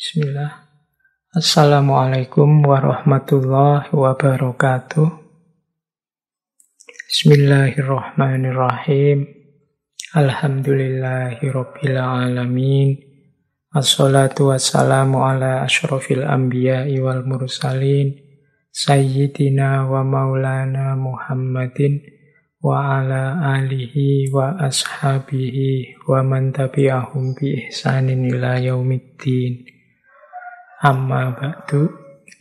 Bismillah. Assalamualaikum warahmatullahi wabarakatuh. Bismillahirrahmanirrahim. Alhamdulillahirabbil alamin. Assalatu wassalamu ala asyrafil anbiya'i wal mursalin sayyidina wa maulana Muhammadin wa ala alihi wa ashabihi wa man tabi'ahum bi ihsanin ila yaumiddin. Amma ba'du.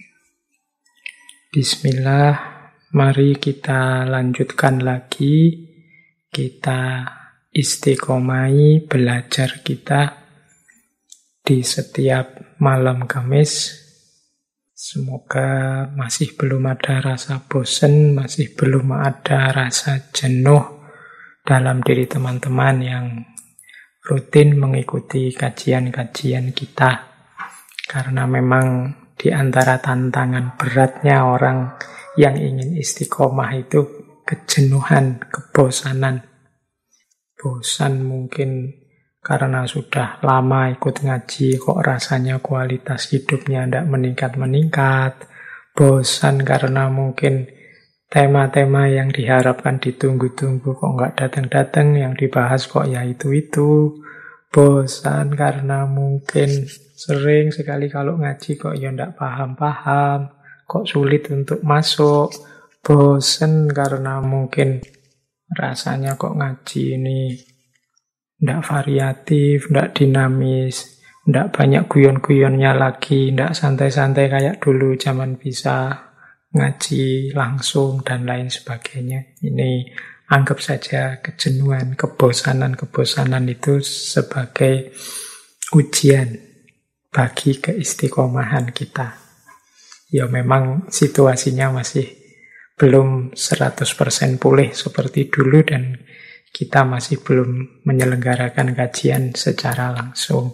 Bismillah, mari kita lanjutkan lagi. Kita istiqomai belajar kita di setiap malam Kamis. Semoga masih belum ada rasa bosan, masih belum ada rasa jenuh dalam diri teman-teman yang rutin mengikuti kajian-kajian kita. Karena memang di antara tantangan beratnya orang yang ingin istiqomah itu kejenuhan, kebosanan. Bosan mungkin karena sudah lama ikut ngaji, kok rasanya kualitas hidupnya tidak meningkat-meningkat. Bosan karena mungkin tema-tema yang diharapkan ditunggu-tunggu kok nggak datang-datang, yang dibahas kok ya itu-itu. Bosan karena mungkin sering sekali kalau ngaji kok ya ndak paham-paham, kok sulit untuk masuk. Bosan karena mungkin rasanya kok ngaji ini ndak variatif, ndak dinamis, ndak banyak guyon-guyonnya lagi, ndak santai-santai kayak dulu zaman bisa ngaji langsung dan lain sebagainya. Ini anggap saja kejenuhan, kebosanan-kebosanan itu sebagai ujian bagi keistiqomahan kita. Ya memang situasinya masih belum 100% pulih seperti dulu dan kita masih belum menyelenggarakan kajian secara langsung.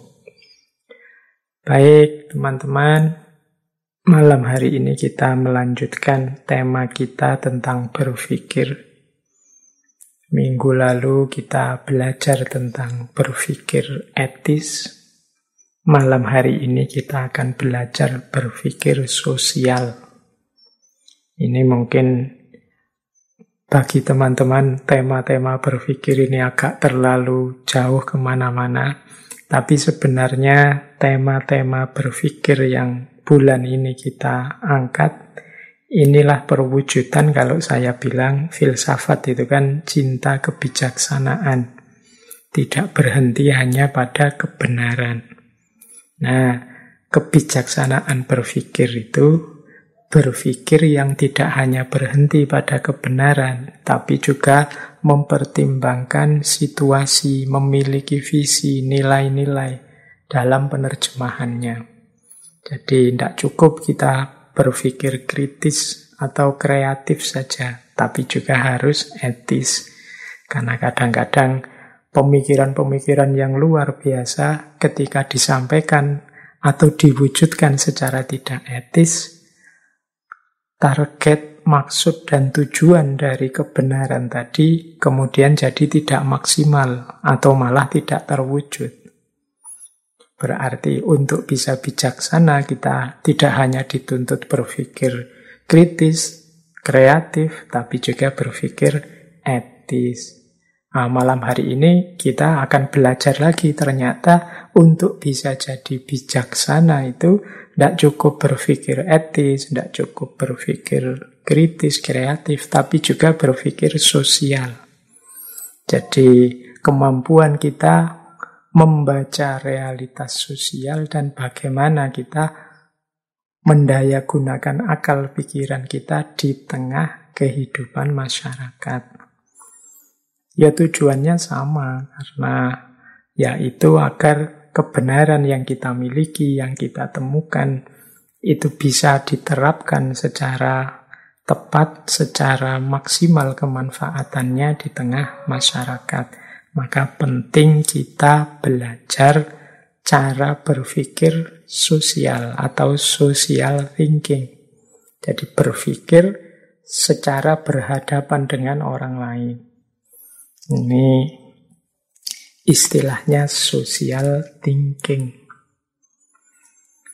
Baik teman-teman, malam hari ini kita melanjutkan tema kita tentang berpikir. Minggu lalu kita belajar tentang berpikir etis. Malam hari ini kita akan belajar berpikir sosial. Ini mungkin bagi teman-teman tema-tema berpikir ini agak terlalu jauh kemana-mana. Tapi sebenarnya tema-tema berpikir yang bulan ini kita angkat, inilah perwujudan kalau saya bilang filsafat itu kan cinta kebijaksanaan. Tidak berhenti hanya pada kebenaran. Nah, kebijaksanaan berpikir itu berpikir yang tidak hanya berhenti pada kebenaran, tapi juga mempertimbangkan situasi, memiliki visi, nilai-nilai dalam penerjemahannya. Jadi tidak cukup kita berpikir kritis atau kreatif saja, tapi juga harus etis. Karena kadang-kadang pemikiran-pemikiran yang luar biasa ketika disampaikan atau diwujudkan secara tidak etis, target, maksud, dan tujuan dari kebenaran tadi kemudian jadi tidak maksimal atau malah tidak terwujud. Berarti untuk bisa bijaksana kita tidak hanya dituntut berpikir kritis, kreatif, tapi juga berpikir etis. Nah, malam hari ini kita akan belajar lagi ternyata untuk bisa jadi bijaksana itu tidak cukup berpikir etis, tidak cukup berpikir kritis, kreatif, tapi juga berpikir sosial. Jadi kemampuan kita membaca realitas sosial dan bagaimana kita mendayagunakan akal pikiran kita di tengah kehidupan masyarakat. Ya tujuannya sama, karena yaitu agar kebenaran yang kita miliki, yang kita temukan, itu bisa diterapkan secara tepat, secara maksimal kemanfaatannya di tengah masyarakat. Maka penting kita belajar cara berpikir sosial atau social thinking. Jadi berpikir secara berhadapan dengan orang lain. Ini istilahnya social thinking.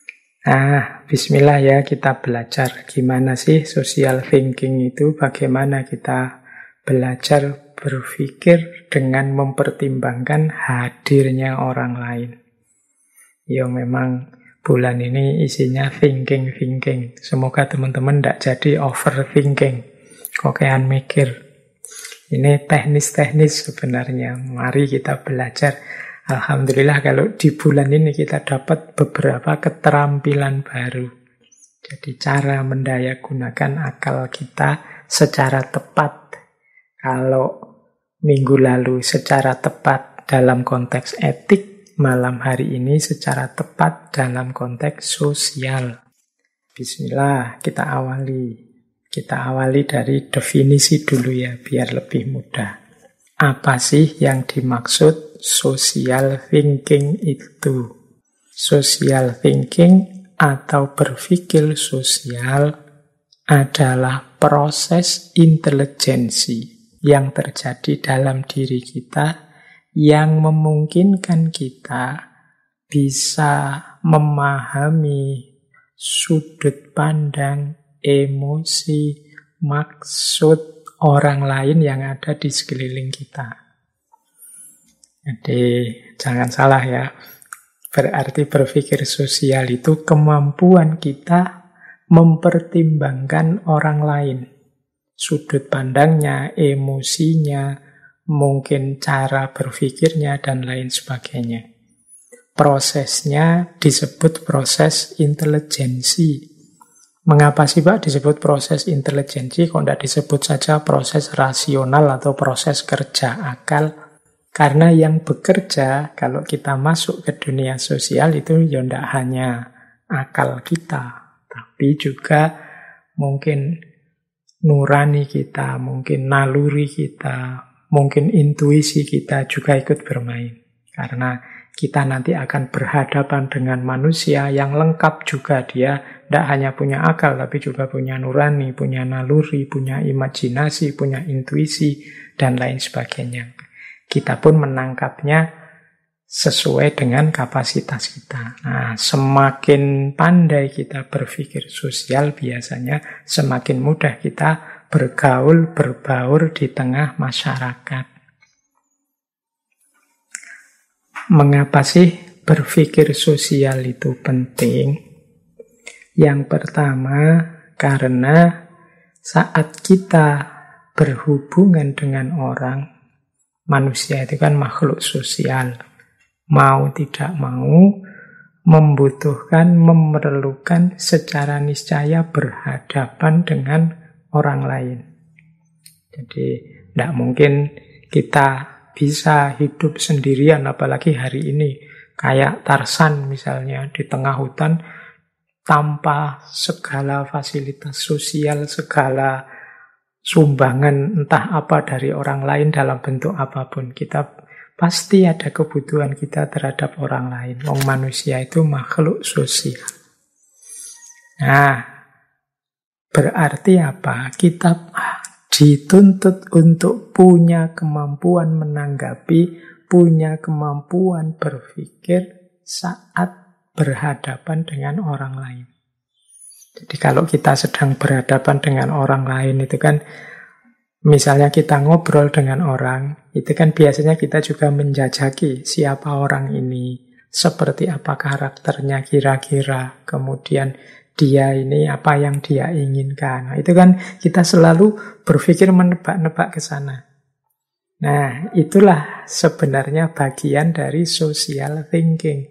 Nah, bismillah ya, kita belajar gimana sih social thinking itu, bagaimana kita belajar berpikir dengan mempertimbangkan hadirnya orang lain. Ya memang bulan ini isinya thinking. Semoga teman-teman tidak jadi overthinking, kokean mikir. Ini teknis-teknis sebenarnya. Mari kita belajar. Alhamdulillah kalau di bulan ini kita dapat beberapa keterampilan baru. Jadi cara mendayagunakan akal kita secara tepat. Kalau minggu lalu secara tepat dalam konteks etik, malam hari ini secara tepat dalam konteks sosial. Bismillah, kita awali. Kita awali dari definisi dulu ya, biar lebih mudah. Apa sih yang dimaksud social thinking itu? Social thinking atau berpikir sosial adalah proses intelijensi yang terjadi dalam diri kita yang memungkinkan kita bisa memahami sudut pandang, emosi, maksud orang lain yang ada di sekeliling kita. Jadi jangan salah ya, berarti berpikir sosial itu kemampuan kita mempertimbangkan orang lain. Sudut pandangnya, emosinya, mungkin cara berpikirnya, dan lain sebagainya. Prosesnya disebut proses intelijensi. Mengapa sih Pak disebut proses intelijensi? Kok tidak disebut saja proses rasional atau proses kerja akal? Karena yang bekerja, kalau kita masuk ke dunia sosial itu ya tidak hanya akal kita, tapi juga mungkin nurani kita, mungkin naluri kita, mungkin intuisi kita juga ikut bermain. Karena kita nanti akan berhadapan dengan manusia yang lengkap juga, dia tidak hanya punya akal, tapi juga punya nurani, punya naluri, punya imajinasi, punya intuisi, dan lain sebagainya. Kita pun menangkapnya sesuai dengan kapasitas kita. Nah, semakin pandai kita berpikir sosial, biasanya semakin mudah kita bergaul, berbaur di tengah masyarakat. Mengapa sih berpikir sosial itu penting? Yang pertama, karena saat kita berhubungan dengan orang, manusia itu kan makhluk sosial. Mau tidak mau, membutuhkan, memerlukan secara niscaya berhadapan dengan orang lain. Jadi, tidak mungkin kita bisa hidup sendirian, apalagi hari ini. Kayak Tarsan misalnya, di tengah hutan, tanpa segala fasilitas sosial, segala sumbangan entah apa dari orang lain dalam bentuk apapun. Kita pasti ada kebutuhan kita terhadap orang lain. Wong manusia itu makhluk sosial. Nah, berarti apa? Kita dituntut untuk punya kemampuan menanggapi, punya kemampuan berpikir saat berhadapan dengan orang lain. Jadi kalau kita sedang berhadapan dengan orang lain itu kan, misalnya kita ngobrol dengan orang, itu kan biasanya kita juga menjajaki siapa orang ini, seperti apa karakternya kira-kira, kemudian dia ini apa yang dia inginkan. Nah, itu kan kita selalu berpikir menebak-nebak ke sana. Nah, itulah sebenarnya bagian dari social thinking.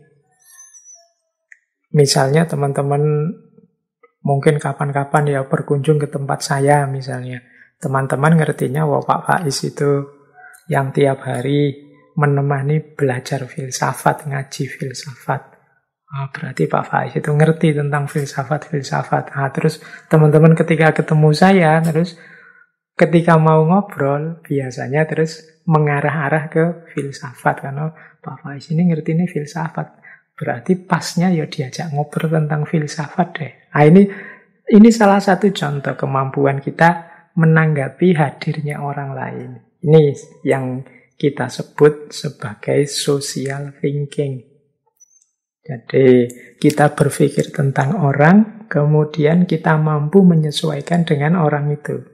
Misalnya teman-teman mungkin kapan-kapan ya berkunjung ke tempat saya misalnya. Teman-teman ngertinya, wah Pak Faiz itu yang tiap hari menemani belajar filsafat, ngaji filsafat. Berarti Pak Faiz itu ngerti tentang filsafat-filsafat. Terus teman-teman ketika ketemu saya, terus ketika mau ngobrol, biasanya terus mengarah-arah ke filsafat. Karena Pak Faiz ini ngerti ini filsafat. Berarti pasnya ya diajak ngobrol tentang filsafat deh. Nah, ini salah satu contoh kemampuan kita menanggapi hadirnya orang lain. Ini yang kita sebut sebagai social thinking. Jadi kita berpikir tentang orang, kemudian kita mampu menyesuaikan dengan orang itu.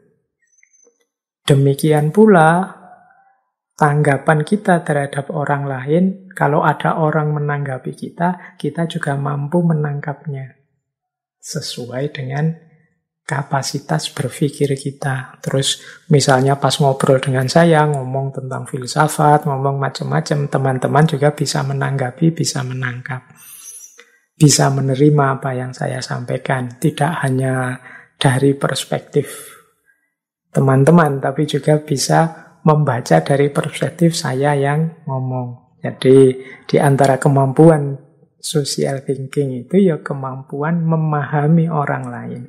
Demikian pula tanggapan kita terhadap orang lain, kalau ada orang menanggapi kita juga mampu menangkapnya sesuai dengan kapasitas berpikir kita. Terus misalnya pas ngobrol dengan saya, ngomong tentang filsafat, ngomong macam-macam, teman-teman juga bisa menanggapi, bisa menangkap, bisa menerima apa yang saya sampaikan. Tidak hanya dari perspektif teman-teman, tapi juga bisa membaca dari perspektif saya yang ngomong. Jadi di antara kemampuan social thinking itu ya kemampuan memahami orang lain.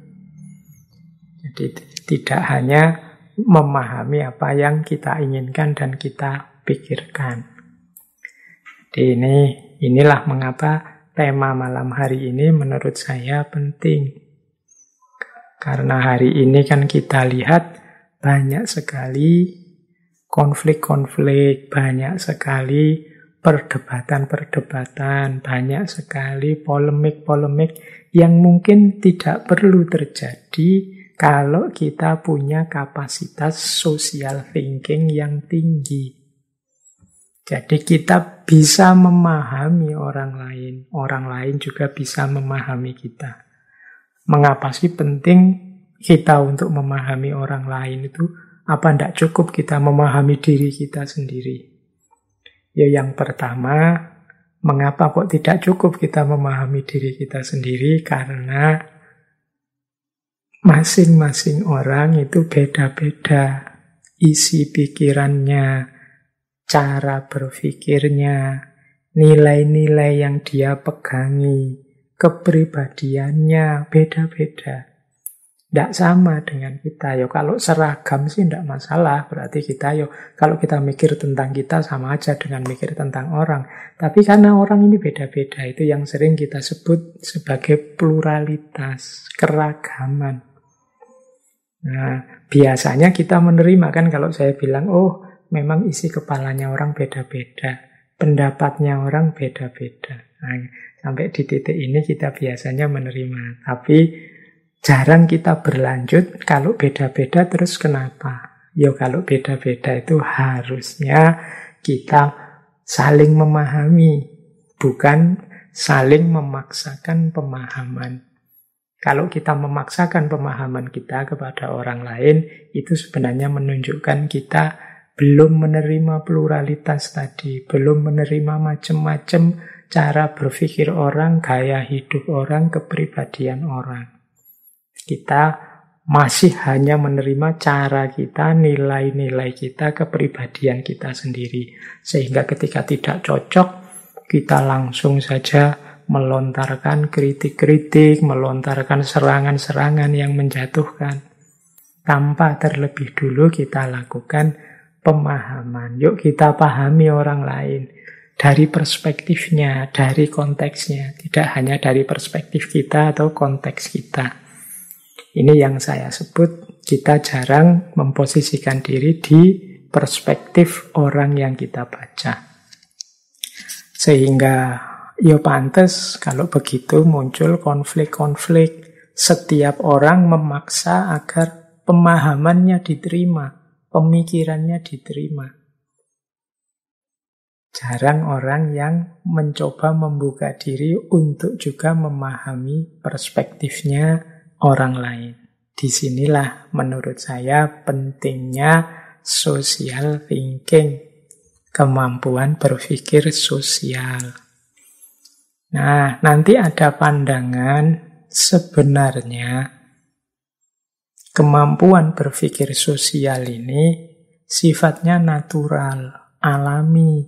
Jadi tidak hanya memahami apa yang kita inginkan dan kita pikirkan. Jadi inilah mengapa tema malam hari ini menurut saya penting. Karena hari ini kan kita lihat banyak sekali konflik-konflik, banyak sekali perdebatan-perdebatan, banyak sekali polemik-polemik yang mungkin tidak perlu terjadi kalau kita punya kapasitas social thinking yang tinggi. Jadi kita bisa memahami orang lain juga bisa memahami kita. Mengapa sih penting kita untuk memahami orang lain itu? Apa tidak cukup kita memahami diri kita sendiri? Ya yang pertama, mengapa kok tidak cukup kita memahami diri kita sendiri? Karena masing-masing orang itu beda-beda. Isi pikirannya, cara berpikirnya, nilai-nilai yang dia pegangi, kepribadiannya beda-beda. Tidak sama dengan kita. Yo, kalau seragam sih tidak masalah. Berarti kita kalau kita mikir tentang kita sama aja dengan mikir tentang orang. Tapi karena orang ini beda-beda, itu yang sering kita sebut sebagai pluralitas, keragaman. Nah, biasanya kita menerima kan kalau saya bilang, oh memang isi kepalanya orang beda-beda, pendapatnya orang beda-beda. Nah, sampai di titik ini kita biasanya menerima. Tapi jarang kita berlanjut kalau beda-beda. Terus kenapa? Ya kalau beda-beda itu harusnya kita saling memahami, bukan saling memaksakan pemahaman. Kalau kita memaksakan pemahaman kita kepada orang lain, itu sebenarnya menunjukkan kita belum menerima pluralitas tadi, belum menerima macam-macam cara berpikir orang, gaya hidup orang, kepribadian orang. Kita masih hanya menerima cara kita, nilai-nilai kita, kepribadian kita sendiri. Sehingga ketika tidak cocok, kita langsung saja melontarkan kritik-kritik, melontarkan serangan-serangan yang menjatuhkan. Tanpa terlebih dulu kita lakukan pemahaman. Yuk kita pahami orang lain dari perspektifnya, dari konteksnya. Tidak hanya dari perspektif kita atau konteks kita. Ini yang saya sebut, kita jarang memposisikan diri di perspektif orang yang kita baca. Sehingga ya pantes kalau begitu muncul konflik-konflik. Setiap orang memaksa agar pemahamannya diterima, pemikirannya diterima. Jarang orang yang mencoba membuka diri untuk juga memahami perspektifnya orang lain. Disinilah menurut saya pentingnya social thinking, kemampuan berpikir sosial. Nah, nanti ada pandangan sebenarnya kemampuan berpikir sosial ini sifatnya natural, alami.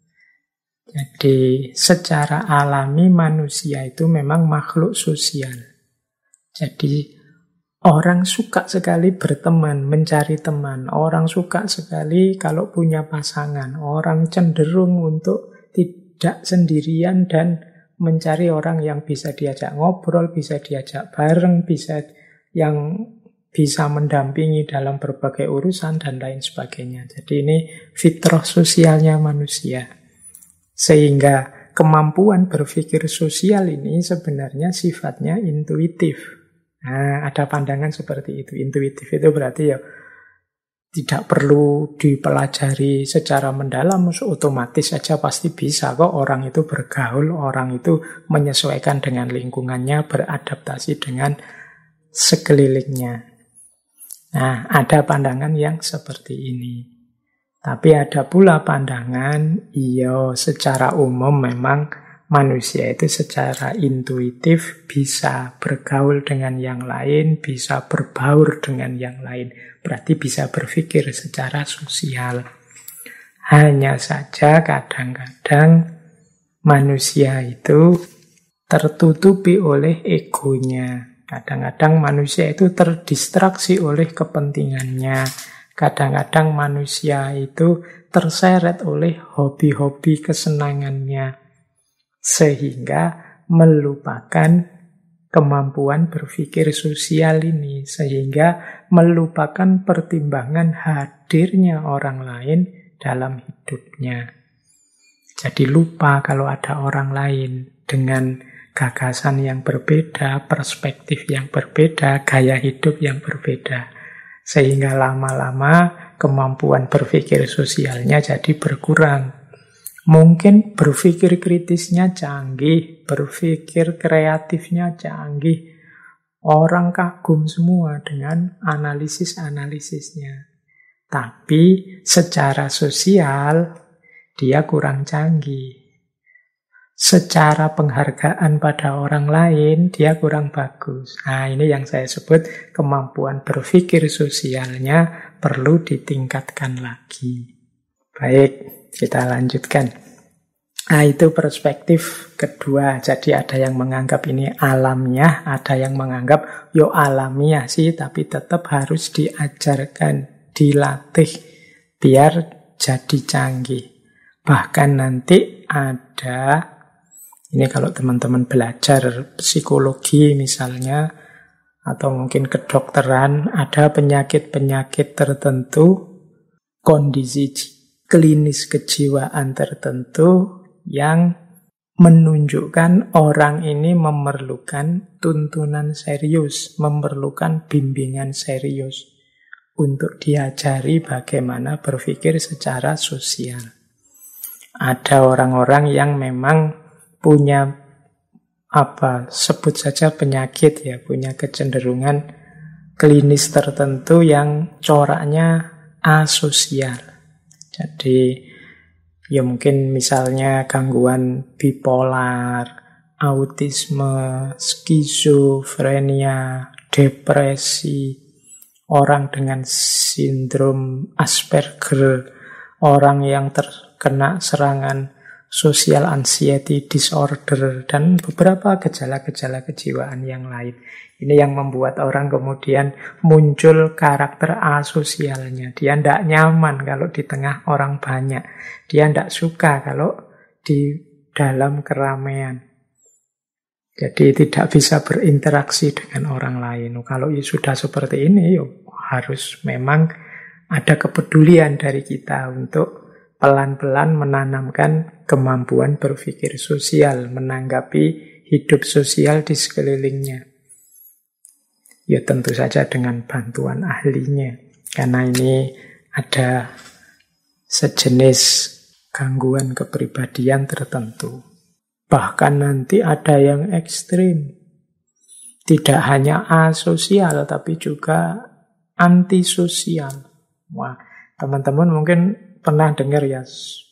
Jadi secara alami manusia itu memang makhluk sosial. Jadi orang suka sekali berteman, mencari teman. Orang suka sekali kalau punya pasangan. Orang cenderung untuk tidak sendirian dan mencari orang yang bisa diajak ngobrol, bisa diajak bareng, yang bisa mendampingi dalam berbagai urusan dan lain sebagainya. Jadi ini fitrah sosialnya manusia. Sehingga kemampuan berpikir sosial ini sebenarnya sifatnya intuitif. Nah, ada pandangan seperti itu. Intuitif itu berarti ya tidak perlu dipelajari secara mendalam, otomatis saja pasti bisa kok orang itu bergaul, orang itu menyesuaikan dengan lingkungannya, beradaptasi dengan sekelilingnya. Nah, ada pandangan yang seperti ini. Tapi ada pula pandangan, iya secara umum memang manusia itu secara intuitif bisa bergaul dengan yang lain, bisa berbaur dengan yang lain. Berarti bisa berpikir secara sosial. Hanya saja kadang-kadang manusia itu tertutupi oleh egonya. Kadang-kadang manusia itu terdistraksi oleh kepentingannya. Kadang-kadang manusia itu terseret oleh hobi-hobi kesenangannya. Sehingga melupakan kemampuan berpikir sosial ini. Sehingga melupakan pertimbangan hadirnya orang lain dalam hidupnya. Jadi lupa kalau ada orang lain dengan gagasan yang berbeda, perspektif yang berbeda, gaya hidup yang berbeda. Sehingga lama-lama kemampuan berpikir sosialnya jadi berkurang. Mungkin berpikir kritisnya canggih, berpikir kreatifnya canggih. Orang kagum semua dengan analisis-analisisnya. Tapi secara sosial dia kurang canggih. Secara penghargaan pada orang lain, dia kurang bagus. Nah, ini yang saya sebut kemampuan berpikir sosialnya perlu ditingkatkan lagi. Baik, kita lanjutkan. Nah, itu perspektif kedua. Jadi ada yang menganggap ini alamiah, ada yang menganggap yo alamiah sih, tapi tetap harus diajarkan, dilatih, biar jadi canggih. Bahkan nanti ada, ini kalau teman-teman belajar psikologi misalnya, atau mungkin kedokteran, ada penyakit-penyakit tertentu, kondisi klinis kejiwaan tertentu yang menunjukkan orang ini memerlukan tuntunan serius, memerlukan bimbingan serius untuk diajari bagaimana berpikir secara sosial. Ada orang-orang yang memang punya sebut saja penyakit ya, punya kecenderungan klinis tertentu yang coraknya asosial. Jadi ya mungkin misalnya gangguan bipolar, autisme, skizofrenia, depresi, orang dengan sindrom Asperger, orang yang terkena serangan social anxiety disorder, dan beberapa gejala-gejala kejiwaan yang lain. Ini yang membuat orang kemudian muncul karakter asosialnya. Dia tidak nyaman kalau di tengah orang banyak. Dia tidak suka kalau di dalam keramaian. Jadi tidak bisa berinteraksi dengan orang lain. Kalau sudah seperti ini, harus memang ada kepedulian dari kita untuk pelan-pelan menanamkan kemampuan berpikir sosial, menanggapi hidup sosial di sekelilingnya. Ya tentu saja dengan bantuan ahlinya. Karena ini ada sejenis gangguan kepribadian tertentu. Bahkan nanti ada yang ekstrim. Tidak hanya asosial, tapi juga antisosial. Wah, teman-teman mungkin pernah dengar ya,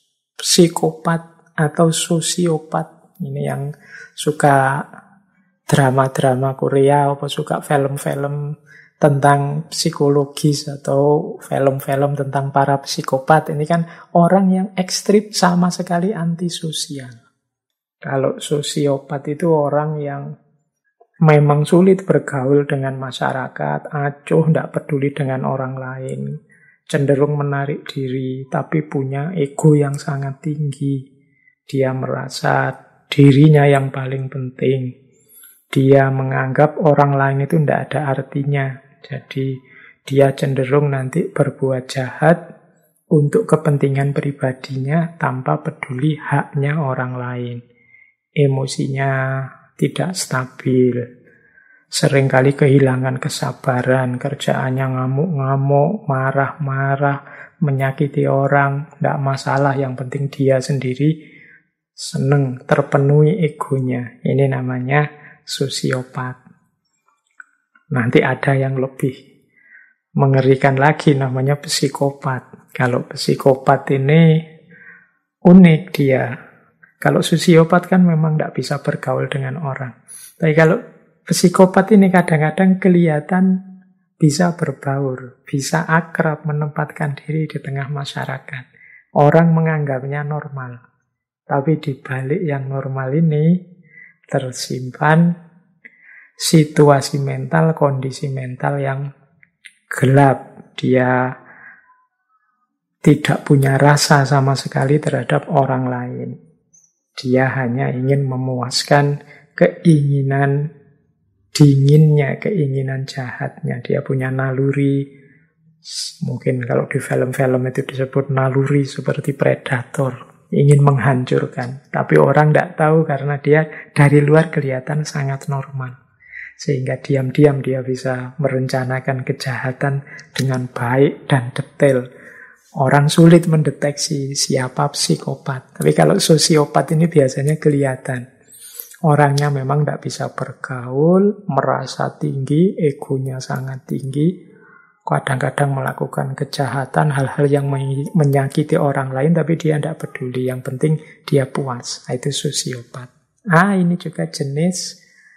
psikopat atau sosiopat. Ini yang suka drama-drama Korea atau suka film-film tentang psikologis atau film-film tentang para psikopat. Ini kan orang yang ekstrim sama sekali antisosial. Kalau sosiopat itu orang yang memang sulit bergaul dengan masyarakat, acuh, tidak peduli dengan orang lain, cenderung menarik diri, tapi punya ego yang sangat tinggi. Dia merasa dirinya yang paling penting. Dia menganggap orang lain itu tidak ada artinya. Jadi dia cenderung nanti berbuat jahat untuk kepentingan pribadinya tanpa peduli haknya orang lain. Emosinya tidak stabil, seringkali kehilangan kesabaran, kerjaannya ngamuk-ngamuk, marah-marah, menyakiti orang, tidak masalah, yang penting dia sendiri seneng, terpenuhi egonya. Ini namanya sosiopat. Nanti ada yang lebih mengerikan lagi, namanya psikopat. Kalau psikopat ini unik dia. Kalau sosiopat kan memang tidak bisa bergaul dengan orang. Tapi kalau psikopat ini kadang-kadang kelihatan bisa berbaur, bisa akrab, menempatkan diri di tengah masyarakat. Orang menganggapnya normal. Tapi di balik yang normal ini tersimpan situasi mental, kondisi mental yang gelap. Dia tidak punya rasa sama sekali terhadap orang lain. Dia hanya ingin memuaskan keinginan dinginnya, keinginan jahatnya. Dia punya naluri, mungkin kalau di film-film itu disebut naluri seperti predator, ingin menghancurkan. Tapi orang tidak tahu karena dia dari luar kelihatan sangat normal. Sehingga diam-diam dia bisa merencanakan kejahatan dengan baik dan detail. Orang sulit mendeteksi siapa psikopat. Tapi kalau sosiopat ini biasanya kelihatan. Orangnya memang tidak bisa bergaul, merasa tinggi, egonya sangat tinggi. Kadang-kadang melakukan kejahatan, hal-hal yang menyakiti orang lain, tapi dia tidak peduli. Yang penting dia puas. Itu sosiopat. Ini juga jenis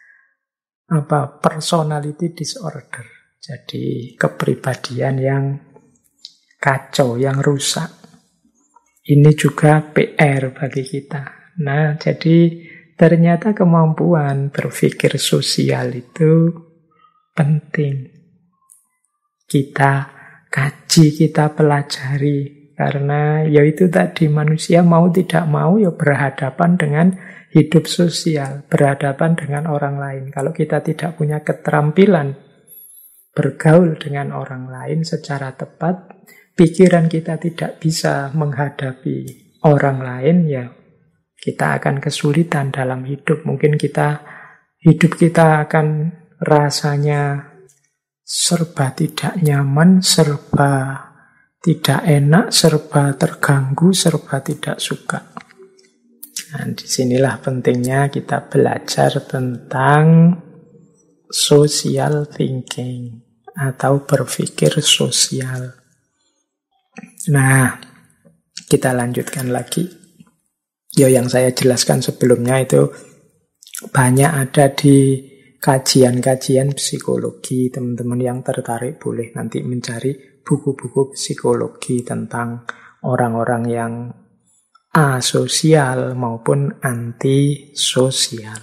personality disorder. Jadi kepribadian yang kacau, yang rusak. Ini juga PR bagi kita. Nah, jadi ternyata kemampuan berpikir sosial itu penting. Kita kaji, kita pelajari. Karena ya itu tadi, manusia mau tidak mau ya berhadapan dengan hidup sosial, berhadapan dengan orang lain. Kalau kita tidak punya keterampilan bergaul dengan orang lain secara tepat, pikiran kita tidak bisa menghadapi orang lain, ya kita akan kesulitan dalam hidup. Mungkin hidup kita akan rasanya serba tidak nyaman, serba tidak enak, serba terganggu, serba tidak suka. Nah, disinilah pentingnya kita belajar tentang social thinking atau berpikir sosial. Nah, kita lanjutkan lagi. Yang saya jelaskan sebelumnya itu banyak ada di kajian-kajian psikologi. Teman-teman yang tertarik boleh nanti mencari buku-buku psikologi tentang orang-orang yang asosial maupun antisosial.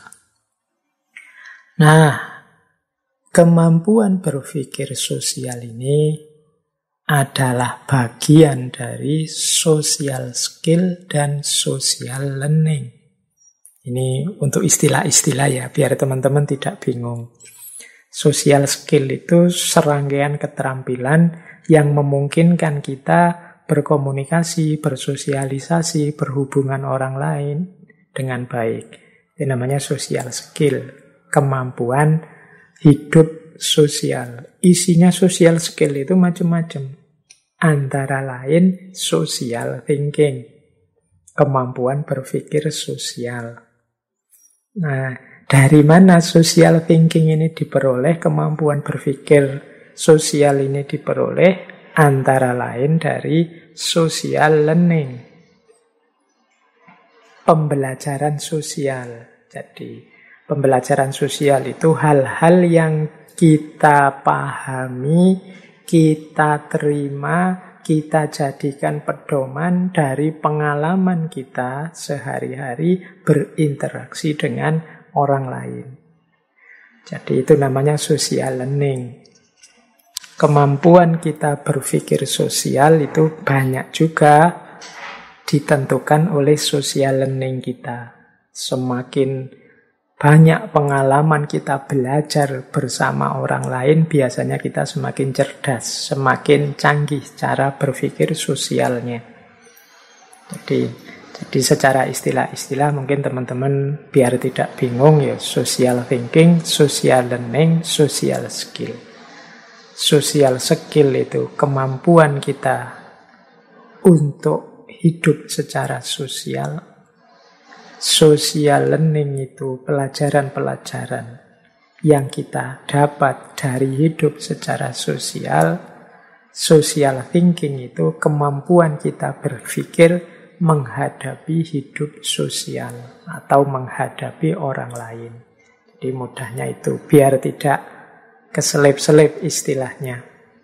Nah, kemampuan berpikir sosial ini adalah bagian dari social skill dan social learning. Ini untuk istilah-istilah ya, biar teman-teman tidak bingung. Social skill itu serangkaian keterampilan yang memungkinkan kita berkomunikasi, bersosialisasi, berhubungan orang lain dengan baik. Ini namanya social skill, kemampuan hidup sosial. Isinya social skill itu macam-macam. Antara lain social thinking, kemampuan berpikir sosial. Nah, dari mana social thinking ini diperoleh, kemampuan berpikir sosial ini diperoleh? Antara lain dari social learning, pembelajaran sosial. Jadi, pembelajaran sosial itu hal-hal yang kita pahami, kita terima, kita jadikan pedoman dari pengalaman kita sehari-hari berinteraksi dengan orang lain. Jadi itu namanya social learning. Kemampuan kita berpikir sosial itu banyak juga ditentukan oleh social learning kita. Semakin banyak pengalaman kita belajar bersama orang lain, biasanya kita semakin cerdas, semakin canggih cara berpikir sosialnya. Jadi secara istilah-istilah mungkin teman-teman biar tidak bingung ya, social thinking, social learning, social skill. Social skill itu kemampuan kita untuk hidup secara sosial. Social learning itu pelajaran-pelajaran yang kita dapat dari hidup secara sosial. Social thinking itu kemampuan kita berpikir menghadapi hidup sosial atau menghadapi orang lain. Jadi mudahnya itu, biar tidak keselip-selip istilahnya.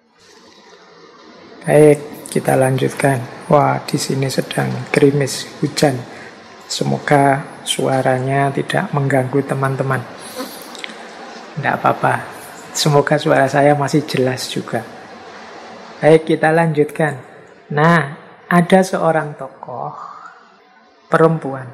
Baik, kita lanjutkan. Wah, di sini sedang gerimis hujan. Semoga suaranya tidak mengganggu teman-teman. Tidak apa-apa. Semoga suara saya masih jelas juga. Baik, kita lanjutkan. Nah, ada seorang tokoh perempuan.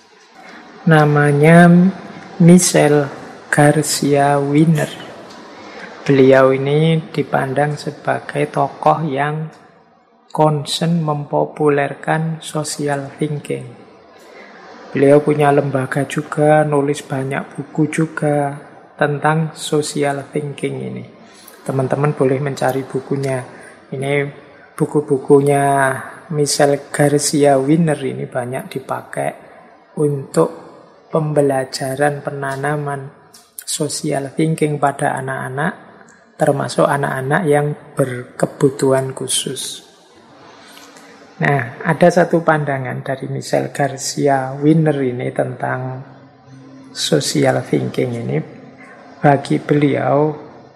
Namanya Michelle Garcia Winer. Beliau ini dipandang sebagai tokoh yang concern mempopulerkan social thinking. Beliau punya lembaga juga, nulis banyak buku juga tentang social thinking ini. Teman-teman boleh mencari bukunya. Ini buku-bukunya Michelle Garcia Winer ini banyak dipakai untuk pembelajaran penanaman social thinking pada anak-anak, termasuk anak-anak yang berkebutuhan khusus. Nah, ada satu pandangan dari Michelle Garcia Winer ini tentang social thinking ini. Bagi beliau,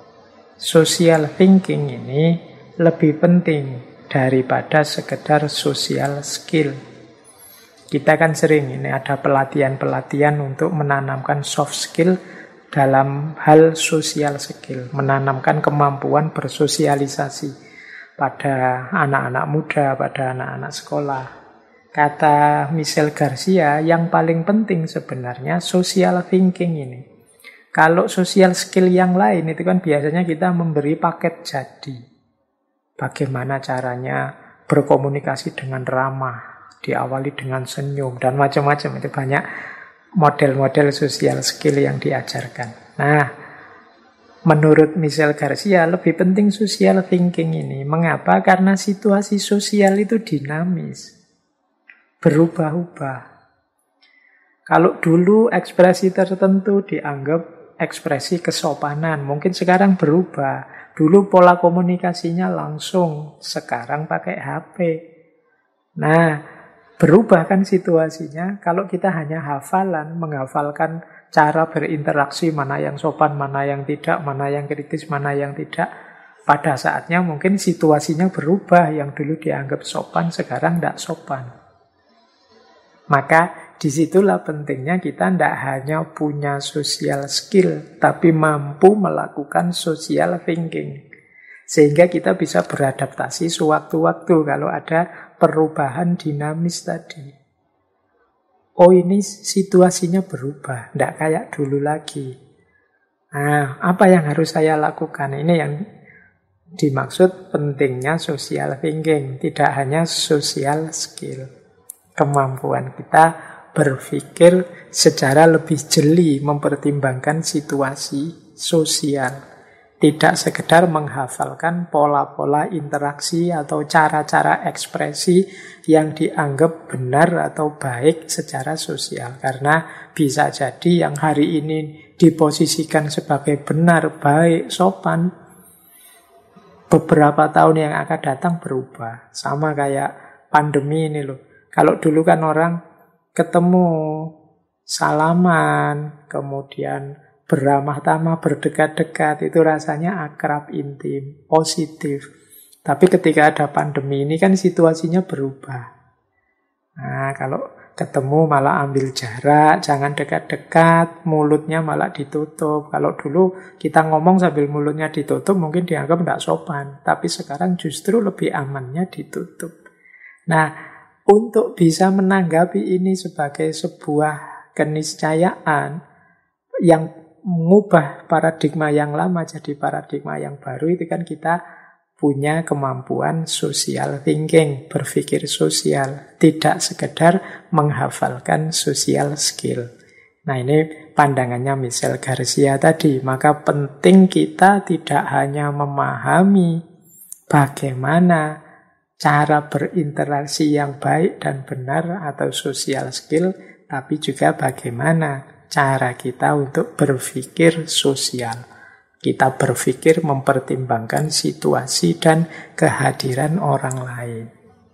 social thinking ini lebih penting daripada sekedar social skill. Kita kan sering ini ada pelatihan-pelatihan untuk menanamkan soft skill dalam hal social skill, menanamkan kemampuan bersosialisasi pada anak-anak muda, pada anak-anak sekolah. Kata Michelle Garcia, yang paling penting sebenarnya social thinking ini. Kalau social skill yang lain itu kan biasanya kita memberi paket jadi. Bagaimana caranya berkomunikasi dengan ramah, diawali dengan senyum, dan macam-macam. Itu banyak model-model social skill yang diajarkan. Nah, menurut Michelle Garcia, lebih penting social thinking ini. Mengapa? Karena situasi sosial itu dinamis, berubah-ubah. Kalau dulu ekspresi tertentu dianggap ekspresi kesopanan, mungkin sekarang berubah. Dulu pola komunikasinya langsung, sekarang pakai HP. Nah, berubah kan situasinya. Kalau kita hanya hafalan, menghafalkan cara berinteraksi, mana yang sopan, mana yang tidak, mana yang kritis, mana yang tidak. Pada saatnya mungkin situasinya berubah. Yang dulu dianggap sopan, sekarang tidak sopan. Maka disitulah pentingnya kita tidak hanya punya social skill, tapi mampu melakukan social thinking. Sehingga kita bisa beradaptasi sewaktu-waktu kalau ada perubahan dinamis tadi. Oh, ini situasinya berubah, tidak kayak dulu lagi. Nah, apa yang harus saya lakukan? Ini yang dimaksud pentingnya social thinking, tidak hanya social skill. Kemampuan kita berpikir secara lebih jeli, mempertimbangkan situasi sosial. Tidak sekedar menghafalkan pola-pola interaksi atau cara-cara ekspresi yang dianggap benar atau baik secara sosial. Karena bisa jadi yang hari ini diposisikan sebagai benar, baik, sopan, beberapa tahun yang akan datang berubah. Sama kayak pandemi ini loh. Kalau dulu kan orang ketemu, salaman, kemudian beramah tamah, berdekat-dekat, itu rasanya akrab, intim, positif. Tapi ketika ada pandemi ini kan situasinya berubah. Nah, kalau ketemu malah ambil jarak, jangan dekat-dekat, mulutnya malah ditutup. Kalau dulu kita ngomong sambil mulutnya ditutup mungkin dianggap tidak sopan. Tapi sekarang justru lebih amannya ditutup. Nah, untuk bisa menanggapi ini sebagai sebuah keniscayaan, yang mengubah paradigma yang lama jadi paradigma yang baru itu kan kita punya kemampuan social thinking, berpikir sosial, tidak sekedar menghafalkan social skill. Nah, ini pandangannya Michel Garcia tadi. Maka penting kita tidak hanya memahami bagaimana cara berinteraksi yang baik dan benar atau social skill, tapi juga bagaimana cara kita untuk berpikir sosial. Kita berpikir mempertimbangkan situasi dan kehadiran orang lain.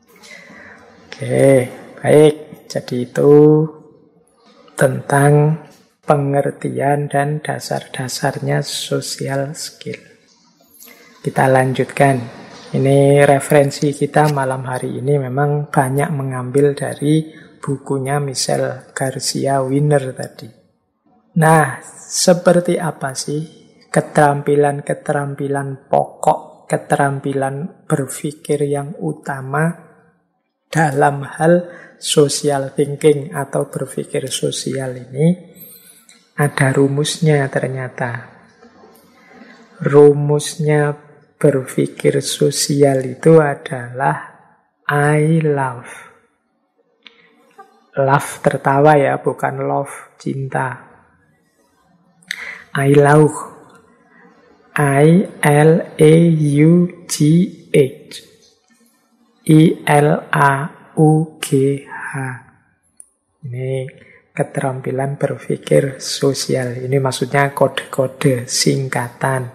Oke, baik. Jadi itu tentang pengertian dan dasar-dasarnya social skill. Kita lanjutkan. Ini referensi kita malam hari ini memang banyak mengambil dari bukunya Michel Garcia Winner tadi. Nah, seperti apa sih keterampilan-keterampilan pokok, keterampilan berpikir yang utama dalam hal social thinking atau berpikir sosial ini? Ada rumusnya ternyata. Rumusnya berpikir sosial itu adalah I love. Love tertawa ya, bukan love cinta. I love. I-L-A-U-G-H. I-L-A-U-G-H. Ini keterampilan berpikir sosial. Ini maksudnya kode-kode singkatan.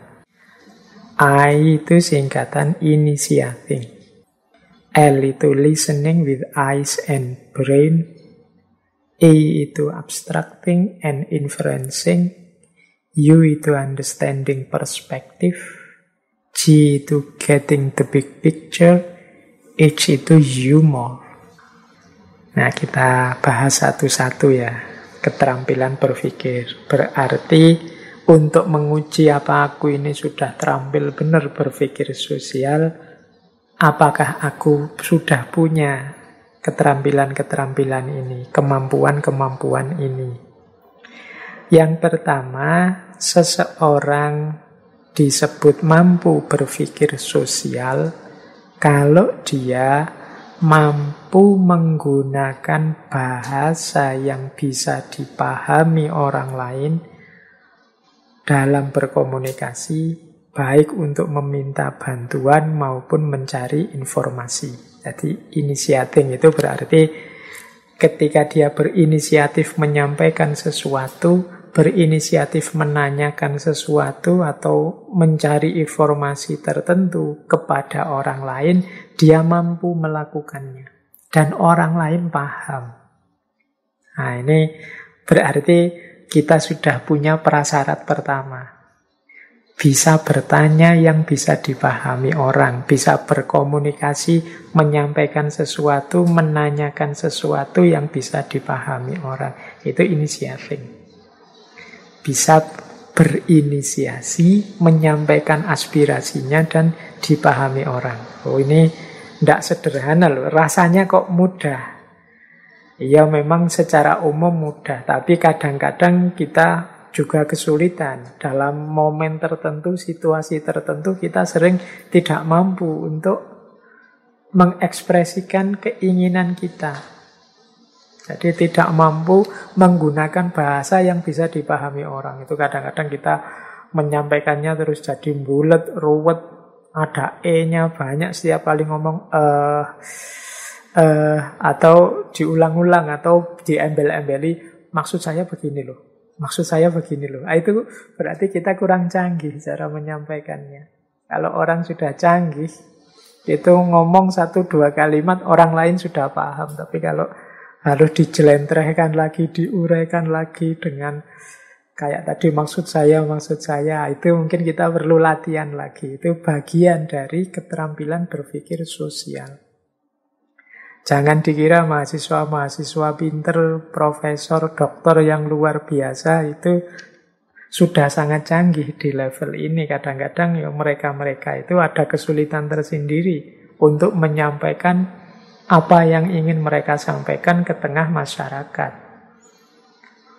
I itu singkatan initiating. L itu listening with eyes and brain. A itu abstracting and inferencing. U itu understanding perspective. G itu getting the big picture. H itu humor. Nah, kita bahas satu-satu ya. Keterampilan berpikir. Berarti untuk menguji apa aku ini sudah terampil benar berpikir sosial, apakah aku sudah punya keterampilan-keterampilan ini, kemampuan-kemampuan ini. Yang pertama, seseorang disebut mampu berpikir sosial kalau dia mampu menggunakan bahasa yang bisa dipahami orang lain dalam berkomunikasi, baik untuk meminta bantuan maupun mencari informasi. Jadi initiating itu berarti ketika dia berinisiatif menyampaikan sesuatu, berinisiatif menanyakan sesuatu atau mencari informasi tertentu kepada orang lain, dia mampu melakukannya. Dan orang lain paham. Nah, ini berarti kita sudah punya prasyarat pertama. Bisa bertanya yang bisa dipahami orang, bisa berkomunikasi, menyampaikan sesuatu, menanyakan sesuatu yang bisa dipahami orang. Itu initiating. Bisa berinisiasi, menyampaikan aspirasinya dan dipahami orang. Oh, ini tidak sederhana loh, rasanya kok mudah. Ya memang secara umum mudah, tapi kadang-kadang kita juga kesulitan. Dalam momen tertentu, situasi tertentu, kita sering tidak mampu untuk mengekspresikan keinginan kita. Jadi tidak mampu menggunakan bahasa yang bisa dipahami orang. Itu kadang-kadang kita menyampaikannya terus jadi bulet, ruwet, ada E-nya banyak, setiap kali ngomong atau diulang-ulang atau diembel-embeli, maksud saya begini loh. Maksud saya begini loh. Itu berarti kita kurang canggih cara menyampaikannya. Kalau orang sudah canggih, itu ngomong 1-2 kalimat, orang lain sudah paham. Tapi kalau harus dijelentrehkan lagi, diuraikan lagi dengan kayak tadi maksud saya, itu mungkin kita perlu latihan lagi. Itu bagian dari keterampilan berpikir sosial. Jangan dikira mahasiswa-mahasiswa pinter, profesor, dokter yang luar biasa itu sudah sangat canggih di level ini. Kadang-kadang ya mereka-mereka itu ada kesulitan tersendiri untuk menyampaikan apa yang ingin mereka sampaikan ke tengah masyarakat.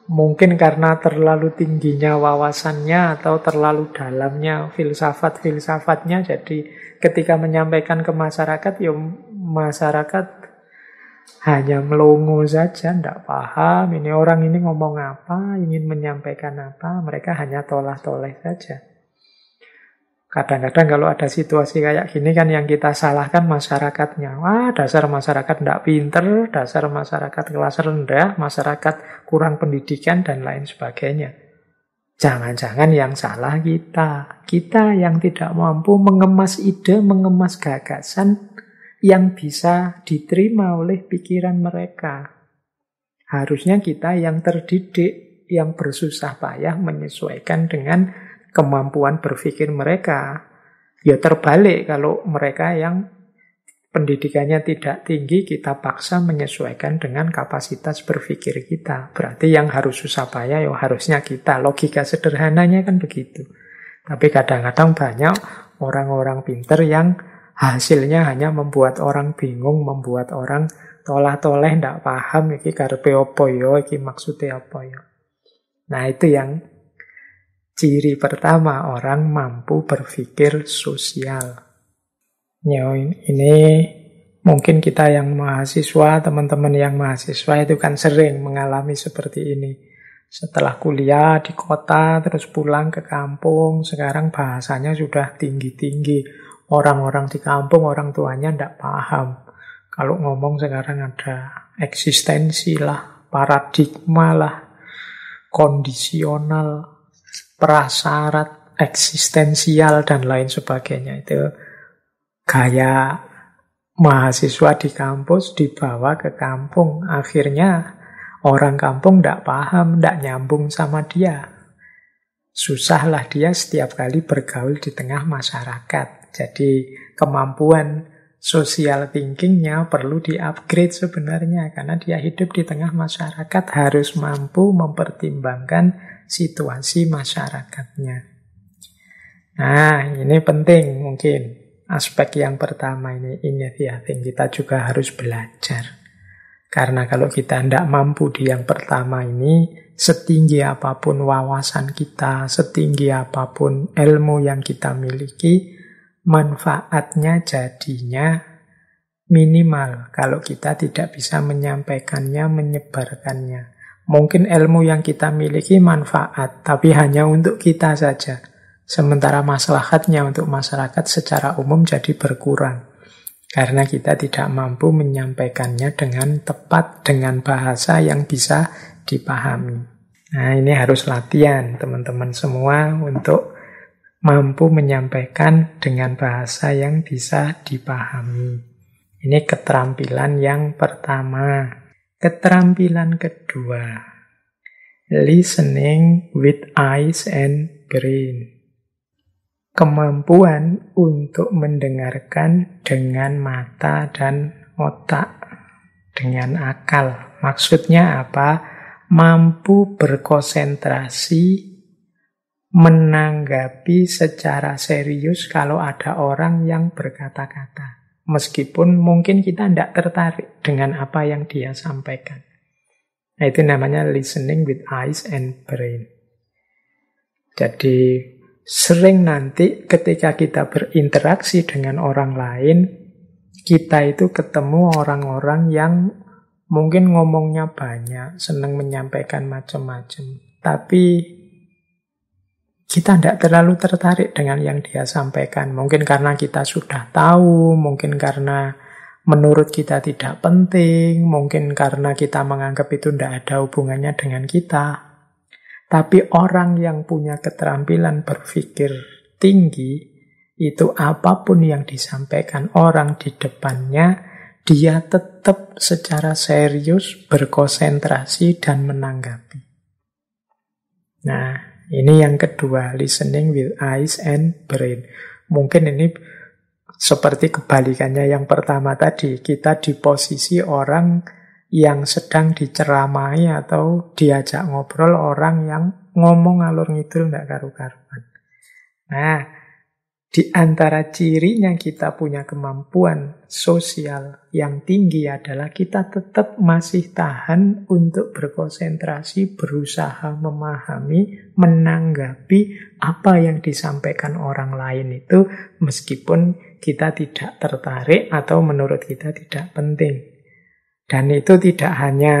Mungkin karena terlalu tingginya wawasannya atau terlalu dalamnya filsafat-filsafatnya, jadi ketika menyampaikan ke masyarakat, ya masyarakat hanya melongo saja, tidak paham ini orang ini ngomong apa, ingin menyampaikan apa, mereka hanya tolah-toleh saja. Kadang-kadang kalau ada situasi kayak gini kan yang kita salahkan masyarakatnya. Wah, dasar masyarakat tidak pinter, dasar masyarakat kelas rendah, masyarakat kurang pendidikan, dan lain sebagainya. Jangan-jangan yang salah kita. Kita yang tidak mampu mengemas ide, mengemas gagasan yang bisa diterima oleh pikiran mereka. Harusnya kita yang terdidik, yang bersusah payah menyesuaikan dengan kemampuan berpikir mereka. Ya terbalik kalau mereka yang pendidikannya tidak tinggi, kita paksa menyesuaikan dengan kapasitas berpikir kita. Berarti yang harus susah payah ya harusnya kita. Logika sederhananya kan begitu. Tapi kadang-kadang banyak orang-orang pinter yang hasilnya hanya membuat orang bingung, membuat orang tolah-toleh, tidak paham, iki karepe apa ya, iki maksudnya apa ya. Nah itu yang ciri pertama orang mampu berpikir sosial. Ya, ini mungkin kita yang mahasiswa, teman-teman yang mahasiswa itu kan sering mengalami seperti ini. Setelah kuliah di kota, terus pulang ke kampung, sekarang bahasanya sudah tinggi-tinggi. Orang-orang di kampung, orang tuanya tidak paham. Kalau ngomong sekarang ada eksistensi lah, paradigma lah, kondisional, prasyarat, eksistensial, dan lain sebagainya. Itu gaya mahasiswa di kampus dibawa ke kampung. Akhirnya orang kampung tidak paham, tidak nyambung sama dia. Susahlah dia setiap kali bergaul di tengah masyarakat. Jadi kemampuan social thinkingnya perlu di-upgrade sebenarnya. Karena dia hidup di tengah masyarakat harus mampu mempertimbangkan situasi masyarakatnya. Nah, ini penting mungkin. Aspek yang pertama ini initiating, kita juga harus belajar. Karena kalau kita tidak mampu di yang pertama ini, setinggi apapun wawasan kita, setinggi apapun ilmu yang kita miliki, manfaatnya jadinya minimal kalau kita tidak bisa menyampaikannya, menyebarkannya. Mungkin ilmu yang kita miliki manfaat, tapi hanya untuk kita saja. Sementara maslahatnya untuk masyarakat secara umum jadi berkurang. Karena kita tidak mampu menyampaikannya dengan tepat, dengan bahasa yang bisa dipahami. Nah, ini harus latihan teman-teman semua untuk mampu menyampaikan dengan bahasa yang bisa dipahami. Ini keterampilan yang pertama. Keterampilan kedua, listening with eyes and brain. Kemampuan untuk mendengarkan dengan mata dan otak, dengan akal. Maksudnya apa? Mampu berkonsentrasi, menanggapi secara serius kalau ada orang yang berkata-kata. Meskipun mungkin kita tidak tertarik dengan apa yang dia sampaikan. Nah, itu namanya listening with eyes and brain. Jadi sering nanti ketika kita berinteraksi dengan orang lain, kita itu ketemu orang-orang yang mungkin ngomongnya banyak, senang menyampaikan macam-macam. Tapi kita tidak terlalu tertarik dengan yang dia sampaikan. Mungkin karena kita sudah tahu, mungkin karena menurut kita tidak penting, mungkin karena kita menganggap itu tidak ada hubungannya dengan kita. Tapi orang yang punya keterampilan berpikir tinggi, itu apapun yang disampaikan orang di depannya, dia tetap secara serius berkonsentrasi dan menanggapi. Nah, ini yang kedua, listening with eyes and brain. Mungkin ini seperti kebalikannya yang pertama tadi. Kita di posisi orang yang sedang diceramai atau diajak ngobrol orang yang ngomong ngalur ngidul tidak karu-karuan. Nah, Di antara cirinya kita punya kemampuan sosial yang tinggi adalah kita tetap masih tahan untuk berkonsentrasi, berusaha memahami, menanggapi apa yang disampaikan orang lain itu, meskipun kita tidak tertarik atau menurut kita tidak penting. Dan itu tidak hanya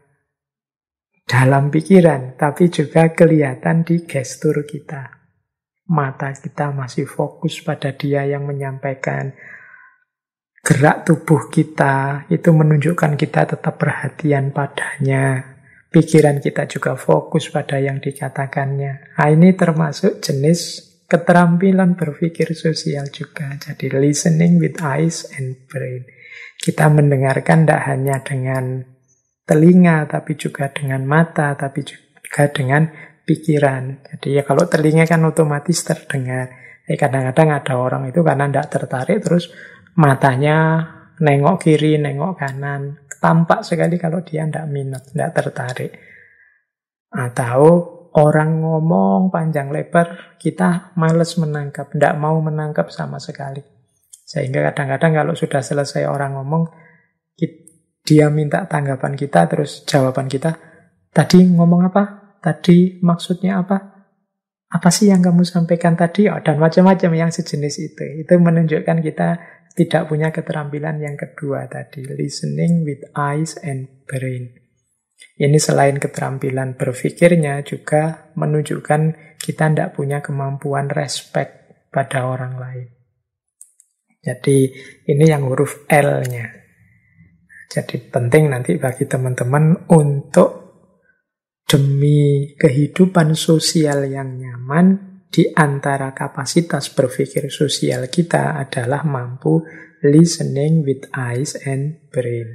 dalam pikiran, tapi juga kelihatan di gestur kita. Mata kita masih fokus pada dia yang menyampaikan. Gerak tubuh kita itu menunjukkan kita tetap perhatian padanya. Pikiran kita juga fokus pada yang dikatakannya. Nah, ini termasuk jenis keterampilan berpikir sosial juga. Jadi listening with eyes and brain. Kita mendengarkan tidak hanya dengan telinga, tapi juga dengan mata, tapi juga dengan pikiran. Jadi ya kalau telinga kan otomatis terdengar. Kadang-kadang ada orang itu karena tidak tertarik, terus matanya nengok kiri, nengok kanan. Tampak sekali kalau dia tidak minat, tidak tertarik. Atau orang ngomong panjang lebar, kita males menangkap, tidak mau menangkap sama sekali. Sehingga kadang-kadang kalau sudah selesai orang ngomong, dia minta tanggapan kita, terus jawaban kita, tadi ngomong apa? Tadi maksudnya apa? Apa sih yang kamu sampaikan tadi? Dan macam-macam yang sejenis itu. Itu menunjukkan kita tidak punya keterampilan yang kedua tadi. Listening with eyes and brain. Ini selain keterampilan berpikirnya juga menunjukkan kita tidak punya kemampuan respect pada orang lain. Jadi ini yang huruf L-nya. Jadi penting nanti bagi teman-teman untuk demi kehidupan sosial yang nyaman, di antara kapasitas berpikir sosial kita adalah mampu listening with eyes and brain.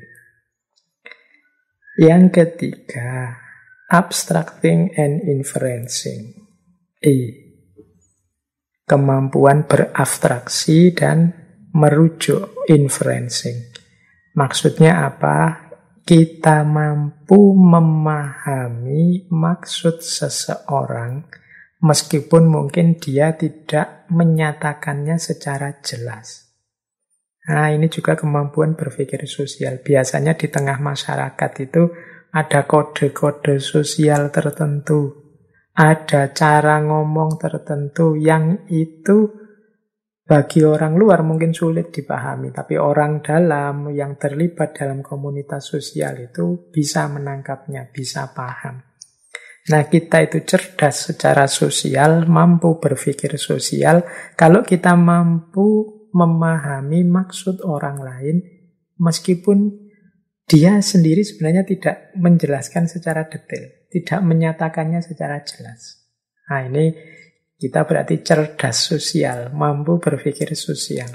Yang ketiga, abstracting and inferencing. Kemampuan berabstraksi dan merujuk, inferencing. Maksudnya apa? Kita mampu memahami maksud seseorang meskipun mungkin dia tidak menyatakannya secara jelas. Nah, ini juga kemampuan berpikir sosial. Biasanya di tengah masyarakat itu ada kode-kode sosial tertentu. Ada cara ngomong tertentu yang itu bagi orang luar mungkin sulit dipahami, tapi orang dalam yang terlibat dalam komunitas sosial itu bisa menangkapnya, bisa paham. Nah, kita itu cerdas secara sosial, mampu berpikir sosial, kalau kita mampu memahami maksud orang lain, meskipun dia sendiri sebenarnya tidak menjelaskan secara detail, tidak menyatakannya secara jelas. Nah, ini kita berarti cerdas sosial, mampu berpikir sosial.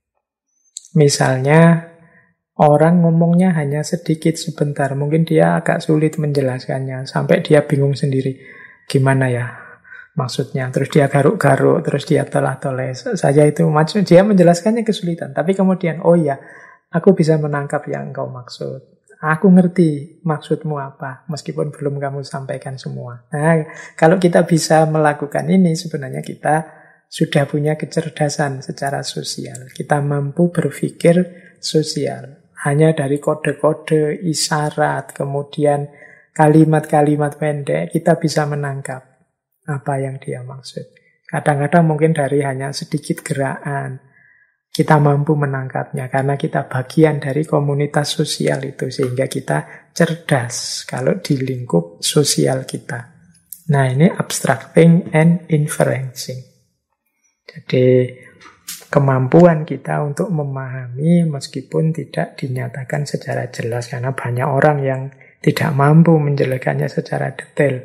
Misalnya, orang ngomongnya hanya sedikit sebentar, mungkin dia agak sulit menjelaskannya, sampai dia bingung sendiri. Gimana ya maksudnya? Terus dia garuk-garuk, terus dia telah-teles. Saja itu macam dia menjelaskannya kesulitan. Tapi kemudian, oh ya, aku bisa menangkap yang engkau maksud. Aku ngerti maksudmu apa, meskipun belum kamu sampaikan semua. Nah, kalau kita bisa melakukan ini, sebenarnya kita sudah punya kecerdasan secara sosial. Kita mampu berpikir sosial. Hanya dari kode-kode, isyarat, kemudian kalimat-kalimat pendek, kita bisa menangkap apa yang dia maksud. Kadang-kadang mungkin dari hanya sedikit gerakan, kita mampu menangkapnya karena kita bagian dari komunitas sosial itu, sehingga kita cerdas kalau di lingkup sosial kita. Nah, ini abstracting and inferencing. Jadi kemampuan kita untuk memahami meskipun tidak dinyatakan secara jelas, karena banyak orang yang tidak mampu menjelaskannya secara detail.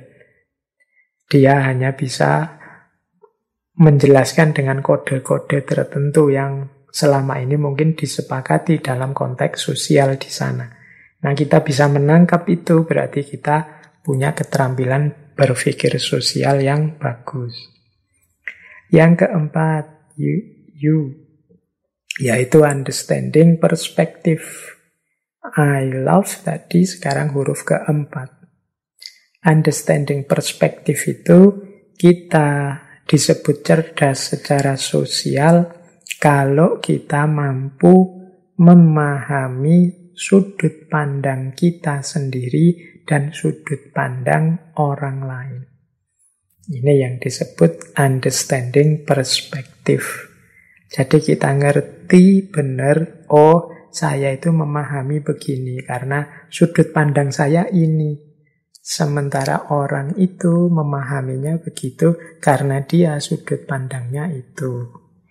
Dia hanya bisa menjelaskan dengan kode-kode tertentu yang selama ini mungkin disepakati dalam konteks sosial di sana. Nah, kita bisa menangkap itu, berarti kita punya keterampilan berpikir sosial yang bagus. Yang keempat, yaitu understanding perspective. I love tadi, sekarang huruf keempat. Understanding perspective itu kita disebut cerdas secara sosial kalau kita mampu memahami sudut pandang kita sendiri dan sudut pandang orang lain. Ini yang disebut understanding perspective. Jadi kita ngerti benar, oh saya itu memahami begini karena sudut pandang saya ini. Sementara orang itu memahaminya begitu karena dia sudut pandangnya itu.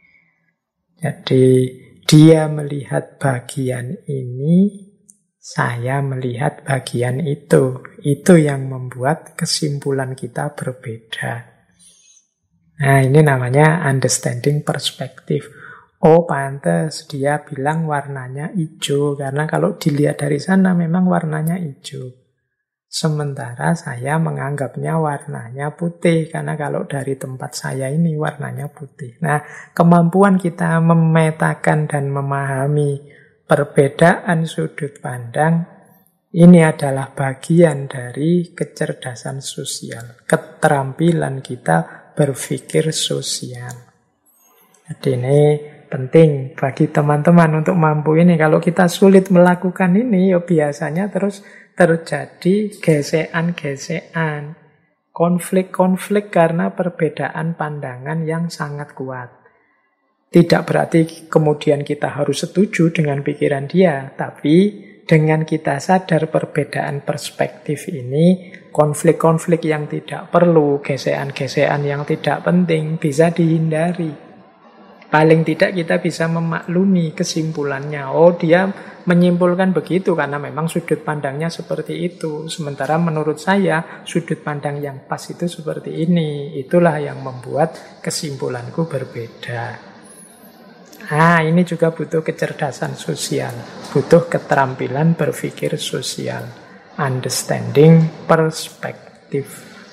Jadi dia melihat bagian ini, saya melihat bagian itu. Itu yang membuat kesimpulan kita berbeda. Nah, ini namanya understanding perspective. Oh, pantes dia bilang warnanya hijau. Karena kalau dilihat dari sana memang warnanya hijau. Sementara saya menganggapnya warnanya putih. Karena kalau dari tempat saya ini warnanya putih. Nah, kemampuan kita memetakan dan memahami perbedaan sudut pandang, ini adalah bagian dari kecerdasan sosial, keterampilan kita berpikir sosial. Jadi ini penting bagi teman-teman untuk mampu ini. Kalau kita sulit melakukan ini, ya biasanya terus terjadi gesekan-gesekan, konflik-konflik karena perbedaan pandangan yang sangat kuat. Tidak berarti kemudian kita harus setuju dengan pikiran dia, tapi dengan kita sadar perbedaan perspektif ini, konflik-konflik yang tidak perlu, gesekan-gesekan yang tidak penting bisa dihindari. Paling tidak kita bisa memaklumi kesimpulannya. Oh, dia menyimpulkan begitu karena memang sudut pandangnya seperti itu. Sementara menurut saya, sudut pandang yang pas itu seperti ini. Itulah yang membuat kesimpulanku berbeda. Nah, ini juga butuh kecerdasan sosial, butuh keterampilan berpikir sosial, understanding perspective.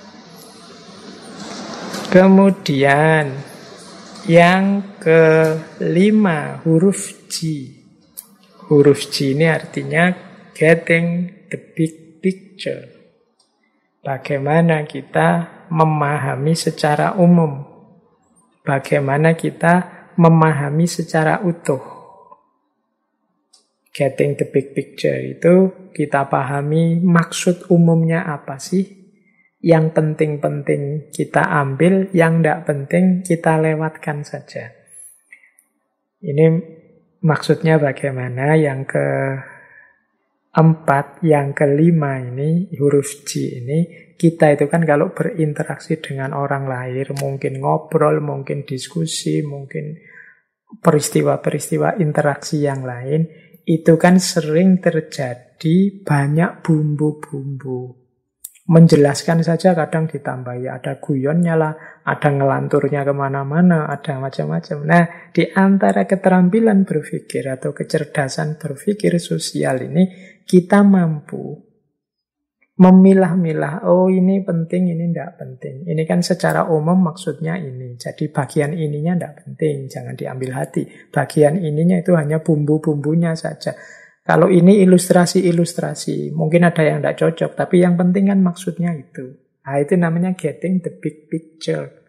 Kemudian yang kelima, huruf G. Huruf G ini artinya getting the big picture. Bagaimana kita memahami secara umum, bagaimana kita memahami secara utuh. Getting the big picture itu kita pahami maksud umumnya apa sih. Yang penting-penting kita ambil, yang tidak penting kita lewatkan saja. Ini maksudnya bagaimana. Yang keempat, yang kelima ini, huruf G ini, kita itu kan kalau berinteraksi dengan orang lain, mungkin ngobrol, mungkin diskusi, mungkin peristiwa-peristiwa interaksi yang lain, itu kan sering terjadi banyak bumbu-bumbu. Menjelaskan saja kadang ditambahi, ada guyonnya lah, ada ngelanturnya kemana-mana, ada macam-macam. Nah, di antara keterampilan berpikir atau kecerdasan berpikir sosial ini, kita mampu memilah-milah, oh ini penting, ini tidak penting. Ini kan secara umum maksudnya ini. Jadi bagian ininya tidak penting, jangan diambil hati. Bagian ininya itu hanya bumbu-bumbunya saja. Kalau ini ilustrasi-ilustrasi, mungkin ada yang tidak cocok, tapi yang penting kan maksudnya itu. Nah, itu namanya getting the big picture.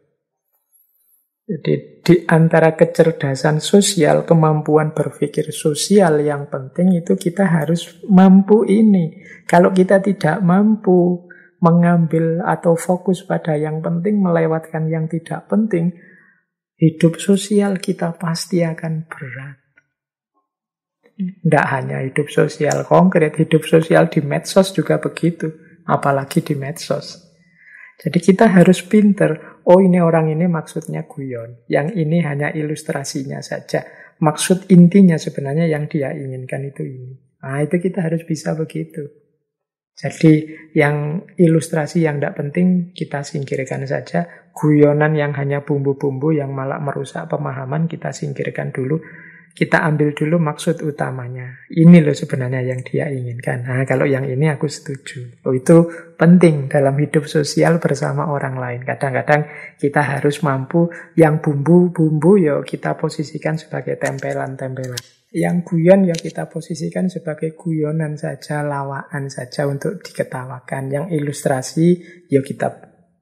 Jadi di antara kecerdasan sosial, kemampuan berpikir sosial yang penting itu kita harus mampu ini. Kalau kita tidak mampu mengambil atau fokus pada yang penting, melewatkan yang tidak penting, hidup sosial kita pasti akan berat. Tidak hanya hidup sosial konkret, hidup sosial di medsos juga begitu. Apalagi di medsos. Jadi kita harus pinter. Oh, ini orang ini maksudnya guyon. Yang ini hanya ilustrasinya saja. Maksud intinya sebenarnya yang dia inginkan itu ini. Nah, itu kita harus bisa begitu. Jadi yang ilustrasi yang tidak penting kita singkirkan saja. Guyonan yang hanya bumbu-bumbu yang malah merusak pemahaman kita singkirkan dulu. Kita ambil dulu maksud utamanya. Ini loh sebenarnya yang dia inginkan. Nah, kalau yang ini aku setuju. Oh, itu penting dalam hidup sosial bersama orang lain. Kadang-kadang kita harus mampu yang bumbu-bumbu ya kita posisikan sebagai tempelan-tempelan. Yang guyon ya kita posisikan sebagai guyonan saja, lawaan saja untuk diketawakan. Yang ilustrasi ya kita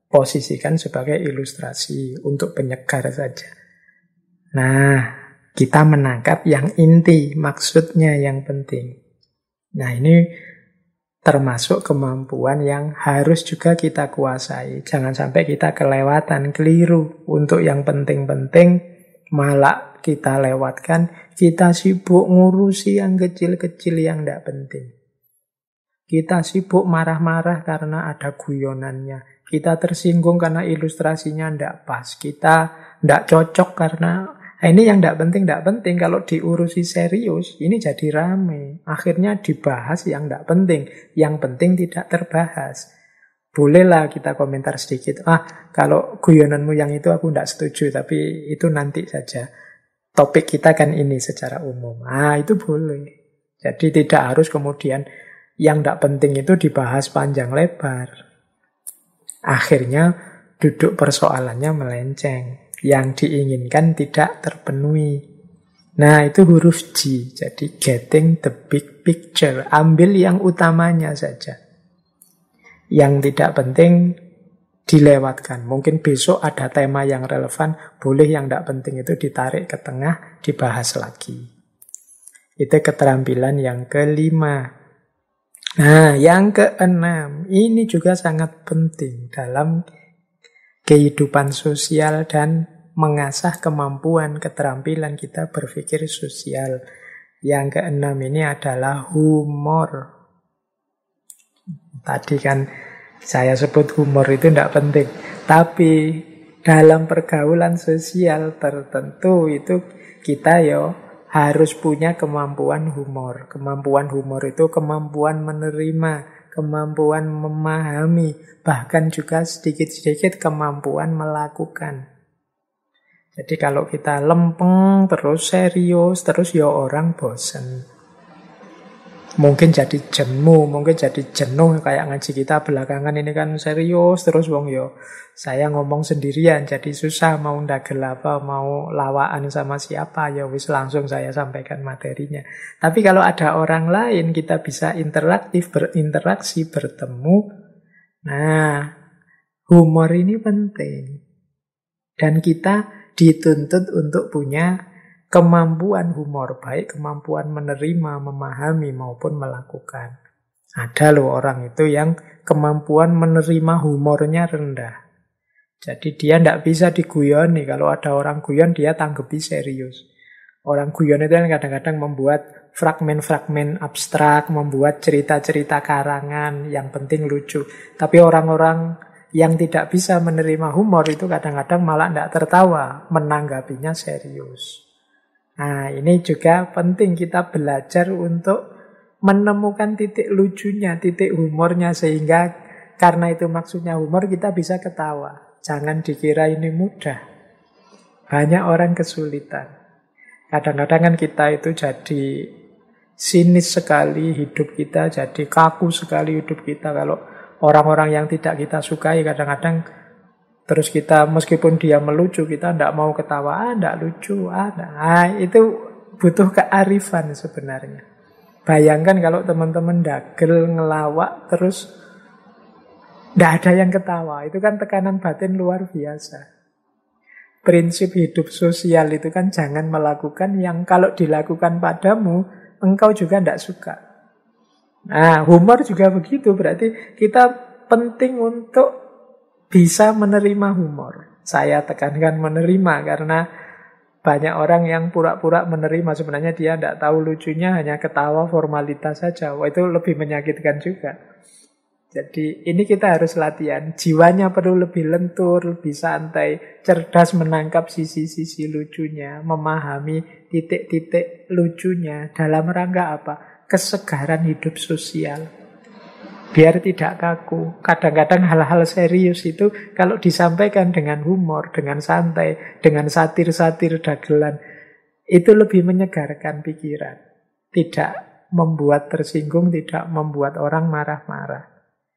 posisikan sebagai ilustrasi untuk penyegar saja. Nah, kita menangkap yang inti, maksudnya yang penting. Nah, ini termasuk kemampuan yang harus juga kita kuasai. Jangan sampai kita kelewatan, keliru. Untuk yang penting-penting, malah kita lewatkan, kita sibuk ngurusi yang kecil-kecil yang tidak penting. Kita sibuk marah-marah karena ada guyonannya. Kita tersinggung karena ilustrasinya tidak pas. Kita tidak cocok karena ini yang tidak penting. Kalau diurusi serius, ini jadi rame. Akhirnya dibahas yang tidak penting. Yang penting tidak terbahas. Bolehlah kita komentar sedikit. Kalau guyonanmu yang itu aku tidak setuju, tapi itu nanti saja. Topik kita kan ini secara umum. Itu boleh. Jadi tidak harus kemudian yang tidak penting itu dibahas panjang lebar. Akhirnya duduk persoalannya melenceng. Yang diinginkan tidak terpenuhi. Nah, itu huruf G. Jadi getting the big picture. Ambil yang utamanya saja. Yang tidak penting dilewatkan. Mungkin besok ada tema yang relevan. Boleh yang tidak penting itu ditarik ke tengah, dibahas lagi. Itu keterampilan yang kelima. Nah, yang keenam. Ini juga sangat penting dalam kehidupan sosial dan mengasah kemampuan, keterampilan kita berpikir sosial. Yang keenam ini adalah humor. Tadi kan saya sebut humor itu tidak penting. Tapi dalam pergaulan sosial tertentu itu kita harus punya kemampuan humor. Kemampuan humor itu kemampuan menerima, kemampuan memahami, bahkan juga sedikit-sedikit kemampuan melakukan. Jadi kalau kita lempeng, terus serius, terus orang bosan. Mungkin jadi jemu, mungkin jadi jenuh kayak ngaji kita belakangan ini kan serius, terus saya ngomong sendirian, jadi susah mau ndagel apa, mau lawaan sama siapa, wis langsung saya sampaikan materinya. Tapi kalau ada orang lain, kita bisa interaktif, berinteraksi, bertemu. Nah, humor ini penting. Dan kita dituntut untuk punya kemampuan humor, baik kemampuan menerima, memahami, maupun melakukan. Ada loh orang itu yang kemampuan menerima humornya rendah. Jadi dia tidak bisa diguyoni. Kalau ada orang guyon, dia tanggapi serius. Orang guyon itu kan kadang-kadang membuat fragmen-fragmen abstrak, membuat cerita-cerita karangan, yang penting lucu. Tapi orang-orang yang tidak bisa menerima humor itu kadang-kadang malah tidak tertawa, menanggapinya serius. Nah, ini juga penting kita belajar untuk menemukan titik lucunya, titik humornya, sehingga karena itu maksudnya humor, kita bisa ketawa. Jangan dikira ini mudah. Banyak orang kesulitan. Kadang-kadang kan kita itu jadi sinis sekali hidup kita, jadi kaku sekali hidup kita. Kalau orang-orang yang tidak kita sukai kadang-kadang terus kita meskipun dia melucu, kita tidak mau ketawa, tidak lucu, itu butuh kearifan sebenarnya. Bayangkan kalau teman-teman dagel, ngelawak, terus tidak ada yang ketawa. Itu kan tekanan batin luar biasa. Prinsip hidup sosial itu kan jangan melakukan yang kalau dilakukan padamu, engkau juga tidak suka. Nah, humor juga begitu. Berarti kita penting untuk bisa menerima humor. Saya tekankan menerima karena banyak orang yang pura-pura menerima. Sebenarnya dia tidak tahu lucunya, hanya ketawa formalitas saja. Itu lebih menyakitkan juga. Jadi ini kita harus latihan. Jiwanya perlu lebih lentur, lebih santai, cerdas menangkap sisi-sisi lucunya, memahami titik-titik lucunya. Dalam rangka apa? Kesegaran hidup sosial. Biar tidak kaku. Kadang-kadang hal-hal serius itu kalau disampaikan dengan humor, dengan santai, dengan satir-satir dagelan, itu lebih menyegarkan pikiran. Tidak membuat tersinggung, tidak membuat orang marah-marah.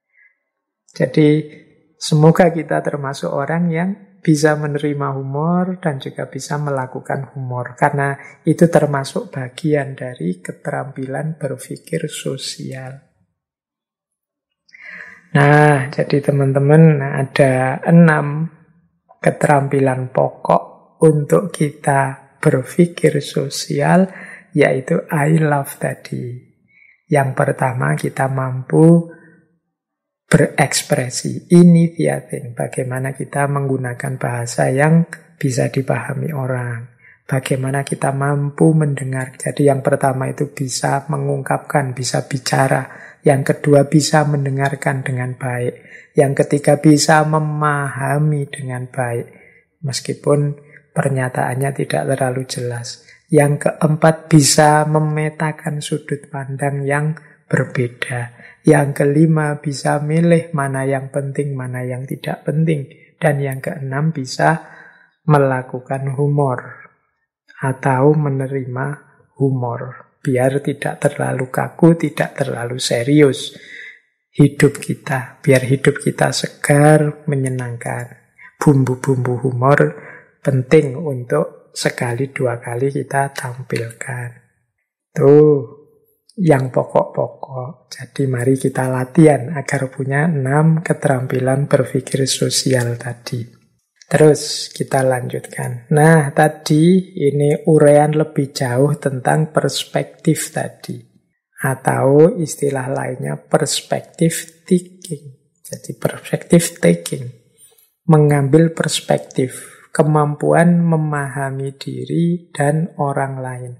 Jadi semoga kita termasuk orang yang bisa menerima humor dan juga bisa melakukan humor. Karena itu termasuk bagian dari keterampilan berpikir sosial. Nah, jadi teman-teman, ada 6 keterampilan pokok untuk kita berpikir sosial, yaitu I love tadi. Yang pertama, kita mampu berekspresi, initiating, bagaimana kita menggunakan bahasa yang bisa dipahami orang. Bagaimana kita mampu mendengar. Jadi yang pertama itu bisa mengungkapkan, bisa bicara. Yang kedua bisa mendengarkan dengan baik. Yang ketiga bisa memahami dengan baik. Meskipun pernyataannya tidak terlalu jelas. Yang keempat bisa memetakan sudut pandang yang berbeda. Yang kelima bisa milih mana yang penting, mana yang tidak penting. Dan yang keenam bisa melakukan humor atau menerima humor. Biar tidak terlalu kaku, tidak terlalu serius hidup kita. Biar hidup kita segar, menyenangkan. Bumbu-bumbu humor penting untuk sekali dua kali kita tampilkan. Tuh, yang pokok-pokok. Jadi mari kita latihan agar punya 6 keterampilan berpikir sosial tadi. Terus kita lanjutkan. Nah, tadi ini uraian lebih jauh tentang perspektif tadi. Atau istilah lainnya perspektif taking. Jadi perspektif taking. Mengambil perspektif. Kemampuan memahami diri dan orang lain.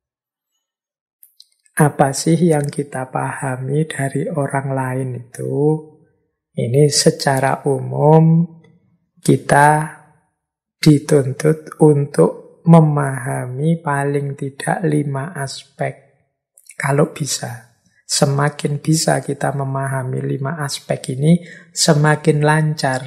Apa sih yang kita pahami dari orang lain itu? Ini secara umum kita dituntut untuk memahami paling tidak 5 aspek. Kalau bisa, semakin bisa kita memahami 5 aspek ini, semakin lancar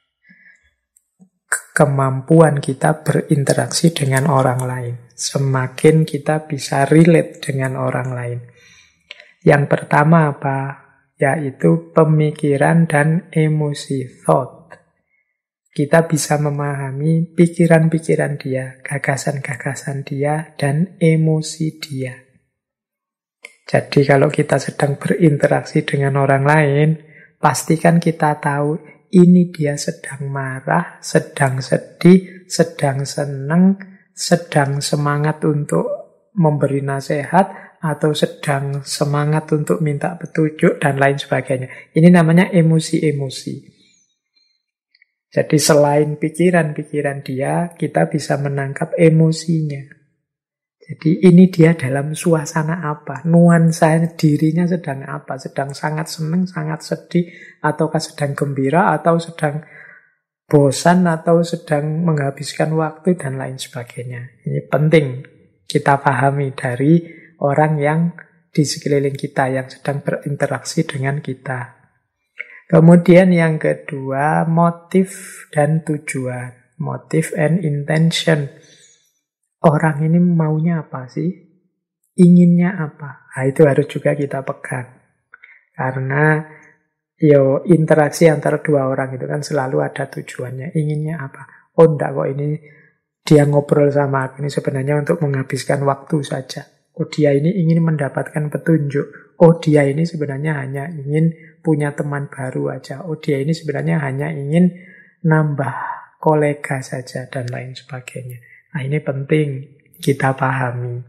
kemampuan kita berinteraksi dengan orang lain. Semakin kita bisa relate dengan orang lain. Yang pertama apa? Yaitu pemikiran dan emosi, thought. Kita bisa memahami pikiran-pikiran dia, gagasan-gagasan dia, dan emosi dia. Jadi kalau kita sedang berinteraksi dengan orang lain, pastikan kita tahu ini dia sedang marah, sedang sedih, sedang senang, sedang semangat untuk memberi nasihat, atau sedang semangat untuk minta petunjuk, dan lain sebagainya. Ini namanya emosi-emosi. Jadi selain pikiran-pikiran dia, kita bisa menangkap emosinya. Jadi ini dia dalam suasana apa, nuansa dirinya sedang apa, sedang sangat senang, sangat sedih, ataukah sedang gembira, atau sedang bosan, atau sedang menghabiskan waktu, dan lain sebagainya. Ini penting kita pahami dari orang yang di sekeliling kita, yang sedang berinteraksi dengan kita. Kemudian yang kedua, motif dan tujuan. Motif and intention. Orang ini maunya apa sih? Inginnya apa? Nah, itu harus juga kita pegang. Karena interaksi antara dua orang itu kan selalu ada tujuannya. Inginnya apa? Oh enggak kok, ini dia ngobrol sama aku ini sebenarnya untuk menghabiskan waktu saja. Oh dia ini ingin mendapatkan petunjuk. Oh dia ini sebenarnya hanya ingin punya teman baru aja. Oh dia ini sebenarnya hanya ingin nambah kolega saja, dan lain sebagainya. Nah ini penting kita pahami.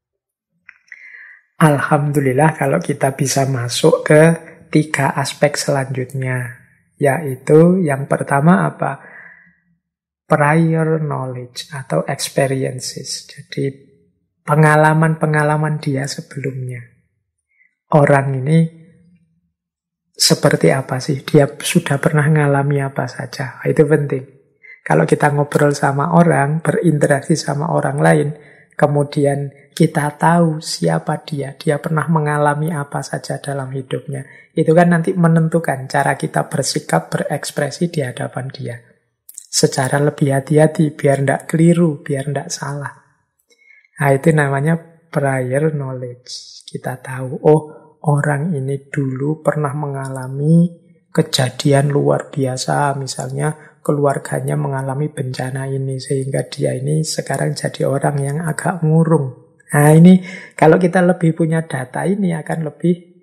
Alhamdulillah kalau kita bisa masuk ke 3 aspek selanjutnya. Yaitu yang pertama apa? Prior knowledge atau experiences. Jadi pengalaman-pengalaman dia sebelumnya. Orang ini seperti apa sih? Dia sudah pernah mengalami apa saja? Itu penting. Kalau kita ngobrol sama orang, berinteraksi sama orang lain, kemudian kita tahu siapa dia pernah mengalami apa saja dalam hidupnya, itu kan nanti menentukan cara kita bersikap, berekspresi di hadapan dia. Secara lebih hati-hati, biar tidak keliru, biar tidak salah. Nah, itu namanya prior knowledge. Kita tahu, oh orang ini dulu pernah mengalami kejadian luar biasa, misalnya keluarganya mengalami bencana ini, sehingga dia ini sekarang jadi orang yang agak murung. Nah ini, kalau kita lebih punya data ini akan lebih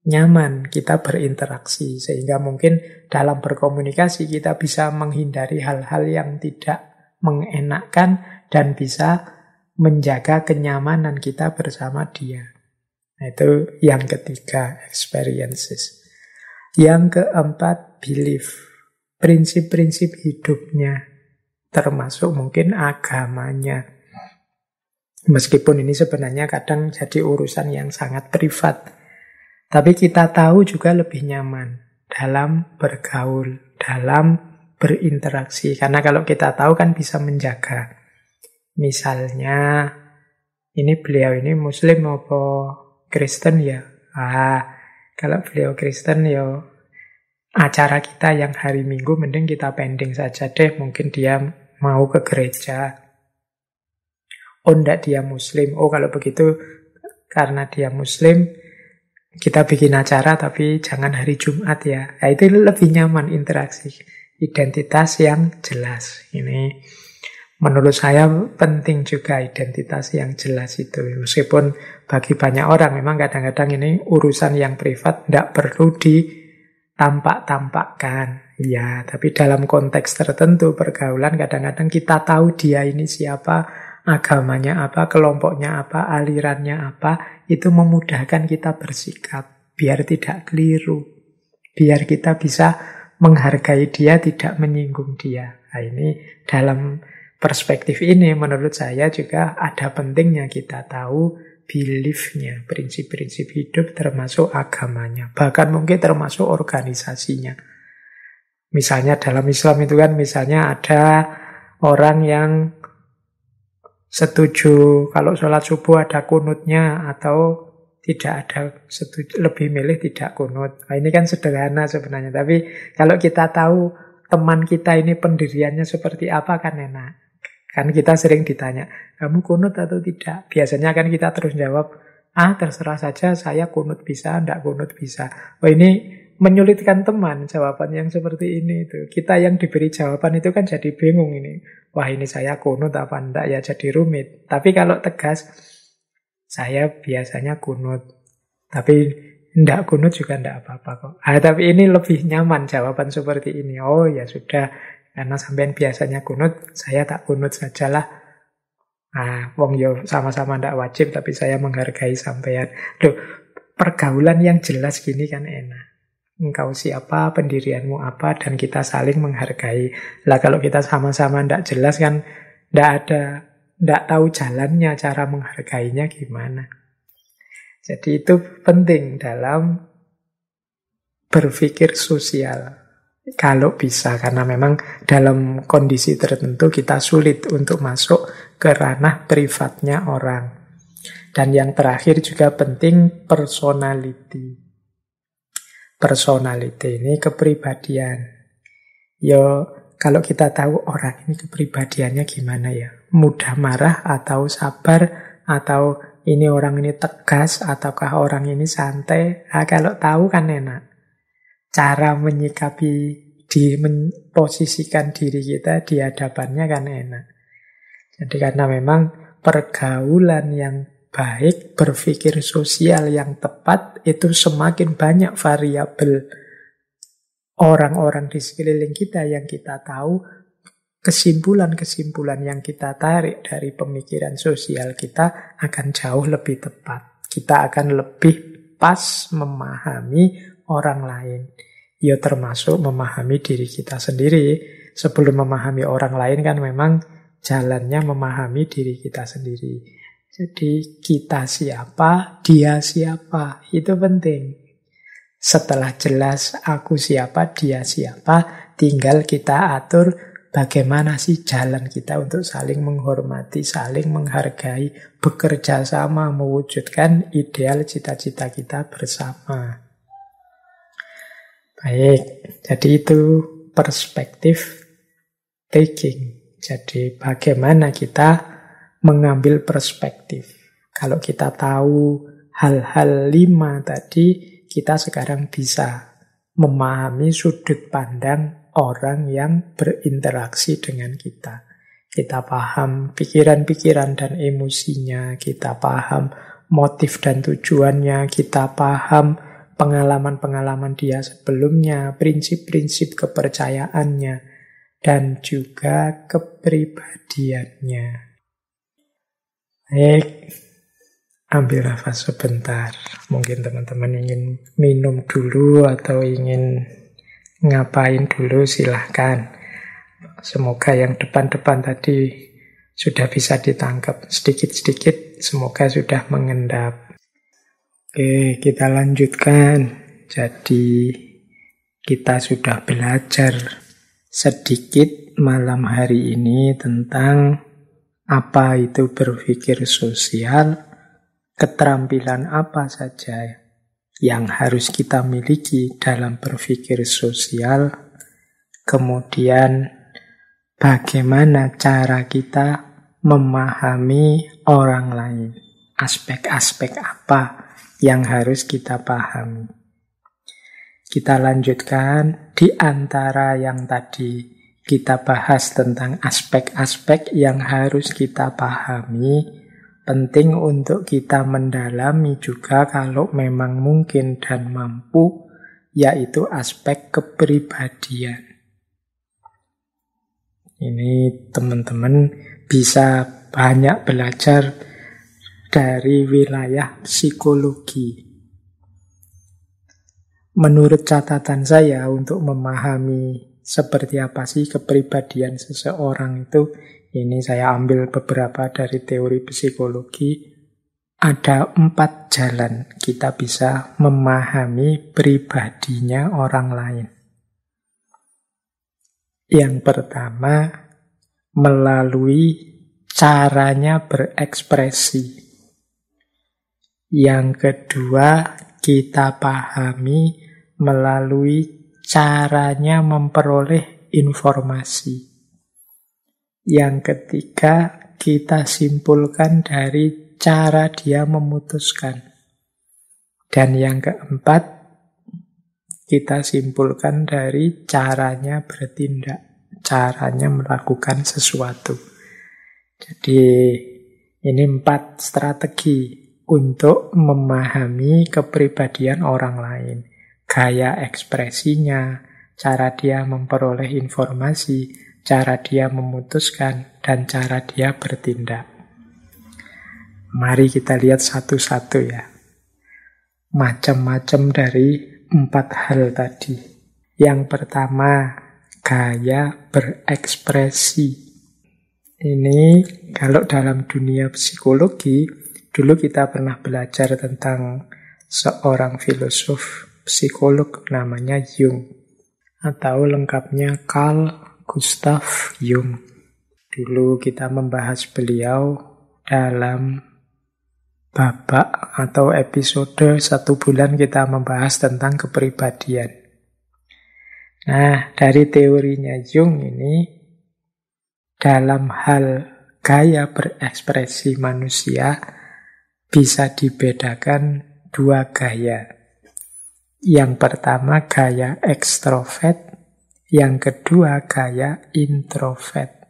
nyaman kita berinteraksi. Sehingga mungkin dalam berkomunikasi kita bisa menghindari hal-hal yang tidak mengenakkan dan bisa menjaga kenyamanan kita bersama dia. Nah, itu yang ketiga, experiences. Yang keempat, belief. Prinsip-prinsip hidupnya, termasuk mungkin agamanya. Meskipun ini sebenarnya kadang jadi urusan yang sangat privat. Tapi kita tahu juga lebih nyaman dalam bergaul, dalam berinteraksi. Karena kalau kita tahu kan bisa menjaga. Misalnya, ini beliau ini Muslim apa Kristen ya? Kalau beliau Kristen ya acara kita yang hari Minggu mending kita pending saja deh. Mungkin dia mau ke gereja. Oh enggak, dia Muslim. Oh kalau begitu karena dia Muslim kita bikin acara tapi jangan hari Jumat ya. Nah, itu lebih nyaman interaksi. Identitas yang jelas. Ini menurut saya penting juga identitas yang jelas itu. Meskipun bagi banyak orang memang kadang-kadang ini urusan yang privat tidak perlu ditampak-tampakkan. Ya, tapi dalam konteks tertentu pergaulan kadang-kadang kita tahu dia ini siapa, agamanya apa, kelompoknya apa, alirannya apa, itu memudahkan kita bersikap biar tidak keliru. Biar kita bisa menghargai dia, tidak menyinggung dia. Nah, ini dalam perspektif ini menurut saya juga ada pentingnya kita tahu belief-nya, prinsip-prinsip hidup termasuk agamanya. Bahkan mungkin termasuk organisasinya. Misalnya dalam Islam itu kan misalnya ada orang yang setuju kalau sholat subuh ada kunutnya atau tidak ada, setuju, lebih milih tidak kunut. Nah, ini kan sederhana sebenarnya. Tapi kalau kita tahu teman kita ini pendiriannya seperti apa kan enak. Kan kita sering ditanya, kamu kunut atau tidak? Biasanya kan kita terus jawab, terserah saja, saya kunut bisa, enggak kunut bisa. Oh ini menyulitkan teman jawaban yang seperti ini. Itu kita yang diberi jawaban itu kan jadi bingung ini. Wah ini saya kunut apa enggak ya, jadi rumit. Tapi kalau tegas, saya biasanya kunut. Tapi enggak kunut juga enggak apa-apa kok. Tapi ini lebih nyaman jawaban seperti ini. Oh ya sudah. Karena sampean biasanya kunut, saya tak kunut sajalah. Wong yo sama-sama ndak wajib, tapi saya menghargai sampean. Loh, pergaulan yang jelas gini kan enak. Engkau siapa, pendirianmu apa, dan kita saling menghargai. Lah kalau kita sama-sama ndak jelas kan ndak tahu jalannya, cara menghargainya gimana. Jadi itu penting dalam berpikir sosial. Kalau bisa, karena memang dalam kondisi tertentu kita sulit untuk masuk ke ranah privatnya orang. Dan yang terakhir juga penting, personality. Personality ini kepribadian. Kalau kita tahu orang ini kepribadiannya gimana ya, mudah marah atau sabar, atau ini orang ini tegas, ataukah orang ini santai. Kalau tahu kan enak. Cara menyikapi, memposisikan diri kita di hadapannya kan enak. Jadi karena memang pergaulan yang baik, berpikir sosial yang tepat, itu semakin banyak variabel orang-orang di sekeliling kita yang kita tahu, kesimpulan-kesimpulan yang kita tarik dari pemikiran sosial kita akan jauh lebih tepat. Kita akan lebih pas memahami orang lain. Ya termasuk memahami diri kita sendiri. Sebelum memahami orang lain kan memang jalannya memahami diri kita sendiri. Jadi kita siapa, dia siapa, itu penting. Setelah jelas aku siapa, dia siapa, tinggal kita atur bagaimana sih jalan kita untuk saling menghormati, saling menghargai, bekerja sama mewujudkan ideal cita-cita kita bersama. Baik, jadi itu perspektif taking. Jadi bagaimana kita mengambil perspektif. Kalau kita tahu hal-hal 5 tadi, kita sekarang bisa memahami sudut pandang orang yang berinteraksi dengan kita. Kita paham pikiran-pikiran dan emosinya, kita paham motif dan tujuannya, kita paham pengalaman-pengalaman dia sebelumnya, prinsip-prinsip kepercayaannya, dan juga kepribadiannya. Baik, ambil nafas sebentar. Mungkin teman-teman ingin minum dulu atau ingin ngapain dulu, silahkan. Semoga yang depan-depan tadi sudah bisa ditangkap sedikit-sedikit, semoga sudah mengendap. Oke, kita lanjutkan. Jadi, kita sudah belajar sedikit malam hari ini tentang apa itu berpikir sosial, keterampilan apa saja yang harus kita miliki dalam berpikir sosial, kemudian bagaimana cara kita memahami orang lain, aspek-aspek apa yang harus kita pahami. Kita lanjutkan di antara yang tadi kita bahas tentang aspek-aspek yang harus kita pahami. Penting untuk kita mendalami juga kalau memang mungkin dan mampu, yaitu aspek kepribadian. Ini teman-teman bisa banyak belajar dari wilayah psikologi. Menurut catatan saya, untuk memahami seperti apa sih kepribadian seseorang itu, ini saya ambil beberapa dari teori psikologi, ada 4 jalan kita bisa memahami pribadinya orang lain. Yang pertama, melalui caranya berekspresi. Yang kedua, kita pahami melalui caranya memperoleh informasi. Yang ketiga, kita simpulkan dari cara dia memutuskan. Dan yang keempat, kita simpulkan dari caranya bertindak, caranya melakukan sesuatu. Jadi, ini 4 strategi untuk memahami kepribadian orang lain. Gaya ekspresinya, cara dia memperoleh informasi, cara dia memutuskan, dan cara dia bertindak. Mari kita lihat satu-satu ya. Macam-macam dari 4 hal tadi. Yang pertama, gaya berekspresi. Ini kalau dalam dunia psikologi, dulu kita pernah belajar tentang seorang filosof psikolog namanya Jung, atau lengkapnya Carl Gustav Jung. Dulu kita membahas beliau dalam babak atau episode 1 bulan kita membahas tentang kepribadian. Nah, dari teorinya Jung ini, dalam hal gaya berekspresi manusia bisa dibedakan 2 gaya. Yang pertama gaya ekstrovert, yang kedua gaya introvert.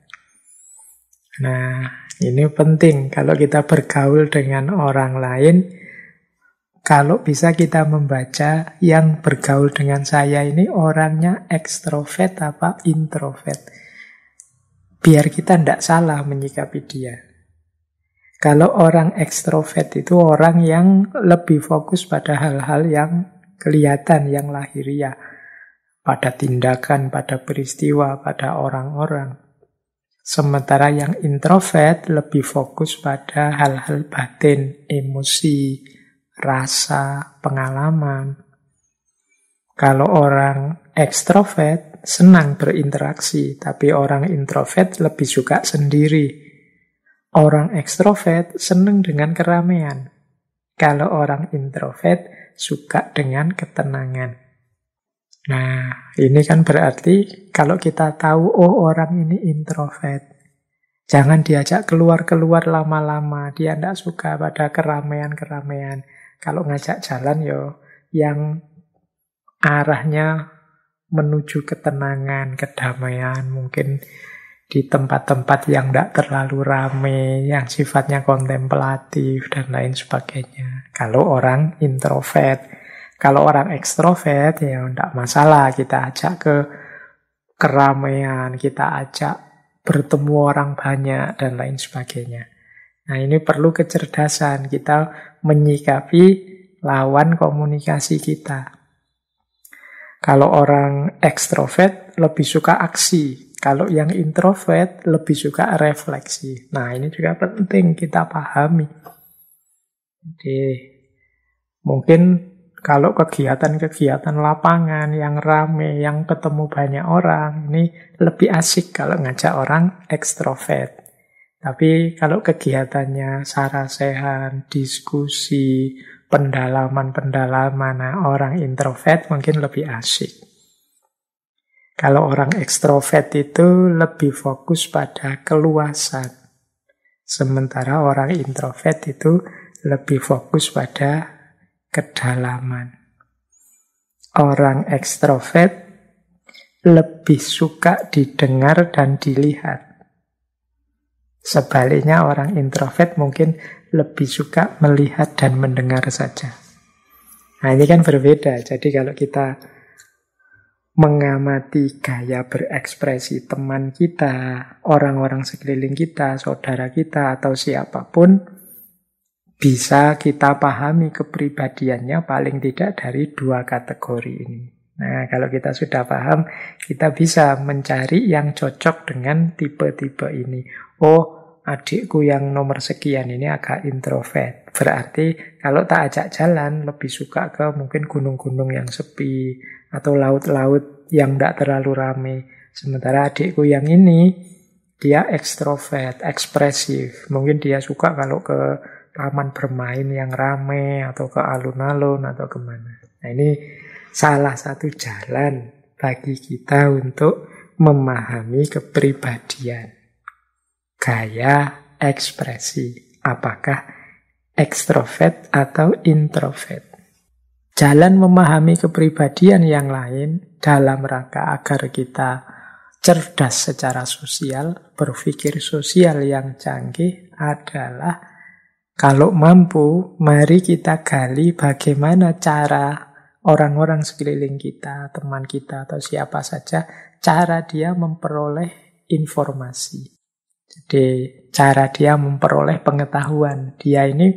Nah, ini penting kalau kita bergaul dengan orang lain. Kalau bisa kita membaca yang bergaul dengan saya ini orangnya ekstrovert apa introvert. Biar kita tidak salah menyikapi dia. Kalau orang ekstrovert itu orang yang lebih fokus pada hal-hal yang kelihatan, yang lahiriah. Pada tindakan, pada peristiwa, pada orang-orang. Sementara yang introvert lebih fokus pada hal-hal batin, emosi, rasa, pengalaman. Kalau orang ekstrovert senang berinteraksi, tapi orang introvert lebih suka sendiri. Orang ekstrovert senang dengan keramaian. Kalau orang introvert suka dengan ketenangan. Nah, ini kan berarti kalau kita tahu, oh orang ini introvert, jangan diajak keluar-keluar lama-lama. Dia tidak suka pada keramaian-keramaian. Kalau ngajak jalan, yang arahnya menuju ketenangan, kedamaian, mungkin di tempat-tempat yang tidak terlalu ramai, yang sifatnya kontemplatif, dan lain sebagainya. Kalau orang introvert, Kalau orang ekstrovert ya enggak masalah, kita ajak ke keramaian, kita ajak bertemu orang banyak dan lain sebagainya. Nah, ini perlu kecerdasan kita menyikapi lawan komunikasi kita. Kalau orang ekstrovert lebih suka aksi, kalau yang introvert lebih suka refleksi. Nah, ini juga penting kita pahami. Jadi, mungkin kalau kegiatan-kegiatan lapangan yang rame, yang ketemu banyak orang, ini lebih asik kalau ngajak orang ekstrovert. Tapi kalau kegiatannya sarasehan, diskusi, pendalaman-pendalaman, nah orang introvert mungkin lebih asik. Kalau orang ekstrovert itu lebih fokus pada keluasan. Sementara orang introvert itu lebih fokus pada kedalaman. Orang ekstrovert lebih suka didengar dan dilihat. Sebaliknya orang introvert mungkin lebih suka melihat dan mendengar saja. Nah, ini kan berbeda. Jadi kalau kita mengamati gaya berekspresi teman kita, orang-orang sekeliling kita, saudara kita, atau siapapun, bisa kita pahami kepribadiannya paling tidak dari dua kategori ini. Nah, kalau kita sudah paham, kita bisa mencari yang cocok dengan tipe-tipe ini. Oh, adikku yang nomor sekian ini agak introvert. Berarti kalau tak ajak jalan, lebih suka ke mungkin gunung-gunung yang sepi, atau laut-laut yang tidak terlalu ramai. Sementara adikku yang ini, dia ekstrovert, ekspresif. Mungkin dia suka kalau ke taman bermain yang ramai, atau ke alun-alun, atau kemana. Nah, ini salah satu jalan bagi kita untuk memahami kepribadian. Gaya ekspresi. Apakah ekstrovert atau introvert? Jalan memahami kepribadian yang lain dalam rangka agar kita cerdas secara sosial, berpikir sosial yang canggih adalah kalau mampu, mari kita gali bagaimana cara orang-orang sekeliling kita, teman kita, atau siapa saja, cara dia memperoleh informasi. Jadi, cara dia memperoleh pengetahuan. Dia ini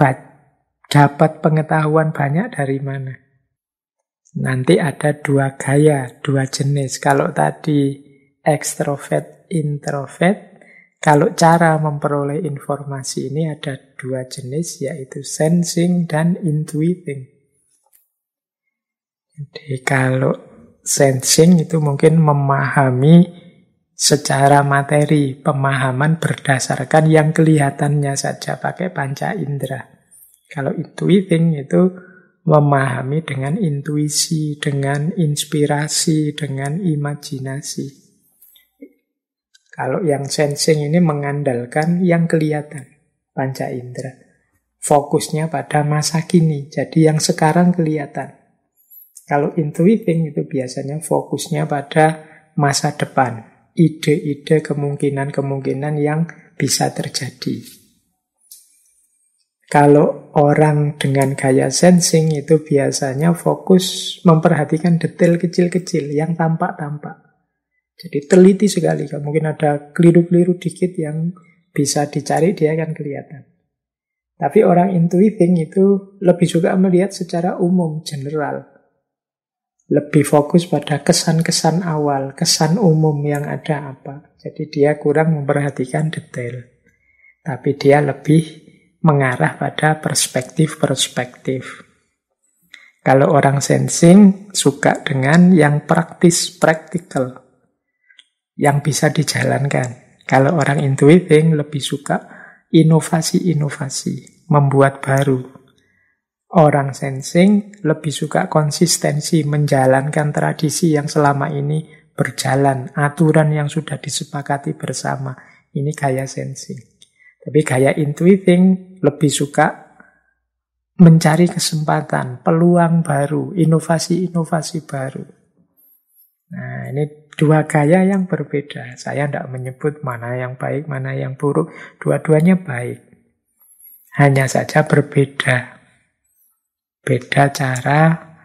dapat pengetahuan banyak dari mana. Nanti ada dua gaya, dua jenis. Kalau tadi ekstrovert, introvert, kalau cara memperoleh informasi ini ada dua jenis, yaitu sensing dan intuiting. Jadi kalau sensing itu mungkin memahami secara materi, pemahaman berdasarkan yang kelihatannya saja, pakai panca indera. Kalau intuiting itu memahami dengan intuisi, dengan inspirasi, dengan imajinasi. Kalau yang sensing ini mengandalkan yang kelihatan, panca indera. Fokusnya pada masa kini, jadi yang sekarang kelihatan. Kalau intuiting itu biasanya fokusnya pada masa depan, ide-ide, kemungkinan-kemungkinan yang bisa terjadi. Kalau orang dengan gaya sensing itu biasanya fokus memperhatikan detail kecil-kecil yang tampak-tampak. Jadi teliti sekali, mungkin ada keliru-keliru dikit yang bisa dicari, dia akan kelihatan. Tapi orang intuiting itu lebih suka melihat secara umum, general. Lebih fokus pada kesan-kesan awal, kesan umum yang ada apa. Jadi dia kurang memperhatikan detail. Tapi dia lebih mengarah pada perspektif-perspektif. Kalau orang sensing suka dengan yang praktis, practical, yang bisa dijalankan. Kalau orang intuiting lebih suka inovasi-inovasi, membuat baru. Orang sensing lebih suka konsistensi, menjalankan tradisi yang selama ini berjalan, aturan yang sudah disepakati bersama. Ini gaya sensing. Tapi gaya intuiting lebih suka mencari kesempatan, peluang baru, inovasi-inovasi baru. Nah, ini dua gaya yang berbeda. Saya tidak menyebut mana yang baik, mana yang buruk. Dua-duanya baik. Hanya saja berbeda. Beda cara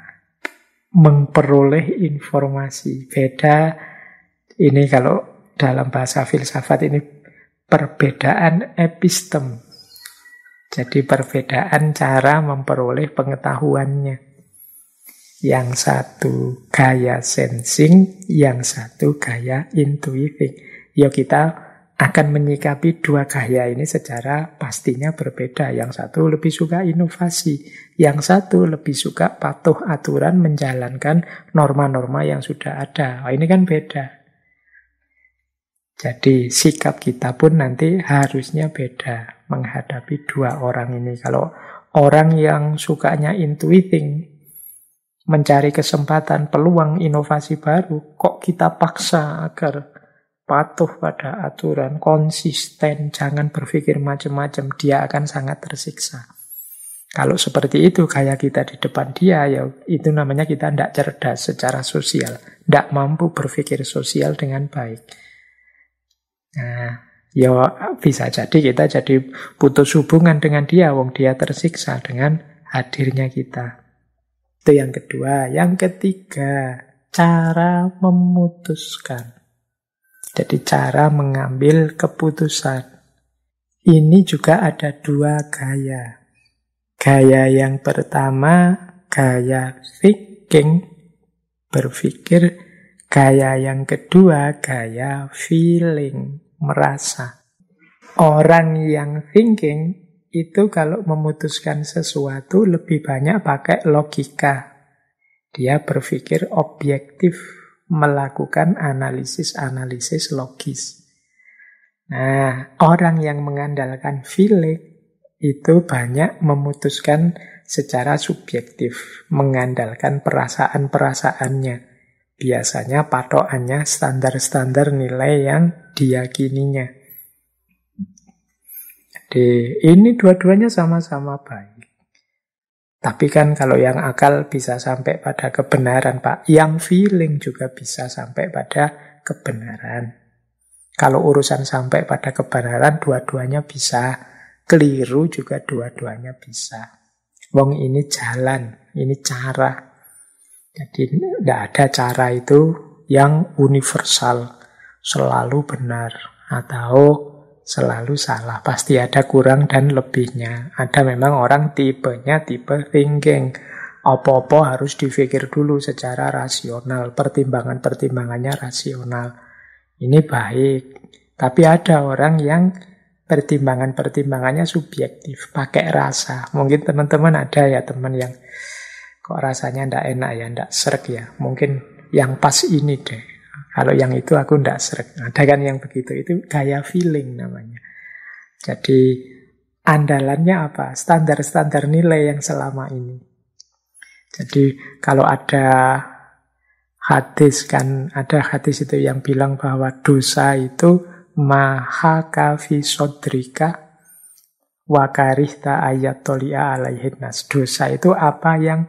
memperoleh informasi. Beda, ini kalau dalam bahasa filsafat ini perbedaan epistem. Jadi perbedaan cara memperoleh pengetahuannya. Yang satu gaya sensing, yang satu gaya intuiting. Ya kita akan menyikapi dua gaya ini secara pastinya berbeda. Yang satu lebih suka inovasi, yang satu lebih suka patuh aturan menjalankan norma-norma yang sudah ada. Ini kan beda. Jadi sikap kita pun nanti harusnya beda menghadapi dua orang ini. Kalau orang yang sukanya intuiting, mencari kesempatan, peluang, inovasi baru, kok kita paksa agar patuh pada aturan, konsisten, jangan berpikir macam-macam, dia akan sangat tersiksa. Kalau seperti itu kayak kita di depan dia, ya itu namanya kita tidak cerdas secara sosial, tidak mampu berpikir sosial dengan baik. Nah, ya bisa jadi kita jadi putus hubungan dengan dia, wong dia tersiksa dengan hadirnya kita. Itu yang kedua. Yang ketiga, cara memutuskan. Jadi cara mengambil keputusan. Ini juga ada dua gaya. Gaya yang pertama, gaya thinking, berpikir. Gaya yang kedua, gaya feeling, merasa. Orang yang thinking itu kalau memutuskan sesuatu lebih banyak pakai logika. Dia berpikir objektif, melakukan analisis-analisis logis. Nah, orang yang mengandalkan feeling itu banyak memutuskan secara subjektif, mengandalkan perasaan-perasaannya. Biasanya patokannya standar-standar nilai yang diyakininya. Jadi ini dua-duanya sama-sama baik. Tapi kan kalau yang akal bisa sampai pada kebenaran, Pak. Yang feeling juga bisa sampai pada kebenaran. Kalau urusan sampai pada kebenaran, dua-duanya bisa. Keliru juga dua-duanya bisa. Wong ini jalan, ini cara. Jadi tidak ada cara itu yang universal, selalu benar, atau selalu salah. Pasti ada kurang dan lebihnya. Ada memang orang tipenya tipe thinking. Apa-apa harus dipikir dulu secara rasional. Pertimbangan-pertimbangannya rasional. Ini baik. Tapi ada orang yang pertimbangan-pertimbangannya subjektif. Pakai rasa. Mungkin teman-teman ada ya teman yang kok rasanya ndak enak ya, ndak srek ya. Mungkin yang pas ini deh. Kalau yang itu aku ndak srek. Ada kan yang begitu. Itu gaya feeling namanya. Jadi andalannya apa? Standar-standar nilai yang selama ini. Jadi kalau ada hadis kan, ada hadis itu yang bilang bahwa dosa itu mahaka fi sodrika wa karihta ayat tolia alaihin nas. Dosa itu apa yang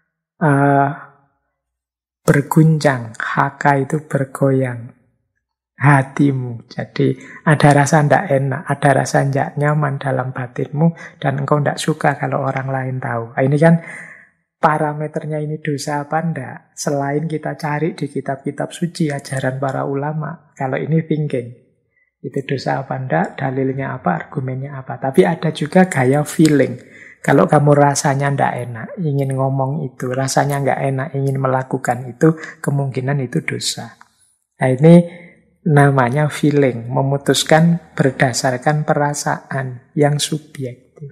berguncang, haka itu bergoyang hatimu. Jadi ada rasa ndak enak, ada rasa ndak nyaman dalam batinmu dan engkau ndak suka kalau orang lain tahu. Ini kan parameternya ini dosa apa ndak? Selain kita cari di kitab-kitab suci ajaran para ulama, kalau ini thinking, itu dosa apa ndak? Dalilnya apa? Argumennya apa? Tapi ada juga gaya feeling. Kalau kamu rasanya ndak enak, ingin ngomong itu, rasanya nggak enak, ingin melakukan itu, kemungkinan itu dosa. Nah ini namanya feeling, memutuskan berdasarkan perasaan yang subjektif.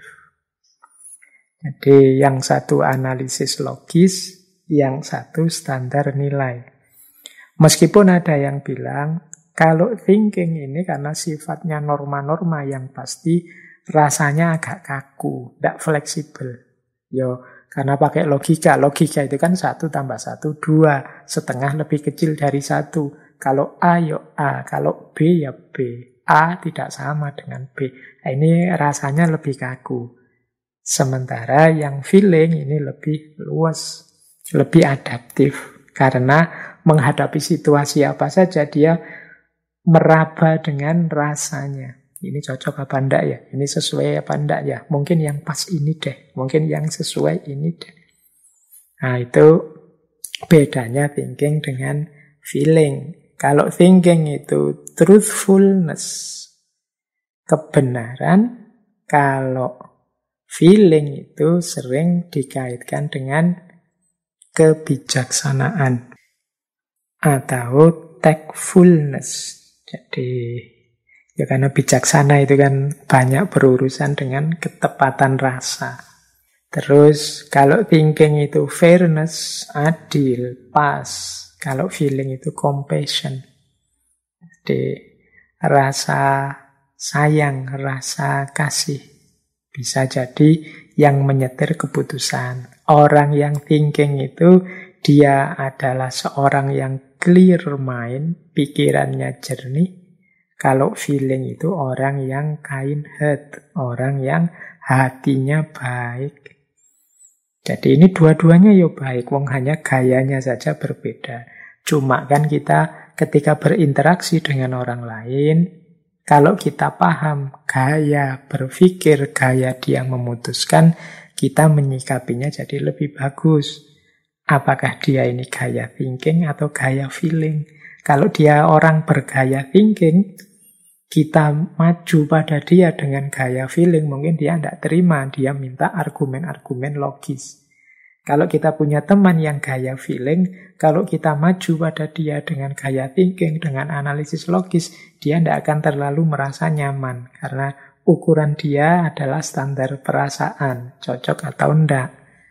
Jadi yang satu analisis logis, yang satu standar nilai. Meskipun ada yang bilang, kalau thinking ini karena sifatnya norma-norma yang pasti, rasanya agak kaku, tidak fleksibel. Yo, karena pakai logika. Logika itu kan 1 tambah 1, 2. Setengah lebih kecil dari 1. Kalau A, ya A. Kalau B, ya B. A tidak sama dengan B. Nah, ini rasanya lebih kaku. Sementara yang feeling ini lebih luas, lebih adaptif. Karena menghadapi situasi apa saja, dia meraba dengan rasanya. Ini cocok apa enggak ya? Ini sesuai apa enggak ya? Mungkin yang pas ini deh. Mungkin yang sesuai ini deh. Nah itu Bedanya thinking dengan feeling. Kalau thinking itu truthfulness, kebenaran. Kalau feeling itu sering dikaitkan dengan kebijaksanaan atau tactfulness. Jadi, ya karena bijaksana itu kan banyak berurusan dengan ketepatan rasa. Terus kalau thinking itu fairness, adil, pas. Kalau feeling itu compassion. Jadi rasa sayang, rasa kasih. Bisa jadi yang menyetir keputusan. Orang yang thinking itu dia adalah seorang yang clear mind, pikirannya jernih. Kalau feeling itu orang yang kind heart, orang yang hatinya baik. Jadi ini dua-duanya ya baik, wong hanya gayanya saja berbeda. Cuma kan kita ketika berinteraksi dengan orang lain, kalau kita paham gaya berpikir, gaya dia memutuskan, kita menyikapinya jadi lebih bagus. Apakah dia ini gaya thinking atau gaya feeling? Kalau dia orang bergaya thinking, kita maju pada dia dengan gaya feeling, mungkin dia tidak terima, dia minta argumen-argumen logis. Kalau kita punya teman yang gaya feeling, kalau kita maju pada dia dengan gaya thinking, dengan analisis logis, dia tidak akan terlalu merasa nyaman. Karena ukuran dia adalah standar perasaan, cocok atau enggak.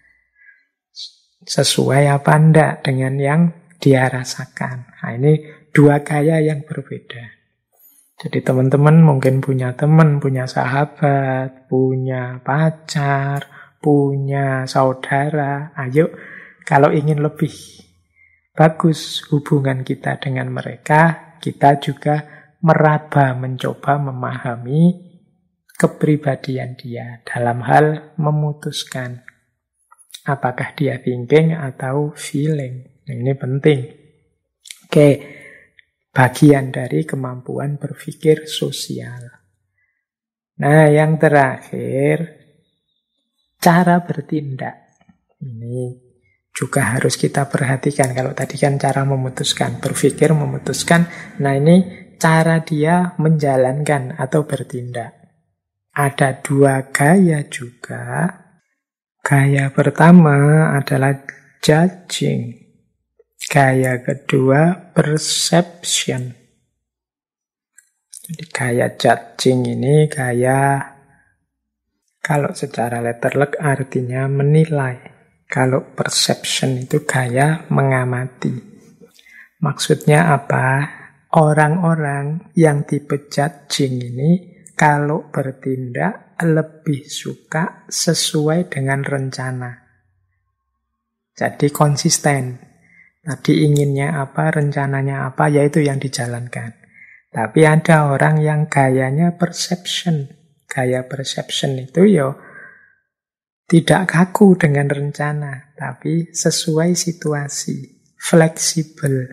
Sesuai apa enggak dengan yang dia rasakan. Nah, ini dua gaya yang berbeda. Jadi teman-teman mungkin punya teman, punya sahabat, punya pacar, punya saudara. Ayo, kalau ingin lebih bagus hubungan kita dengan mereka, kita juga meraba, mencoba memahami kepribadian dia dalam hal memutuskan apakah dia thinking atau feeling. Ini penting. Oke, bagian dari kemampuan berpikir sosial. Nah, yang terakhir, cara bertindak. Ini juga harus kita perhatikan. Kalau tadi kan cara memutuskan, berpikir memutuskan. Nah, ini cara dia menjalankan atau bertindak. Ada dua gaya juga. Gaya pertama adalah judging. Gaya kedua perception. Jadi gaya judging ini gaya, kalau secara letterlek artinya menilai. Kalau perception itu gaya mengamati. Maksudnya apa? Orang-orang yang tipe judging ini kalau bertindak lebih suka sesuai dengan rencana. Jadi konsisten. Tadi inginnya apa, rencananya apa, yaitu yang dijalankan. Tapi ada orang yang gayanya perception. Gaya perception itu ya tidak kaku dengan rencana, tapi sesuai situasi, fleksibel.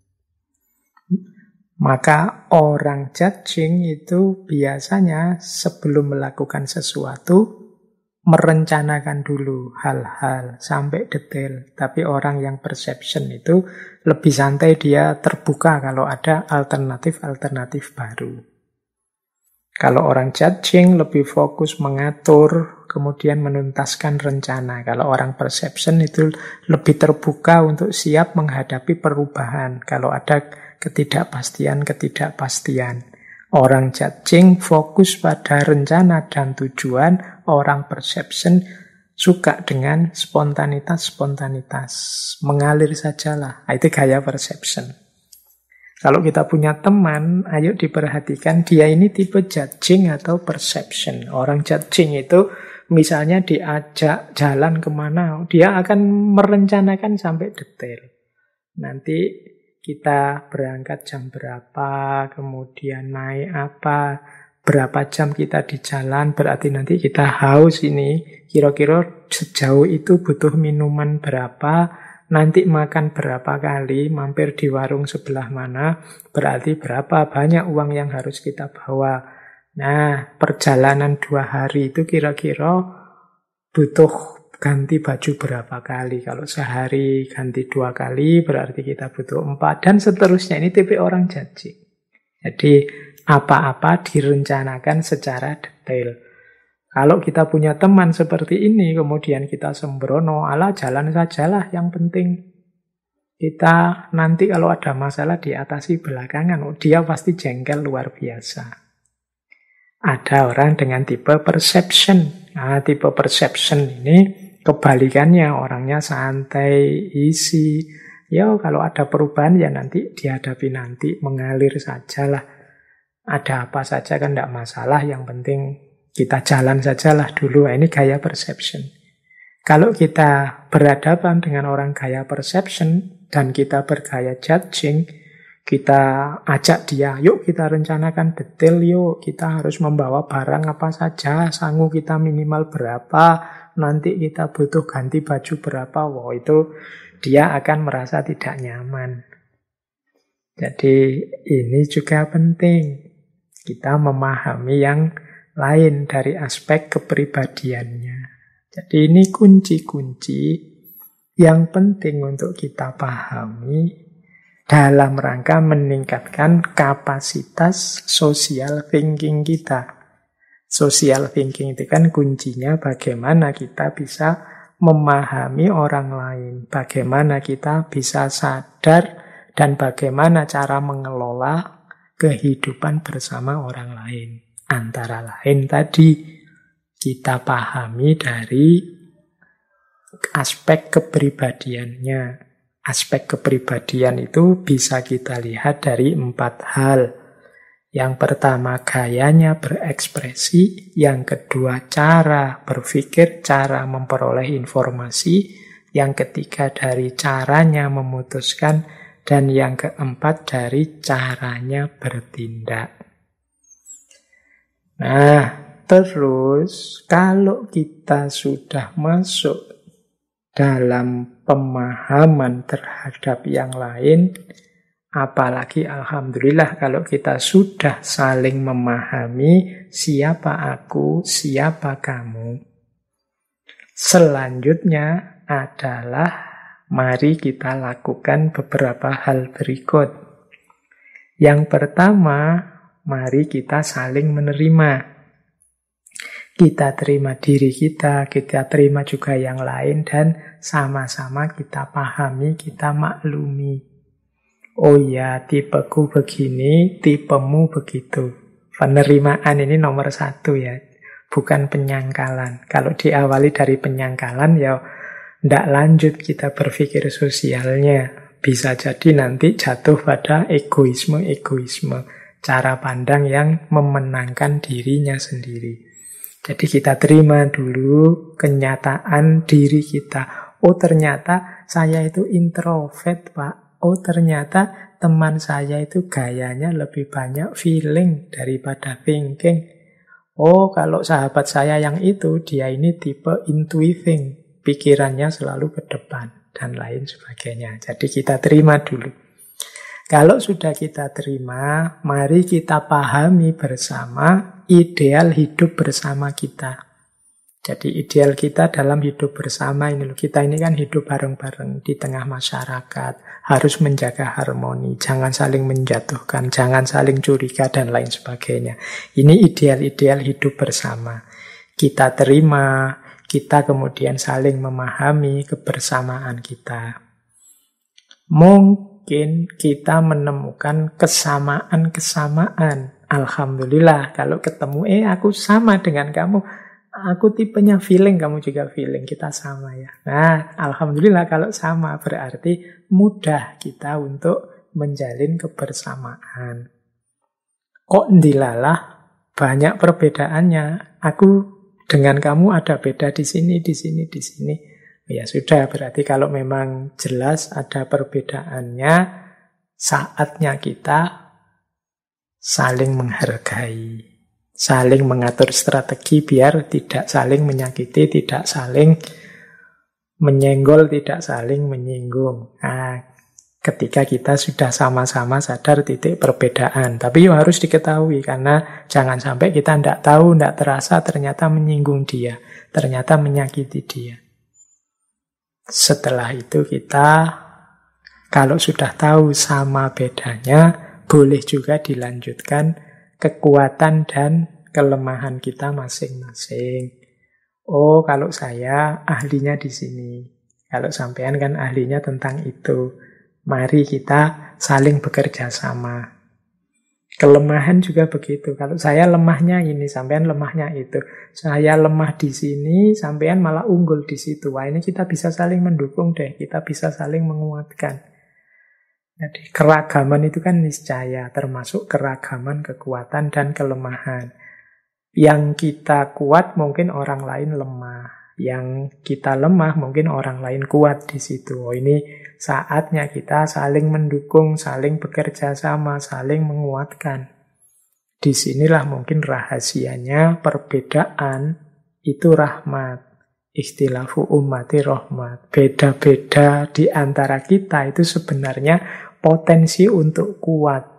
Maka orang judging itu biasanya sebelum melakukan sesuatu, merencanakan dulu hal-hal sampai detail. Tapi orang yang perception itu lebih santai, dia terbuka kalau ada alternatif-alternatif baru. Kalau orang judging lebih fokus mengatur, kemudian menuntaskan rencana. Kalau orang perception itu lebih terbuka untuk siap menghadapi perubahan. Kalau ada ketidakpastian. Orang judging fokus pada rencana dan tujuan, orang perception suka dengan spontanitas. Mengalir sajalah. Itu gaya perception. Kalau kita punya teman, ayo diperhatikan dia ini tipe judging atau perception. Orang judging itu misalnya diajak jalan kemana, dia akan merencanakan sampai detail. Nanti kita berangkat jam berapa, kemudian naik apa, berapa jam kita di jalan, berarti nanti kita haus ini, kira-kira sejauh itu butuh minuman berapa, nanti makan berapa kali, mampir di warung sebelah mana, berarti berapa banyak uang yang harus kita bawa. Nah, perjalanan 2 hari itu kira-kira butuh ganti baju berapa kali. Kalau sehari ganti 2 kali, berarti kita butuh 4, dan seterusnya. Ini tipe orang judging. Jadi apa-apa direncanakan secara detail. Kalau kita punya teman seperti ini, kemudian kita sembrono, ala jalan sajalah, yang penting kita nanti kalau ada masalah diatasi belakangan. Oh, dia pasti jengkel luar biasa. Ada orang dengan tipe perception. Nah, tipe perception ini kebalikannya, orangnya santai, easy. Ya, kalau ada perubahan ya nanti dihadapi nanti, mengalir sajalah. Ada apa saja kan tidak masalah, yang penting kita jalan sajalah dulu. Ini gaya perception. Kalau kita berhadapan dengan orang gaya perception dan kita bergaya judging, kita ajak dia, yuk kita rencanakan detail, yuk kita harus membawa barang apa saja, sangu kita minimal berapa, nanti kita butuh ganti baju berapa. Wow, itu dia akan merasa tidak nyaman. Jadi ini juga penting, kita memahami yang lain dari aspek kepribadiannya. Jadi ini kunci-kunci yang penting untuk kita pahami dalam rangka meningkatkan kapasitas social thinking kita. Social thinking itu kan kuncinya bagaimana kita bisa memahami orang lain, bagaimana kita bisa sadar, dan bagaimana cara mengelola kehidupan bersama orang lain. Antara lain tadi, kita pahami dari aspek kepribadiannya. Aspek kepribadian itu bisa kita lihat dari 4 hal. Yang pertama, gayanya berekspresi. Yang kedua, cara berpikir, cara memperoleh informasi. Yang ketiga, dari caranya memutuskan. Dan yang keempat, dari caranya bertindak. Nah, terus kalau kita sudah masuk dalam pemahaman terhadap yang lain, apalagi alhamdulillah kalau kita sudah saling memahami siapa aku, siapa kamu. Selanjutnya adalah mari kita lakukan beberapa hal berikut. Yang pertama, mari kita saling menerima. Kita terima diri kita terima juga yang lain, dan sama-sama kita pahami, kita maklumi. Oh ya, tipeku begini, tipemu begitu. Penerimaan ini nomor 1 ya, bukan penyangkalan. Kalau diawali dari penyangkalan ya tidak lanjut kita berpikir sosialnya. Bisa jadi nanti jatuh pada egoisme, cara pandang yang memenangkan dirinya sendiri. Jadi kita terima dulu kenyataan diri kita. Oh ternyata saya itu introvert, Pak. Oh ternyata teman saya itu gayanya lebih banyak feeling daripada thinking. Oh kalau sahabat saya yang itu, dia ini tipe intuiting. Pikirannya selalu ke depan dan lain sebagainya. Jadi kita terima dulu. Kalau sudah kita terima, mari kita pahami bersama ideal hidup bersama kita. Jadi ideal kita dalam hidup bersama ini loh. Kita ini kan hidup bareng-bareng di tengah masyarakat. Harus menjaga harmoni. Jangan saling menjatuhkan. Jangan saling curiga dan lain sebagainya. Ini ideal-ideal hidup bersama. Kita terima. Kita kemudian saling memahami kebersamaan kita. Mungkin kita menemukan kesamaan-kesamaan. Alhamdulillah kalau ketemu, aku sama dengan kamu. Aku tipenya feeling, kamu juga feeling. Kita sama ya. Nah, alhamdulillah kalau sama. Berarti mudah kita untuk menjalin kebersamaan. Kok ndilalah banyak perbedaannya. Aku dengan kamu ada beda di sini, di sini, di sini. Ya sudah, berarti kalau memang jelas ada perbedaannya, saatnya kita saling menghargai, saling mengatur strategi biar tidak saling menyakiti, tidak saling menyenggol, tidak saling menyinggung. Nah, ketika kita sudah sama-sama sadar titik perbedaan. Tapi harus diketahui, karena jangan sampai kita tidak tahu, tidak terasa, ternyata menyinggung dia, ternyata menyakiti dia. Setelah itu kita, kalau sudah tahu sama bedanya, boleh juga dilanjutkan kekuatan dan kelemahan kita masing-masing. Oh, kalau saya ahlinya di sini. Kalau sampean kan ahlinya tentang itu. Mari kita saling bekerja sama. Kelemahan juga begitu. Kalau saya lemahnya ini, sampean lemahnya itu. Saya lemah di sini, sampean malah unggul di situ. Wah, ini kita bisa saling mendukung deh. Kita bisa saling menguatkan. Jadi keragaman itu kan niscaya, termasuk keragaman kekuatan dan kelemahan. Yang kita kuat mungkin orang lain lemah. Yang kita lemah mungkin orang lain kuat di situ. Oh, ini saatnya kita saling mendukung, saling bekerja sama, saling menguatkan. Disinilah mungkin rahasianya perbedaan itu rahmat. Ikhtilafu ummati rahmat. Beda-beda di antara kita itu sebenarnya potensi untuk kuat.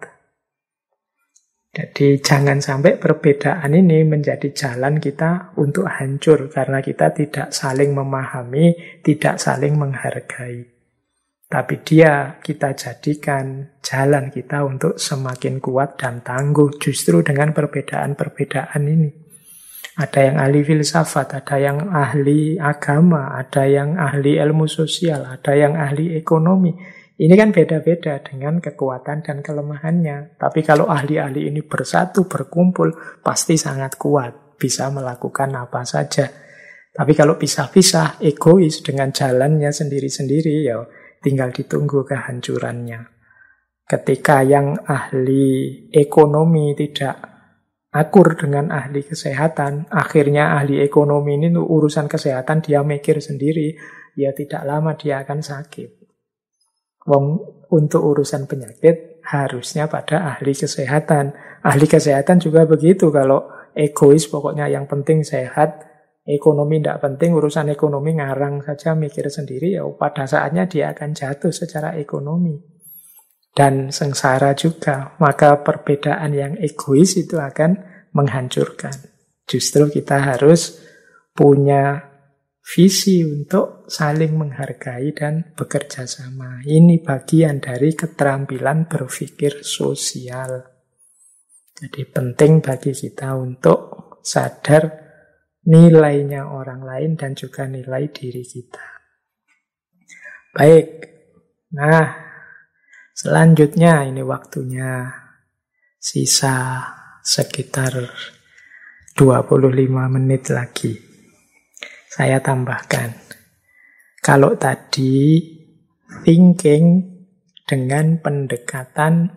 Jadi jangan sampai perbedaan ini menjadi jalan kita untuk hancur karena kita tidak saling memahami, tidak saling menghargai. Tapi dia kita jadikan jalan kita untuk semakin kuat dan tangguh justru dengan perbedaan-perbedaan ini. Ada yang ahli filsafat, ada yang ahli agama, ada yang ahli ilmu sosial, ada yang ahli ekonomi. Ini kan beda-beda dengan kekuatan dan kelemahannya. Tapi kalau ahli-ahli ini bersatu, berkumpul, pasti sangat kuat. Bisa melakukan apa saja. Tapi kalau pisah-pisah, egois dengan jalannya sendiri-sendiri, ya tinggal ditunggu kehancurannya. Ketika yang ahli ekonomi tidak akur dengan ahli kesehatan, akhirnya ahli ekonomi ini urusan kesehatan dia mikir sendiri, ya tidak lama dia akan sakit. Wong untuk urusan penyakit harusnya pada ahli kesehatan. Ahli kesehatan juga begitu. Kalau egois pokoknya yang penting sehat, ekonomi tidak penting, urusan ekonomi ngarang saja mikir sendiri, ya pada saatnya dia akan jatuh secara ekonomi. Dan sengsara juga. Maka perbedaan yang egois itu akan menghancurkan. Justru kita harus punya visi untuk saling menghargai dan bekerja sama. Ini bagian dari keterampilan berpikir sosial. Jadi penting bagi kita untuk sadar nilainya orang lain dan juga nilai diri kita. Baik. Nah, selanjutnya ini waktunya sisa sekitar 25 menit lagi. Saya tambahkan, kalau tadi thinking dengan pendekatan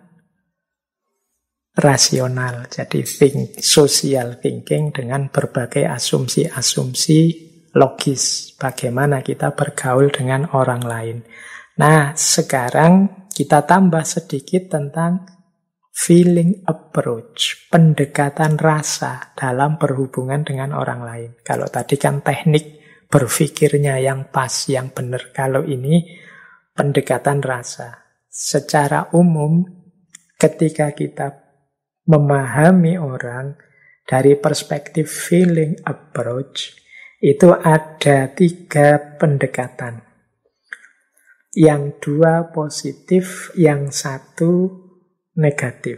rasional, jadi social thinking dengan berbagai asumsi-asumsi logis, bagaimana kita bergaul dengan orang lain. Nah, sekarang kita tambah sedikit tentang feeling approach, pendekatan rasa dalam berhubungan dengan orang lain. Kalau tadi kan teknik berpikirnya yang pas, yang benar. Kalau ini pendekatan rasa. Secara umum, ketika kita memahami orang dari perspektif feeling approach, itu ada 3 pendekatan. Yang 2 positif, yang 1 negatif.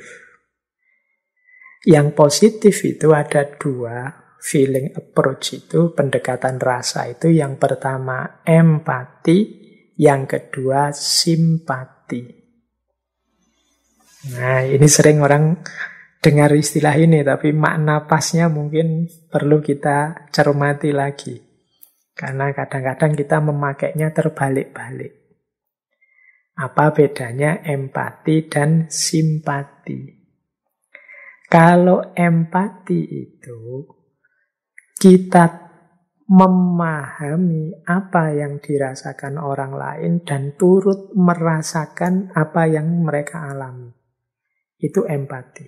Yang positif itu ada 2 feeling approach itu, pendekatan rasa itu. Yang pertama empati, yang kedua simpati. Nah, ini sering orang dengar istilah ini, tapi makna pasnya mungkin perlu kita cermati lagi. Karena kadang-kadang kita memakainya terbalik-balik. Apa bedanya empati dan simpati? Kalau empati itu kita memahami apa yang dirasakan orang lain dan turut merasakan apa yang mereka alami. Itu empati.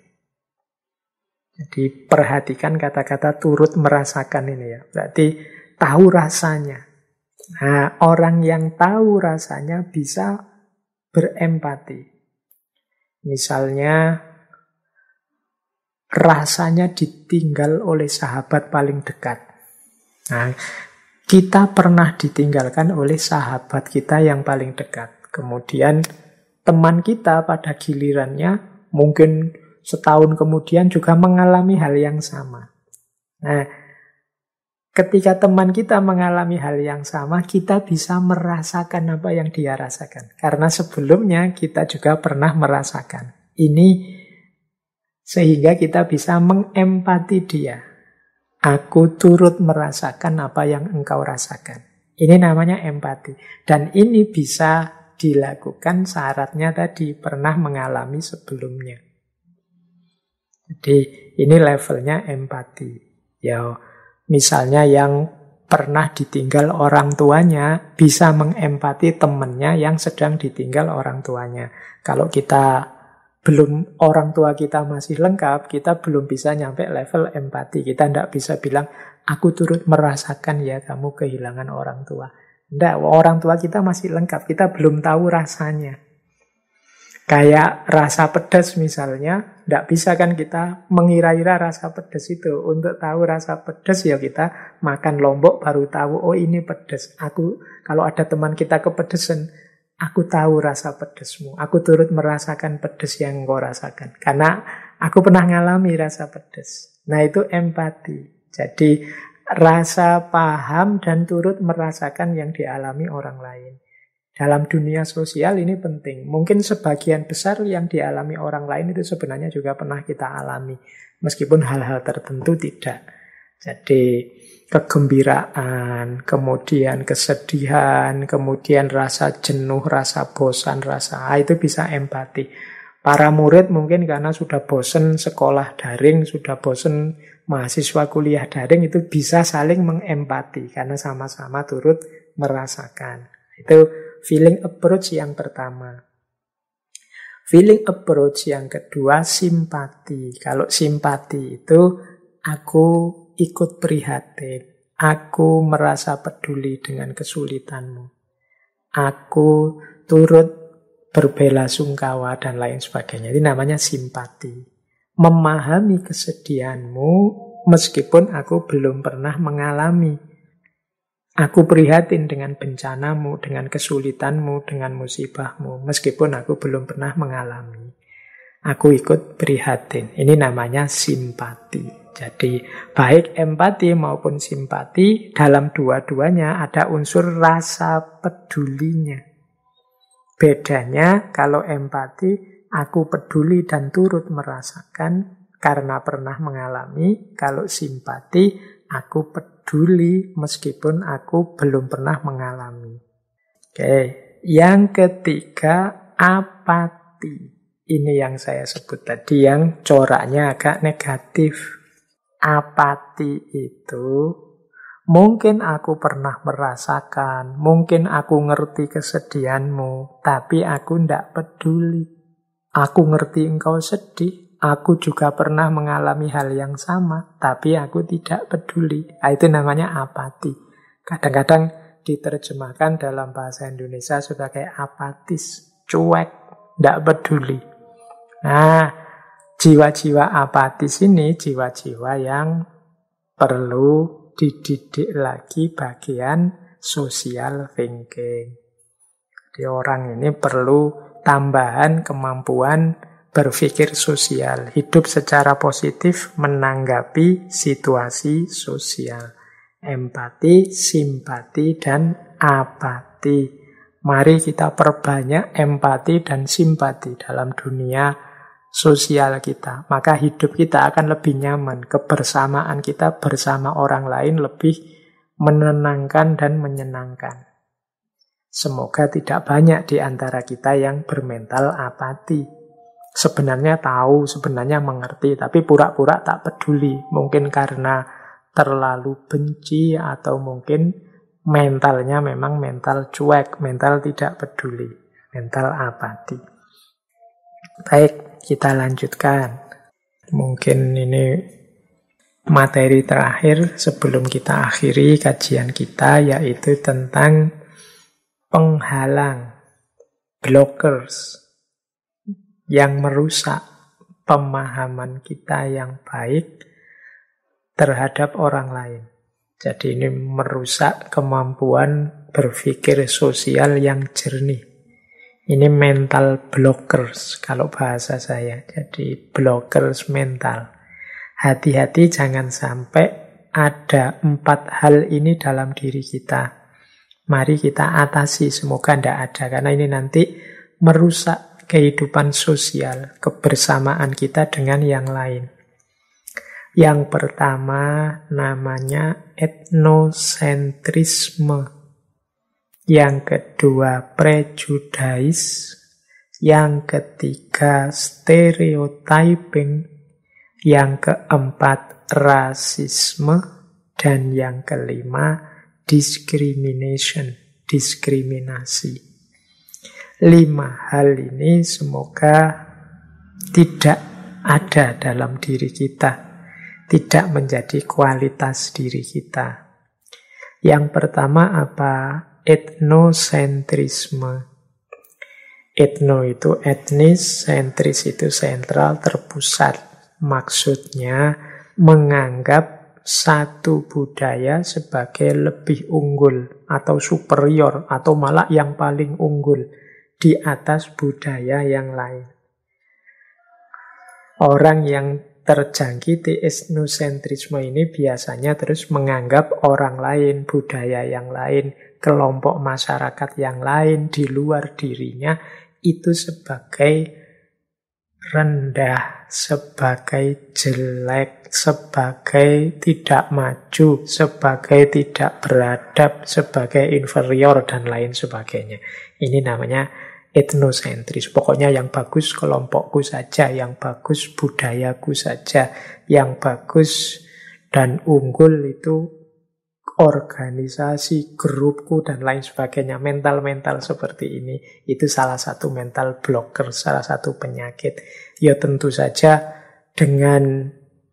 Jadi perhatikan kata-kata turut merasakan ini ya. Berarti tahu rasanya. Nah, orang yang tahu rasanya bisa berempati. Misalnya rasanya ditinggal oleh sahabat paling dekat. Nah, Kita pernah ditinggalkan oleh sahabat kita yang paling dekat. Kemudian teman kita pada gilirannya mungkin setahun kemudian juga mengalami hal yang sama. Nah, ketika teman kita mengalami hal yang sama, kita bisa merasakan apa yang dia rasakan. Karena sebelumnya kita juga pernah merasakan. Ini sehingga kita bisa mengempati dia. Aku turut merasakan apa yang engkau rasakan. Ini namanya empati. Dan ini bisa dilakukan syaratnya tadi, pernah mengalami sebelumnya. Jadi ini levelnya empati. Ya, misalnya yang pernah ditinggal orang tuanya bisa mengempati temannya yang sedang ditinggal orang tuanya. Kalau kita belum, orang tua kita masih lengkap, kita belum bisa nyampe level empati. Kita tidak bisa bilang, aku turut merasakan ya kamu kehilangan orang tua. Tidak, orang tua kita masih lengkap, kita belum tahu rasanya. Kayak rasa pedas misalnya, tidak bisa kan kita mengira-ira rasa pedas itu. Untuk tahu rasa pedas ya kita makan lombok baru tahu, oh ini pedas. Kalau ada teman kita kepedesan, aku tahu rasa pedesmu. Aku turut merasakan pedes yang engkau rasakan. Karena aku pernah ngalami rasa pedes. Nah itu empati. Jadi rasa paham dan turut merasakan yang dialami orang lain. Dalam dunia sosial ini penting. Mungkin sebagian besar yang dialami orang lain itu sebenarnya juga pernah kita alami. Meskipun hal-hal tertentu tidak. Jadi kegembiraan, kemudian kesedihan, kemudian rasa jenuh, rasa bosan, rasa itu bisa empati. Para murid mungkin karena sudah bosan sekolah daring, sudah bosan mahasiswa kuliah daring, itu bisa saling mengempati karena sama-sama turut merasakan. Itu feeling approach yang pertama. Feeling approach yang kedua, simpati. Kalau simpati itu aku ikut prihatin. Aku merasa peduli dengan kesulitanmu. Aku turut berbelasungkawa dan lain sebagainya. Ini namanya simpati. Memahami kesedihanmu meskipun aku belum pernah mengalami. Aku prihatin dengan bencanamu, dengan kesulitanmu, dengan musibahmu, meskipun aku belum pernah mengalami. Aku ikut prihatin. Ini namanya simpati. Jadi baik empati maupun simpati, dalam dua-duanya ada unsur rasa pedulinya. Bedanya kalau empati, aku peduli dan turut merasakan karena pernah mengalami. Kalau simpati, aku peduli meskipun aku belum pernah mengalami. Oke, yang ketiga, apati. Ini yang saya sebut tadi, yang coraknya agak negatif. Apati itu mungkin aku pernah merasakan, mungkin aku ngerti kesedihanmu, tapi aku tidak peduli. Aku ngerti engkau sedih, aku juga pernah mengalami hal yang sama, tapi aku tidak peduli. Itu namanya apati. Kadang-kadang diterjemahkan dalam bahasa Indonesia sebagai apatis, cuek, tidak peduli. Nah, jiwa-jiwa apatis ini jiwa-jiwa yang perlu dididik lagi bagian social thinking. Jadi orang ini perlu tambahan kemampuan berpikir sosial, hidup secara positif menanggapi situasi sosial. Empati, simpati, dan apati. Mari kita perbanyak empati dan simpati dalam dunia sosial kita, maka hidup kita akan lebih nyaman, kebersamaan kita bersama orang lain lebih menenangkan dan menyenangkan. Semoga tidak banyak di antara kita yang bermental apati. Sebenarnya tahu, sebenarnya mengerti, tapi pura-pura tak peduli. Mungkin karena terlalu benci atau mungkin mentalnya memang mental cuek, mental tidak peduli, mental apati. Baik, kita lanjutkan. Mungkin ini materi terakhir sebelum kita akhiri kajian kita, yaitu tentang penghalang, blockers, yang merusak pemahaman kita yang baik terhadap orang lain. Jadi ini merusak kemampuan berpikir sosial yang jernih. Ini mental blockers kalau bahasa saya. Jadi blockers mental. Hati-hati jangan sampai ada 4 hal ini dalam diri kita. Mari kita atasi, semoga tidak ada. Karena ini nanti merusak kehidupan sosial, kebersamaan kita dengan yang lain. Yang pertama namanya etnosentrisme. Yang kedua prejudice. Yang ketiga stereotyping. Yang keempat rasisme. Dan yang kelima discrimination, diskriminasi. 5 hal ini semoga tidak ada dalam diri kita. Tidak menjadi kualitas diri kita. Yang pertama apa? Etnosentrisme. Etno itu etnis, sentris itu sentral, terpusat. Maksudnya menganggap satu budaya sebagai lebih unggul atau superior atau malah yang paling unggul di atas budaya yang lain. Orang yang terjangkiti etnosentrisme ini biasanya terus menganggap orang lain, budaya yang lain, kelompok masyarakat yang lain di luar dirinya itu sebagai rendah, sebagai jelek, sebagai tidak maju, sebagai tidak beradab, sebagai inferior, dan lain sebagainya. Ini namanya etnosentris. Pokoknya yang bagus kelompokku saja, yang bagus budayaku saja, yang bagus dan unggul itu organisasi, grupku, dan lain sebagainya. Mental-mental seperti ini, itu salah satu mental blocker, salah satu penyakit. Ya tentu saja dengan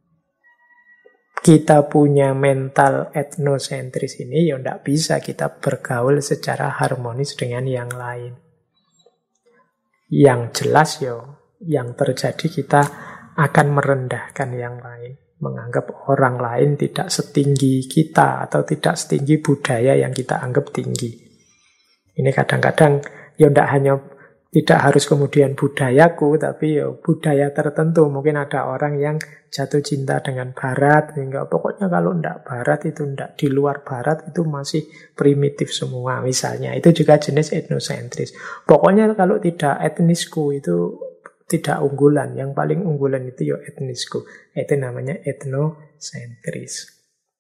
kita punya mental etnosentris ini, ya tidak bisa kita bergaul secara harmonis dengan yang lain. Yang jelas ya, yang terjadi kita akan merendahkan yang lain. Menganggap orang lain tidak setinggi kita atau tidak setinggi budaya yang kita anggap tinggi. Ini kadang-kadang ya tidak harus kemudian budayaku, tapi ya budaya tertentu. Mungkin ada orang yang jatuh cinta dengan barat, sehingga pokoknya kalau tidak barat itu tidak, di luar barat itu masih primitif semua misalnya. Itu juga jenis etnosentris. Pokoknya kalau tidak etnisku itu tidak unggulan, yang paling unggulan itu ya etnisku. Itu namanya etnosentris.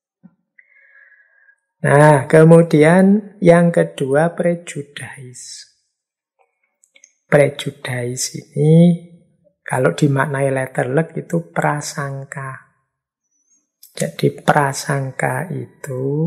Nah, kemudian yang kedua prejudice. Prejudice ini kalau dimaknai letterlek itu prasangka. Jadi prasangka itu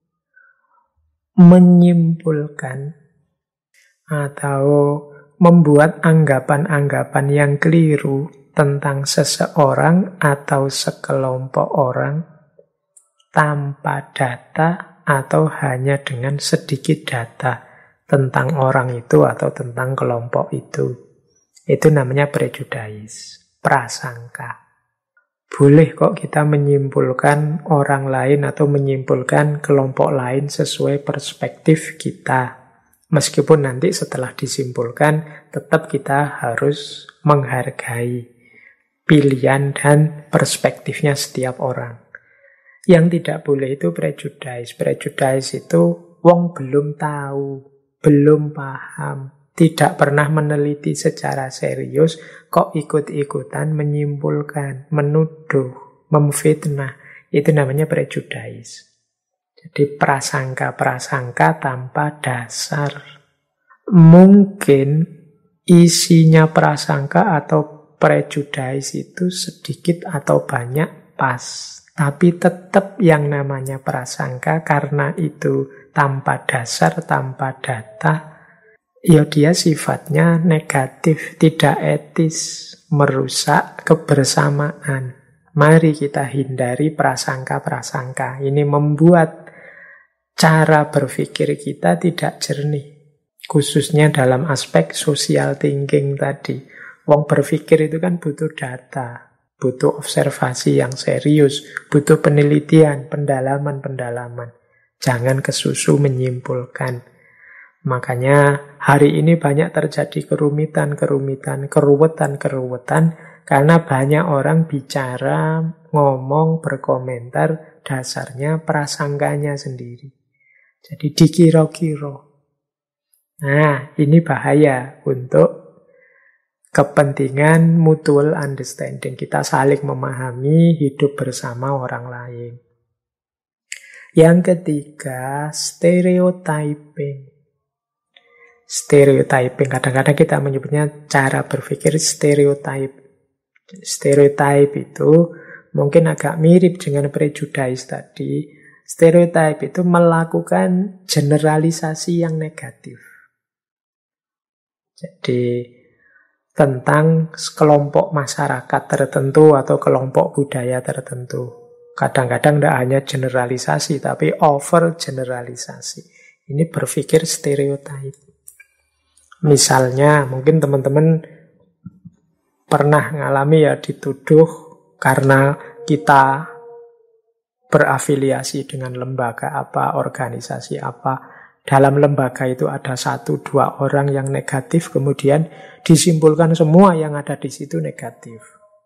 menyimpulkan atau membuat anggapan-anggapan yang keliru tentang seseorang atau sekelompok orang tanpa data atau hanya dengan sedikit data tentang orang itu atau tentang kelompok itu. Itu namanya prejudice, prasangka. Boleh kok kita menyimpulkan orang lain atau menyimpulkan kelompok lain sesuai perspektif kita. Meskipun nanti setelah disimpulkan, tetap kita harus menghargai pilihan dan perspektifnya setiap orang. Yang tidak boleh itu prejudice. Prejudice itu wong belum tahu, belum paham, tidak pernah meneliti secara serius, kok ikut-ikutan menyimpulkan, menuduh, memfitnah. Itu namanya prejudice. Jadi prasangka-prasangka tanpa dasar. Mungkin isinya prasangka atau prejudice itu sedikit atau banyak pas. Tapi tetap yang namanya prasangka karena itu tanpa dasar, tanpa data, ya dia sifatnya negatif, tidak etis, merusak kebersamaan. Mari kita hindari prasangka-prasangka. Ini membuat cara berpikir kita tidak jernih. Khususnya dalam aspek social thinking tadi. Wong berpikir itu kan butuh data. butuh observasi yang serius, butuh penelitian, pendalaman. Jangan kesusu menyimpulkan. Makanya hari ini banyak terjadi kerumitan, keruwetan, karena banyak orang bicara, ngomong, berkomentar, dasarnya prasangkanya sendiri. Jadi dikira-kira. Nah, ini bahaya untuk kepentingan mutual understanding. Kita saling memahami, hidup bersama orang lain. Yang ketiga, stereotyping. Stereotyping, kadang-kadang kita menyebutnya cara berpikir stereotype. Stereotype itu mungkin agak mirip dengan prejudice tadi. Stereotype itu melakukan generalisasi yang negatif. Jadi tentang kelompok masyarakat tertentu atau kelompok budaya tertentu. Kadang-kadang tidak hanya generalisasi, tapi over generalisasi. Ini berpikir stereotype. Misalnya, mungkin teman-teman pernah ngalami ya dituduh karena kita berafiliasi dengan lembaga apa, organisasi apa. Dalam lembaga itu ada 1-2 orang yang negatif, kemudian disimpulkan semua yang ada di situ negatif.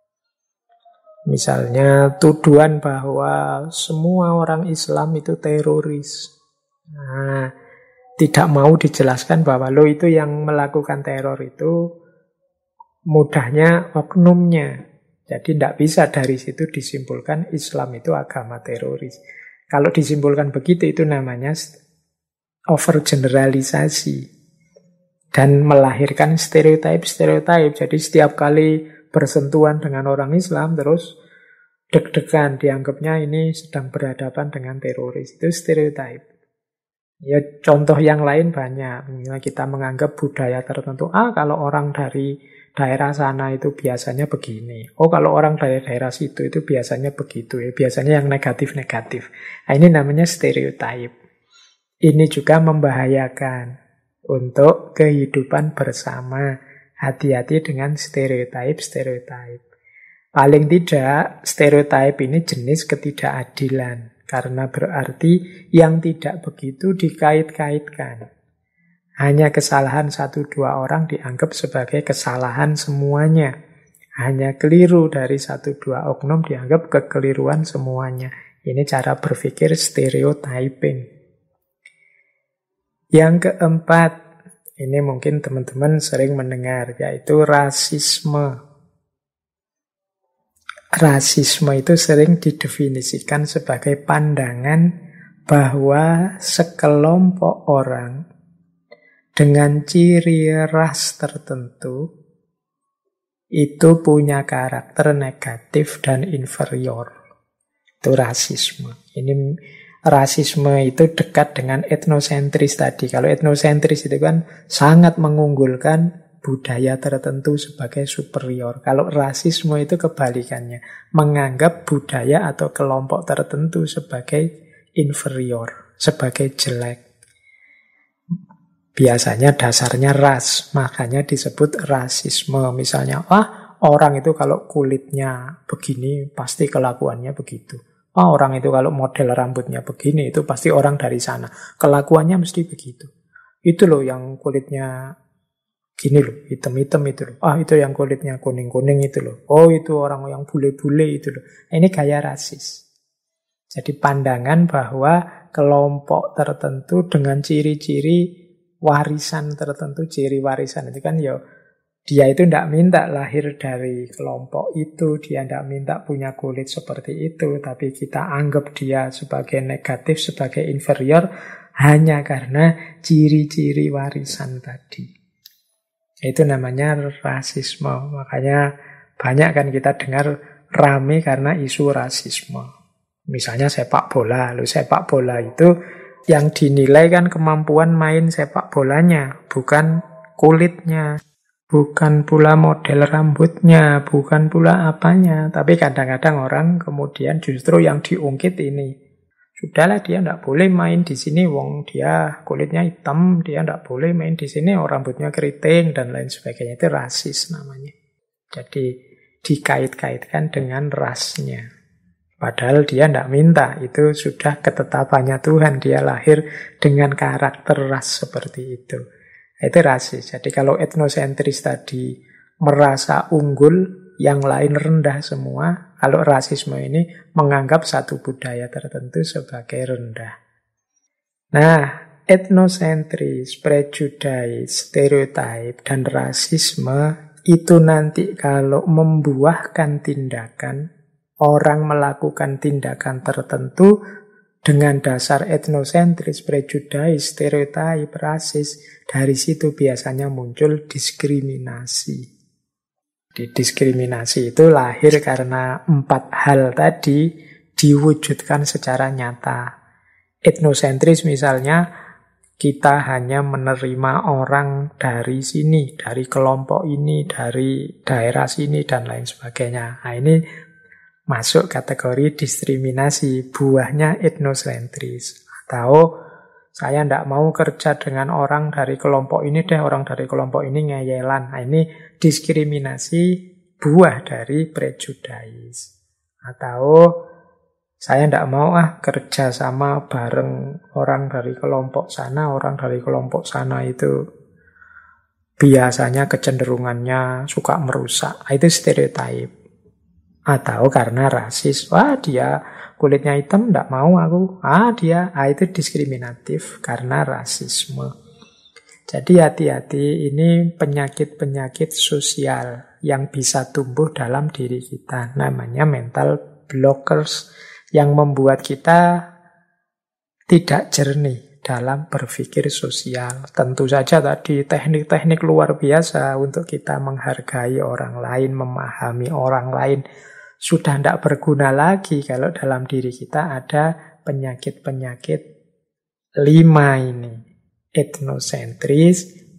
Misalnya tuduhan bahwa semua orang Islam itu teroris. Nah, tidak mau dijelaskan bahwa lo itu yang melakukan teror itu mudahnya oknumnya. Jadi tidak bisa dari situ disimpulkan Islam itu agama teroris. Kalau disimpulkan begitu itu namanya overgeneralisasi dan melahirkan stereotype. Jadi setiap kali bersentuhan dengan orang Islam terus deg-degan, dianggapnya ini sedang berhadapan dengan teroris. Itu stereotype. Ya, contoh yang lain banyak. Misalnya kita menganggap budaya tertentu, kalau orang dari daerah sana itu biasanya begini. Kalau orang dari daerah situ itu biasanya begitu. Ya, biasanya yang negatif-negatif. Nah, ini namanya stereotype. Ini juga membahayakan untuk kehidupan bersama. Hati-hati dengan stereotype. Paling tidak, stereotype ini jenis ketidakadilan. Karena berarti yang tidak begitu dikait-kaitkan. Hanya kesalahan 1-2 orang dianggap sebagai kesalahan semuanya. Hanya keliru dari 1-2 oknum dianggap kekeliruan semuanya. Ini cara berpikir stereotyping. Yang keempat, ini mungkin teman-teman sering mendengar, yaitu rasisme. Rasisme itu sering didefinisikan sebagai pandangan bahwa sekelompok orang dengan ciri ras tertentu itu punya karakter negatif dan inferior. Itu rasisme. Rasisme itu dekat dengan etnosentris tadi. Kalau etnosentris itu kan sangat mengunggulkan budaya tertentu sebagai superior. Kalau rasisme itu kebalikannya, menganggap budaya atau kelompok tertentu sebagai inferior, sebagai jelek. Biasanya dasarnya ras, makanya disebut rasisme. Misalnya, orang itu kalau kulitnya begini, pasti kelakuannya begitu. Orang itu kalau model rambutnya begini, itu pasti orang dari sana. Kelakuannya mesti begitu. Itu loh yang kulitnya gini loh, hitam-hitam itu loh. Itu yang kulitnya kuning-kuning itu loh. Itu orang yang bule-bule itu loh. Ini gaya rasis. Jadi pandangan bahwa kelompok tertentu dengan ciri-ciri warisan tertentu, ciri warisan itu kan dia itu tidak minta lahir dari kelompok itu, dia tidak minta punya kulit seperti itu, tapi kita anggap dia sebagai negatif, sebagai inferior, hanya karena ciri-ciri warisan tadi. Itu namanya rasisme. Makanya banyak kan kita dengar rame karena isu rasisme. Misalnya sepak bola. Sepak bola itu yang dinilai kan kemampuan main sepak bolanya, bukan kulitnya, bukan pula model rambutnya, bukan pula apanya. Tapi kadang-kadang orang kemudian justru yang diungkit ini. Sudahlah, dia tidak boleh main di sini, wong dia kulitnya hitam, dia tidak boleh main di sini, rambutnya keriting dan lain sebagainya. Itu rasis namanya. Jadi dikait-kaitkan dengan rasnya. Padahal dia tidak minta, itu sudah ketetapannya Tuhan. Dia lahir dengan karakter ras seperti itu. Itu rasis. Jadi kalau etnosentris tadi merasa unggul, yang lain rendah semua. Kalau rasisme ini menganggap satu budaya tertentu sebagai rendah. Nah, etnosentris, prejudice, stereotype, dan rasisme itu nanti kalau membuahkan tindakan, orang melakukan tindakan tertentu dengan dasar etnosentris, prejudice, stereotype, rasis, dari situ biasanya muncul diskriminasi. Di diskriminasi itu lahir karena 4 hal tadi diwujudkan secara nyata. Etnosentris misalnya, kita hanya menerima orang dari sini, dari kelompok ini, dari daerah sini, dan lain sebagainya. Nah, ini masuk kategori diskriminasi, buahnya etnosentris. Atau saya tidak mau kerja dengan orang dari kelompok ini deh, orang dari kelompok ini ngeyelan. Nah, ini diskriminasi, buah dari prejudice. Atau saya tidak mau kerja sama bareng orang dari kelompok sana, orang dari kelompok sana itu biasanya kecenderungannya suka merusak. Itu stereotype. Atau karena rasis, wah dia kulitnya hitam, tidak mau aku. Itu diskriminatif karena rasisme. Jadi hati-hati, ini penyakit-penyakit sosial yang bisa tumbuh dalam diri kita. Namanya mental blockers, yang membuat kita tidak jernih dalam berpikir sosial. Tentu saja tadi teknik-teknik luar biasa untuk kita menghargai orang lain, memahami orang lain, sudah tidak berguna lagi kalau dalam diri kita ada penyakit-penyakit 5 ini. Etnosentris,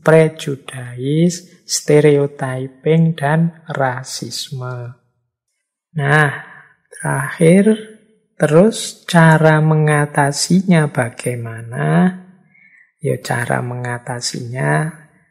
prejudice, stereotyping, dan rasisme. Nah, terakhir, terus cara mengatasinya bagaimana? Ya, cara mengatasinya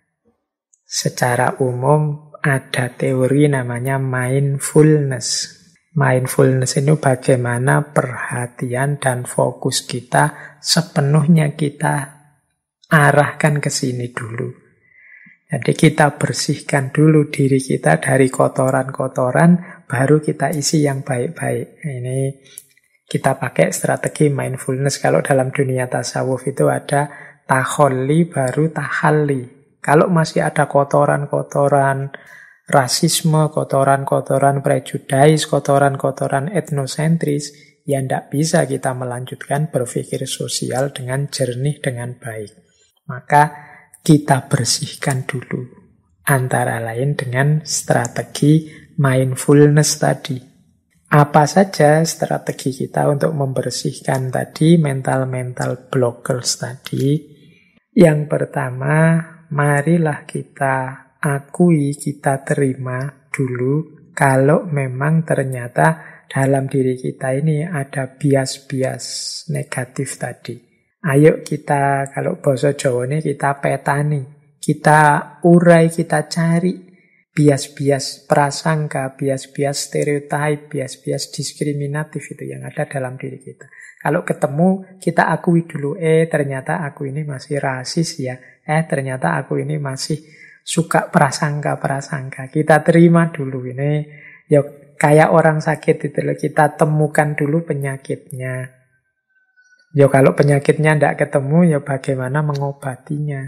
secara umum ada teori namanya mindfulness. Mindfulness ini bagaimana perhatian dan fokus kita sepenuhnya kita arahkan ke sini dulu. Jadi kita bersihkan dulu diri kita dari kotoran-kotoran, baru kita isi yang baik-baik. Ini kita pakai strategi mindfulness. Kalau dalam dunia tasawuf itu ada taholli baru tahalli. Kalau masih ada kotoran-kotoran rasisme, kotoran-kotoran prejudice, kotoran-kotoran etnosentris, ya tidak bisa kita melanjutkan berpikir sosial dengan jernih, dengan baik. Maka kita bersihkan dulu, antara lain dengan strategi mindfulness tadi. Apa saja strategi kita untuk membersihkan tadi mental-mental blockers tadi? Yang pertama, marilah kita akui, kita terima dulu kalau memang ternyata dalam diri kita ini ada bias-bias negatif tadi. Ayo kita, kalau bahasa Jawa ini kita petani, kita urai, kita cari bias-bias prasangka, bias-bias stereotip, bias-bias diskriminatif itu yang ada dalam diri kita. Kalau ketemu, kita akui dulu, ternyata aku ini masih rasis ya, ternyata aku ini masih suka prasangka-prasangka. Kita terima dulu ini. Ya kayak orang sakit itu loh. Kita temukan dulu penyakitnya. Ya kalau penyakitnya tidak ketemu, ya bagaimana mengobatinya.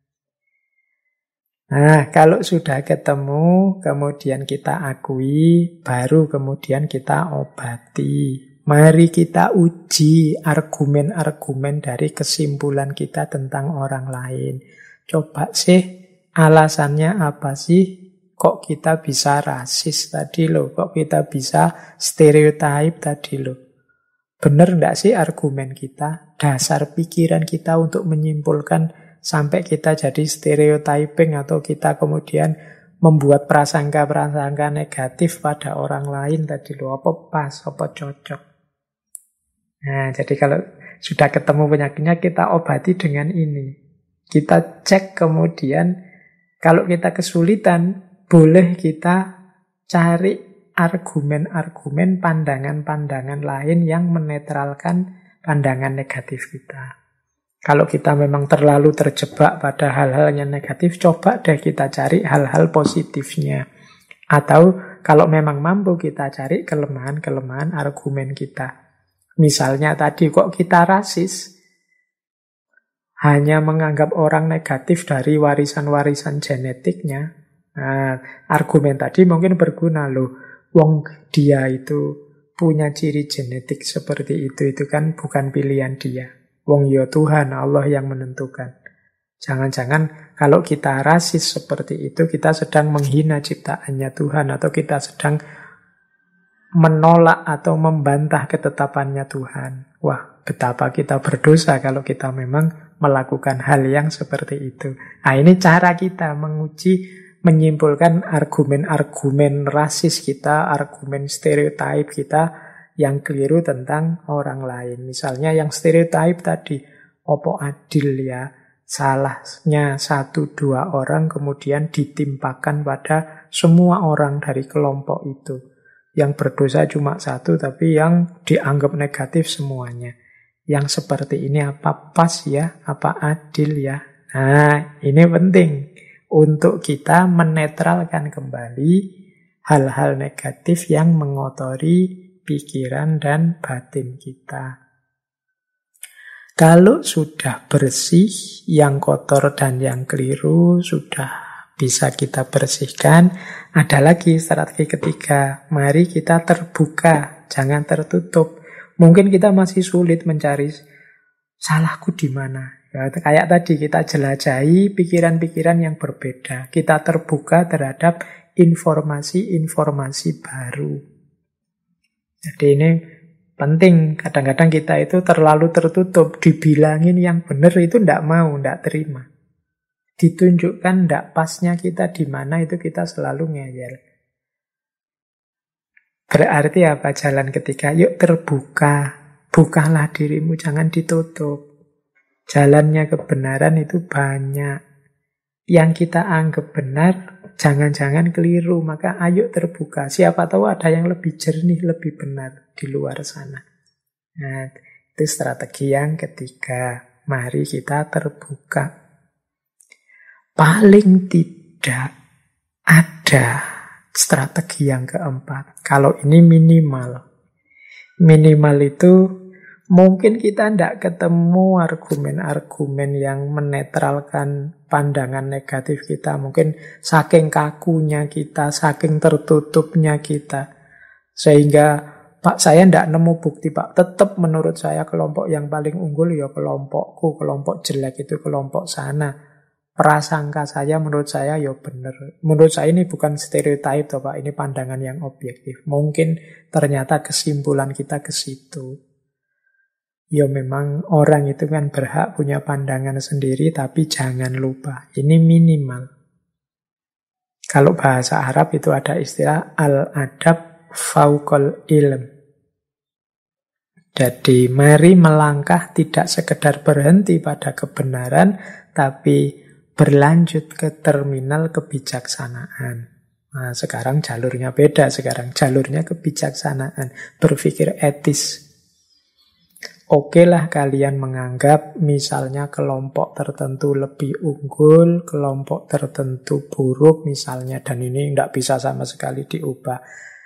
Nah, kalau sudah ketemu, kemudian kita akui, baru kemudian kita obati. Mari kita uji argumen-argumen dari kesimpulan kita tentang orang lain. Coba sih, alasannya apa sih? Kok kita bisa rasis tadi loh? Kok kita bisa stereotype tadi loh? Benar enggak sih argumen kita? Dasar pikiran kita untuk menyimpulkan sampai kita jadi stereotyping atau kita kemudian membuat prasangka-prasangka negatif pada orang lain tadi loh. Apa pas? Apa cocok? Nah, jadi kalau sudah ketemu penyakitnya, kita obati dengan ini. Kita cek kemudian, kalau kita kesulitan, boleh kita cari argumen-argumen, pandangan-pandangan lain yang menetralkan pandangan negatif kita. Kalau kita memang terlalu terjebak pada hal-hal yang negatif, coba deh kita cari hal-hal positifnya. Atau kalau memang mampu, kita cari kelemahan-kelemahan argumen kita. Misalnya tadi, kok kita rasis? Hanya menganggap orang negatif dari warisan-warisan genetiknya. Nah, argumen tadi mungkin berguna loh. Wong dia itu punya ciri genetik seperti itu kan bukan pilihan dia. Wong ya Tuhan, Allah yang menentukan. Jangan-jangan kalau kita rasis seperti itu, kita sedang menghina ciptaannya Tuhan, atau kita sedang menolak atau membantah ketetapannya Tuhan. Wah, betapa kita berdosa kalau kita memang melakukan hal yang seperti itu. Nah, ini cara kita menguji, menyimpulkan argumen-argumen rasis kita, argumen stereotip kita yang keliru tentang orang lain. Misalnya yang stereotip tadi, opo adil ya, salahnya 1-2 orang kemudian ditimpakan pada semua orang dari kelompok itu. Yang berdosa cuma satu, tapi yang dianggap negatif semuanya. Yang seperti ini apa pas ya, apa adil ya. Nah, ini penting untuk kita menetralkan kembali hal-hal negatif yang mengotori pikiran dan batin kita. Kalau sudah bersih, yang kotor dan yang keliru sudah bisa kita bersihkan. Ada lagi strategi ketiga, mari kita terbuka, jangan tertutup. Mungkin kita masih sulit mencari salahku di mana. Ya, kayak tadi kita jelajahi pikiran-pikiran yang berbeda. Kita terbuka terhadap informasi-informasi baru. Jadi ini penting. Kadang-kadang kita itu terlalu tertutup. Dibilangin yang benar itu tidak mau, tidak terima. Ditunjukkan tidak pasnya kita di mana, itu kita selalu ngeyel. Berarti apa jalan ketiga? Yuk terbuka. Bukalah dirimu, jangan ditutup. Jalannya kebenaran itu banyak. Yang kita anggap benar, jangan-jangan keliru, maka ayo terbuka. Siapa tahu ada yang lebih jernih, lebih benar di luar sana. Nah, itu strategi yang ketiga. Mari kita terbuka. Paling tidak ada strategi yang keempat. Kalau ini minimal. Minimal itu mungkin kita tidak ketemu argumen-argumen yang menetralkan pandangan negatif kita. Mungkin saking kakunya kita, saking tertutupnya kita. Sehingga, Pak, saya tidak nemu bukti, Pak. Tetap menurut saya kelompok yang paling unggul ya kelompokku, kelompok jelek itu kelompok sana. Prasangka saya, menurut saya ya benar. Menurut saya ini bukan stereotip, toh, Pak. Ini pandangan yang objektif. Mungkin ternyata kesimpulan kita ke situ. Ya memang orang itu kan berhak punya pandangan sendiri, tapi jangan lupa, ini minimal. Kalau bahasa Arab itu ada istilah al-adab fauqal ilm. Jadi mari melangkah tidak sekedar berhenti pada kebenaran, tapi berlanjut ke terminal kebijaksanaan. Nah, sekarang jalurnya beda, sekarang jalurnya kebijaksanaan, berpikir etis. Oke lah kalian menganggap misalnya kelompok tertentu lebih unggul, kelompok tertentu buruk misalnya, dan ini tidak bisa sama sekali diubah.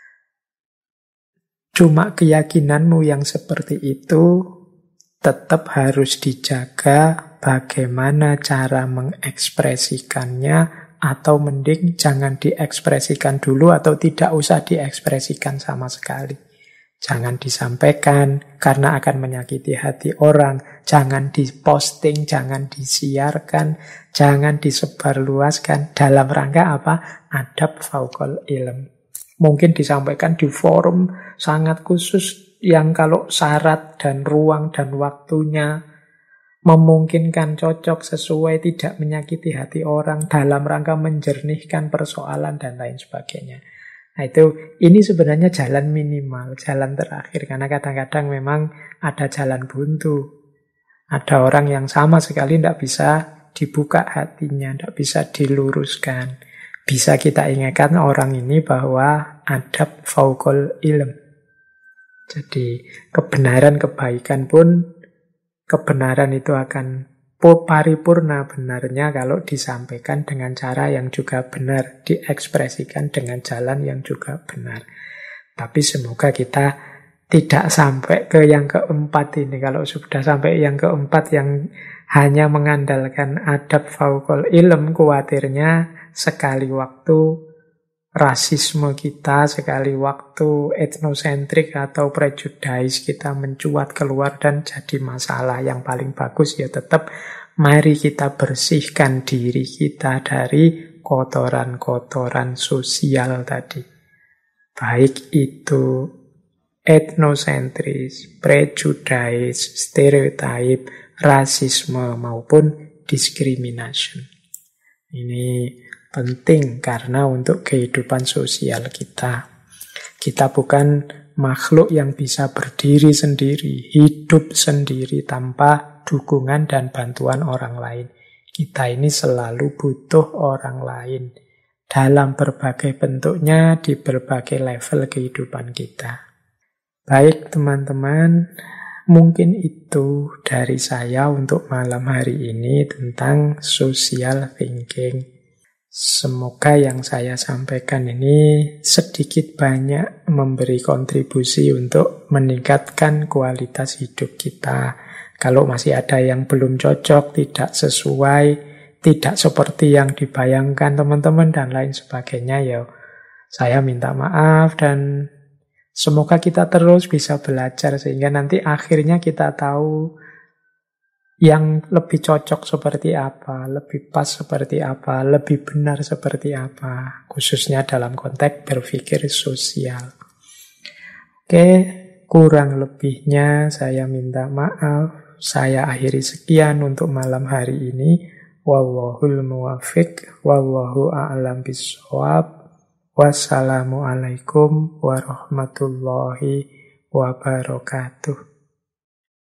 Cuma keyakinanmu yang seperti itu tetap harus dijaga, bagaimana cara mengekspresikannya, atau mending jangan diekspresikan dulu atau tidak usah diekspresikan sama sekali. Jangan disampaikan karena akan menyakiti hati orang. Jangan diposting, jangan disiarkan, jangan disebarluaskan. Dalam rangka apa? Adab fauqal ilm. Mungkin disampaikan di forum sangat khusus yang kalau syarat dan ruang dan waktunya memungkinkan, cocok, sesuai, tidak menyakiti hati orang, dalam rangka menjernihkan persoalan dan lain sebagainya. Nah ini sebenarnya jalan minimal, jalan terakhir. Karena kadang-kadang memang ada jalan buntu. Ada orang yang sama sekali tidak bisa dibuka hatinya, tidak bisa diluruskan. bisa kita ingatkan orang ini bahwa adab fauqal ilm. Jadi kebenaran, kebaikan pun, kebenaran itu akan paripurna benarnya kalau disampaikan dengan cara yang juga benar, diekspresikan dengan jalan yang juga benar. Tapi semoga kita tidak sampai ke yang keempat ini. Kalau sudah sampai yang keempat yang hanya mengandalkan adab fauqal ilm, kuatirnya sekali waktu rasisme kita, sekali waktu etnosentrik atau prejudice kita mencuat keluar dan jadi masalah. Yang paling bagus ya tetap mari kita bersihkan diri kita dari kotoran-kotoran sosial tadi. Baik itu etnosentris, prejudice, stereotype, rasisme maupun discrimination. Ini penting karena untuk kehidupan sosial kita. Kita bukan makhluk yang bisa berdiri sendiri, hidup sendiri tanpa dukungan dan bantuan orang lain. Kita ini selalu butuh orang lain dalam berbagai bentuknya, di berbagai level kehidupan kita. Baik teman-teman, mungkin itu dari saya untuk malam hari ini tentang social thinking. Semoga yang saya sampaikan ini sedikit banyak memberi kontribusi untuk meningkatkan kualitas hidup kita. Kalau masih ada yang belum cocok, tidak sesuai, tidak seperti yang dibayangkan teman-teman dan lain sebagainya, ya saya minta maaf dan semoga kita terus bisa belajar sehingga nanti akhirnya kita tahu yang lebih cocok seperti apa, lebih pas seperti apa, lebih benar seperti apa, khususnya dalam konteks berpikir sosial. Oke, kurang lebihnya saya minta maaf. Saya akhiri sekian untuk malam hari ini. Wallahul muwaffiq, wallahu a'lam bishawab. Wassalamualaikum warahmatullahi wabarakatuh.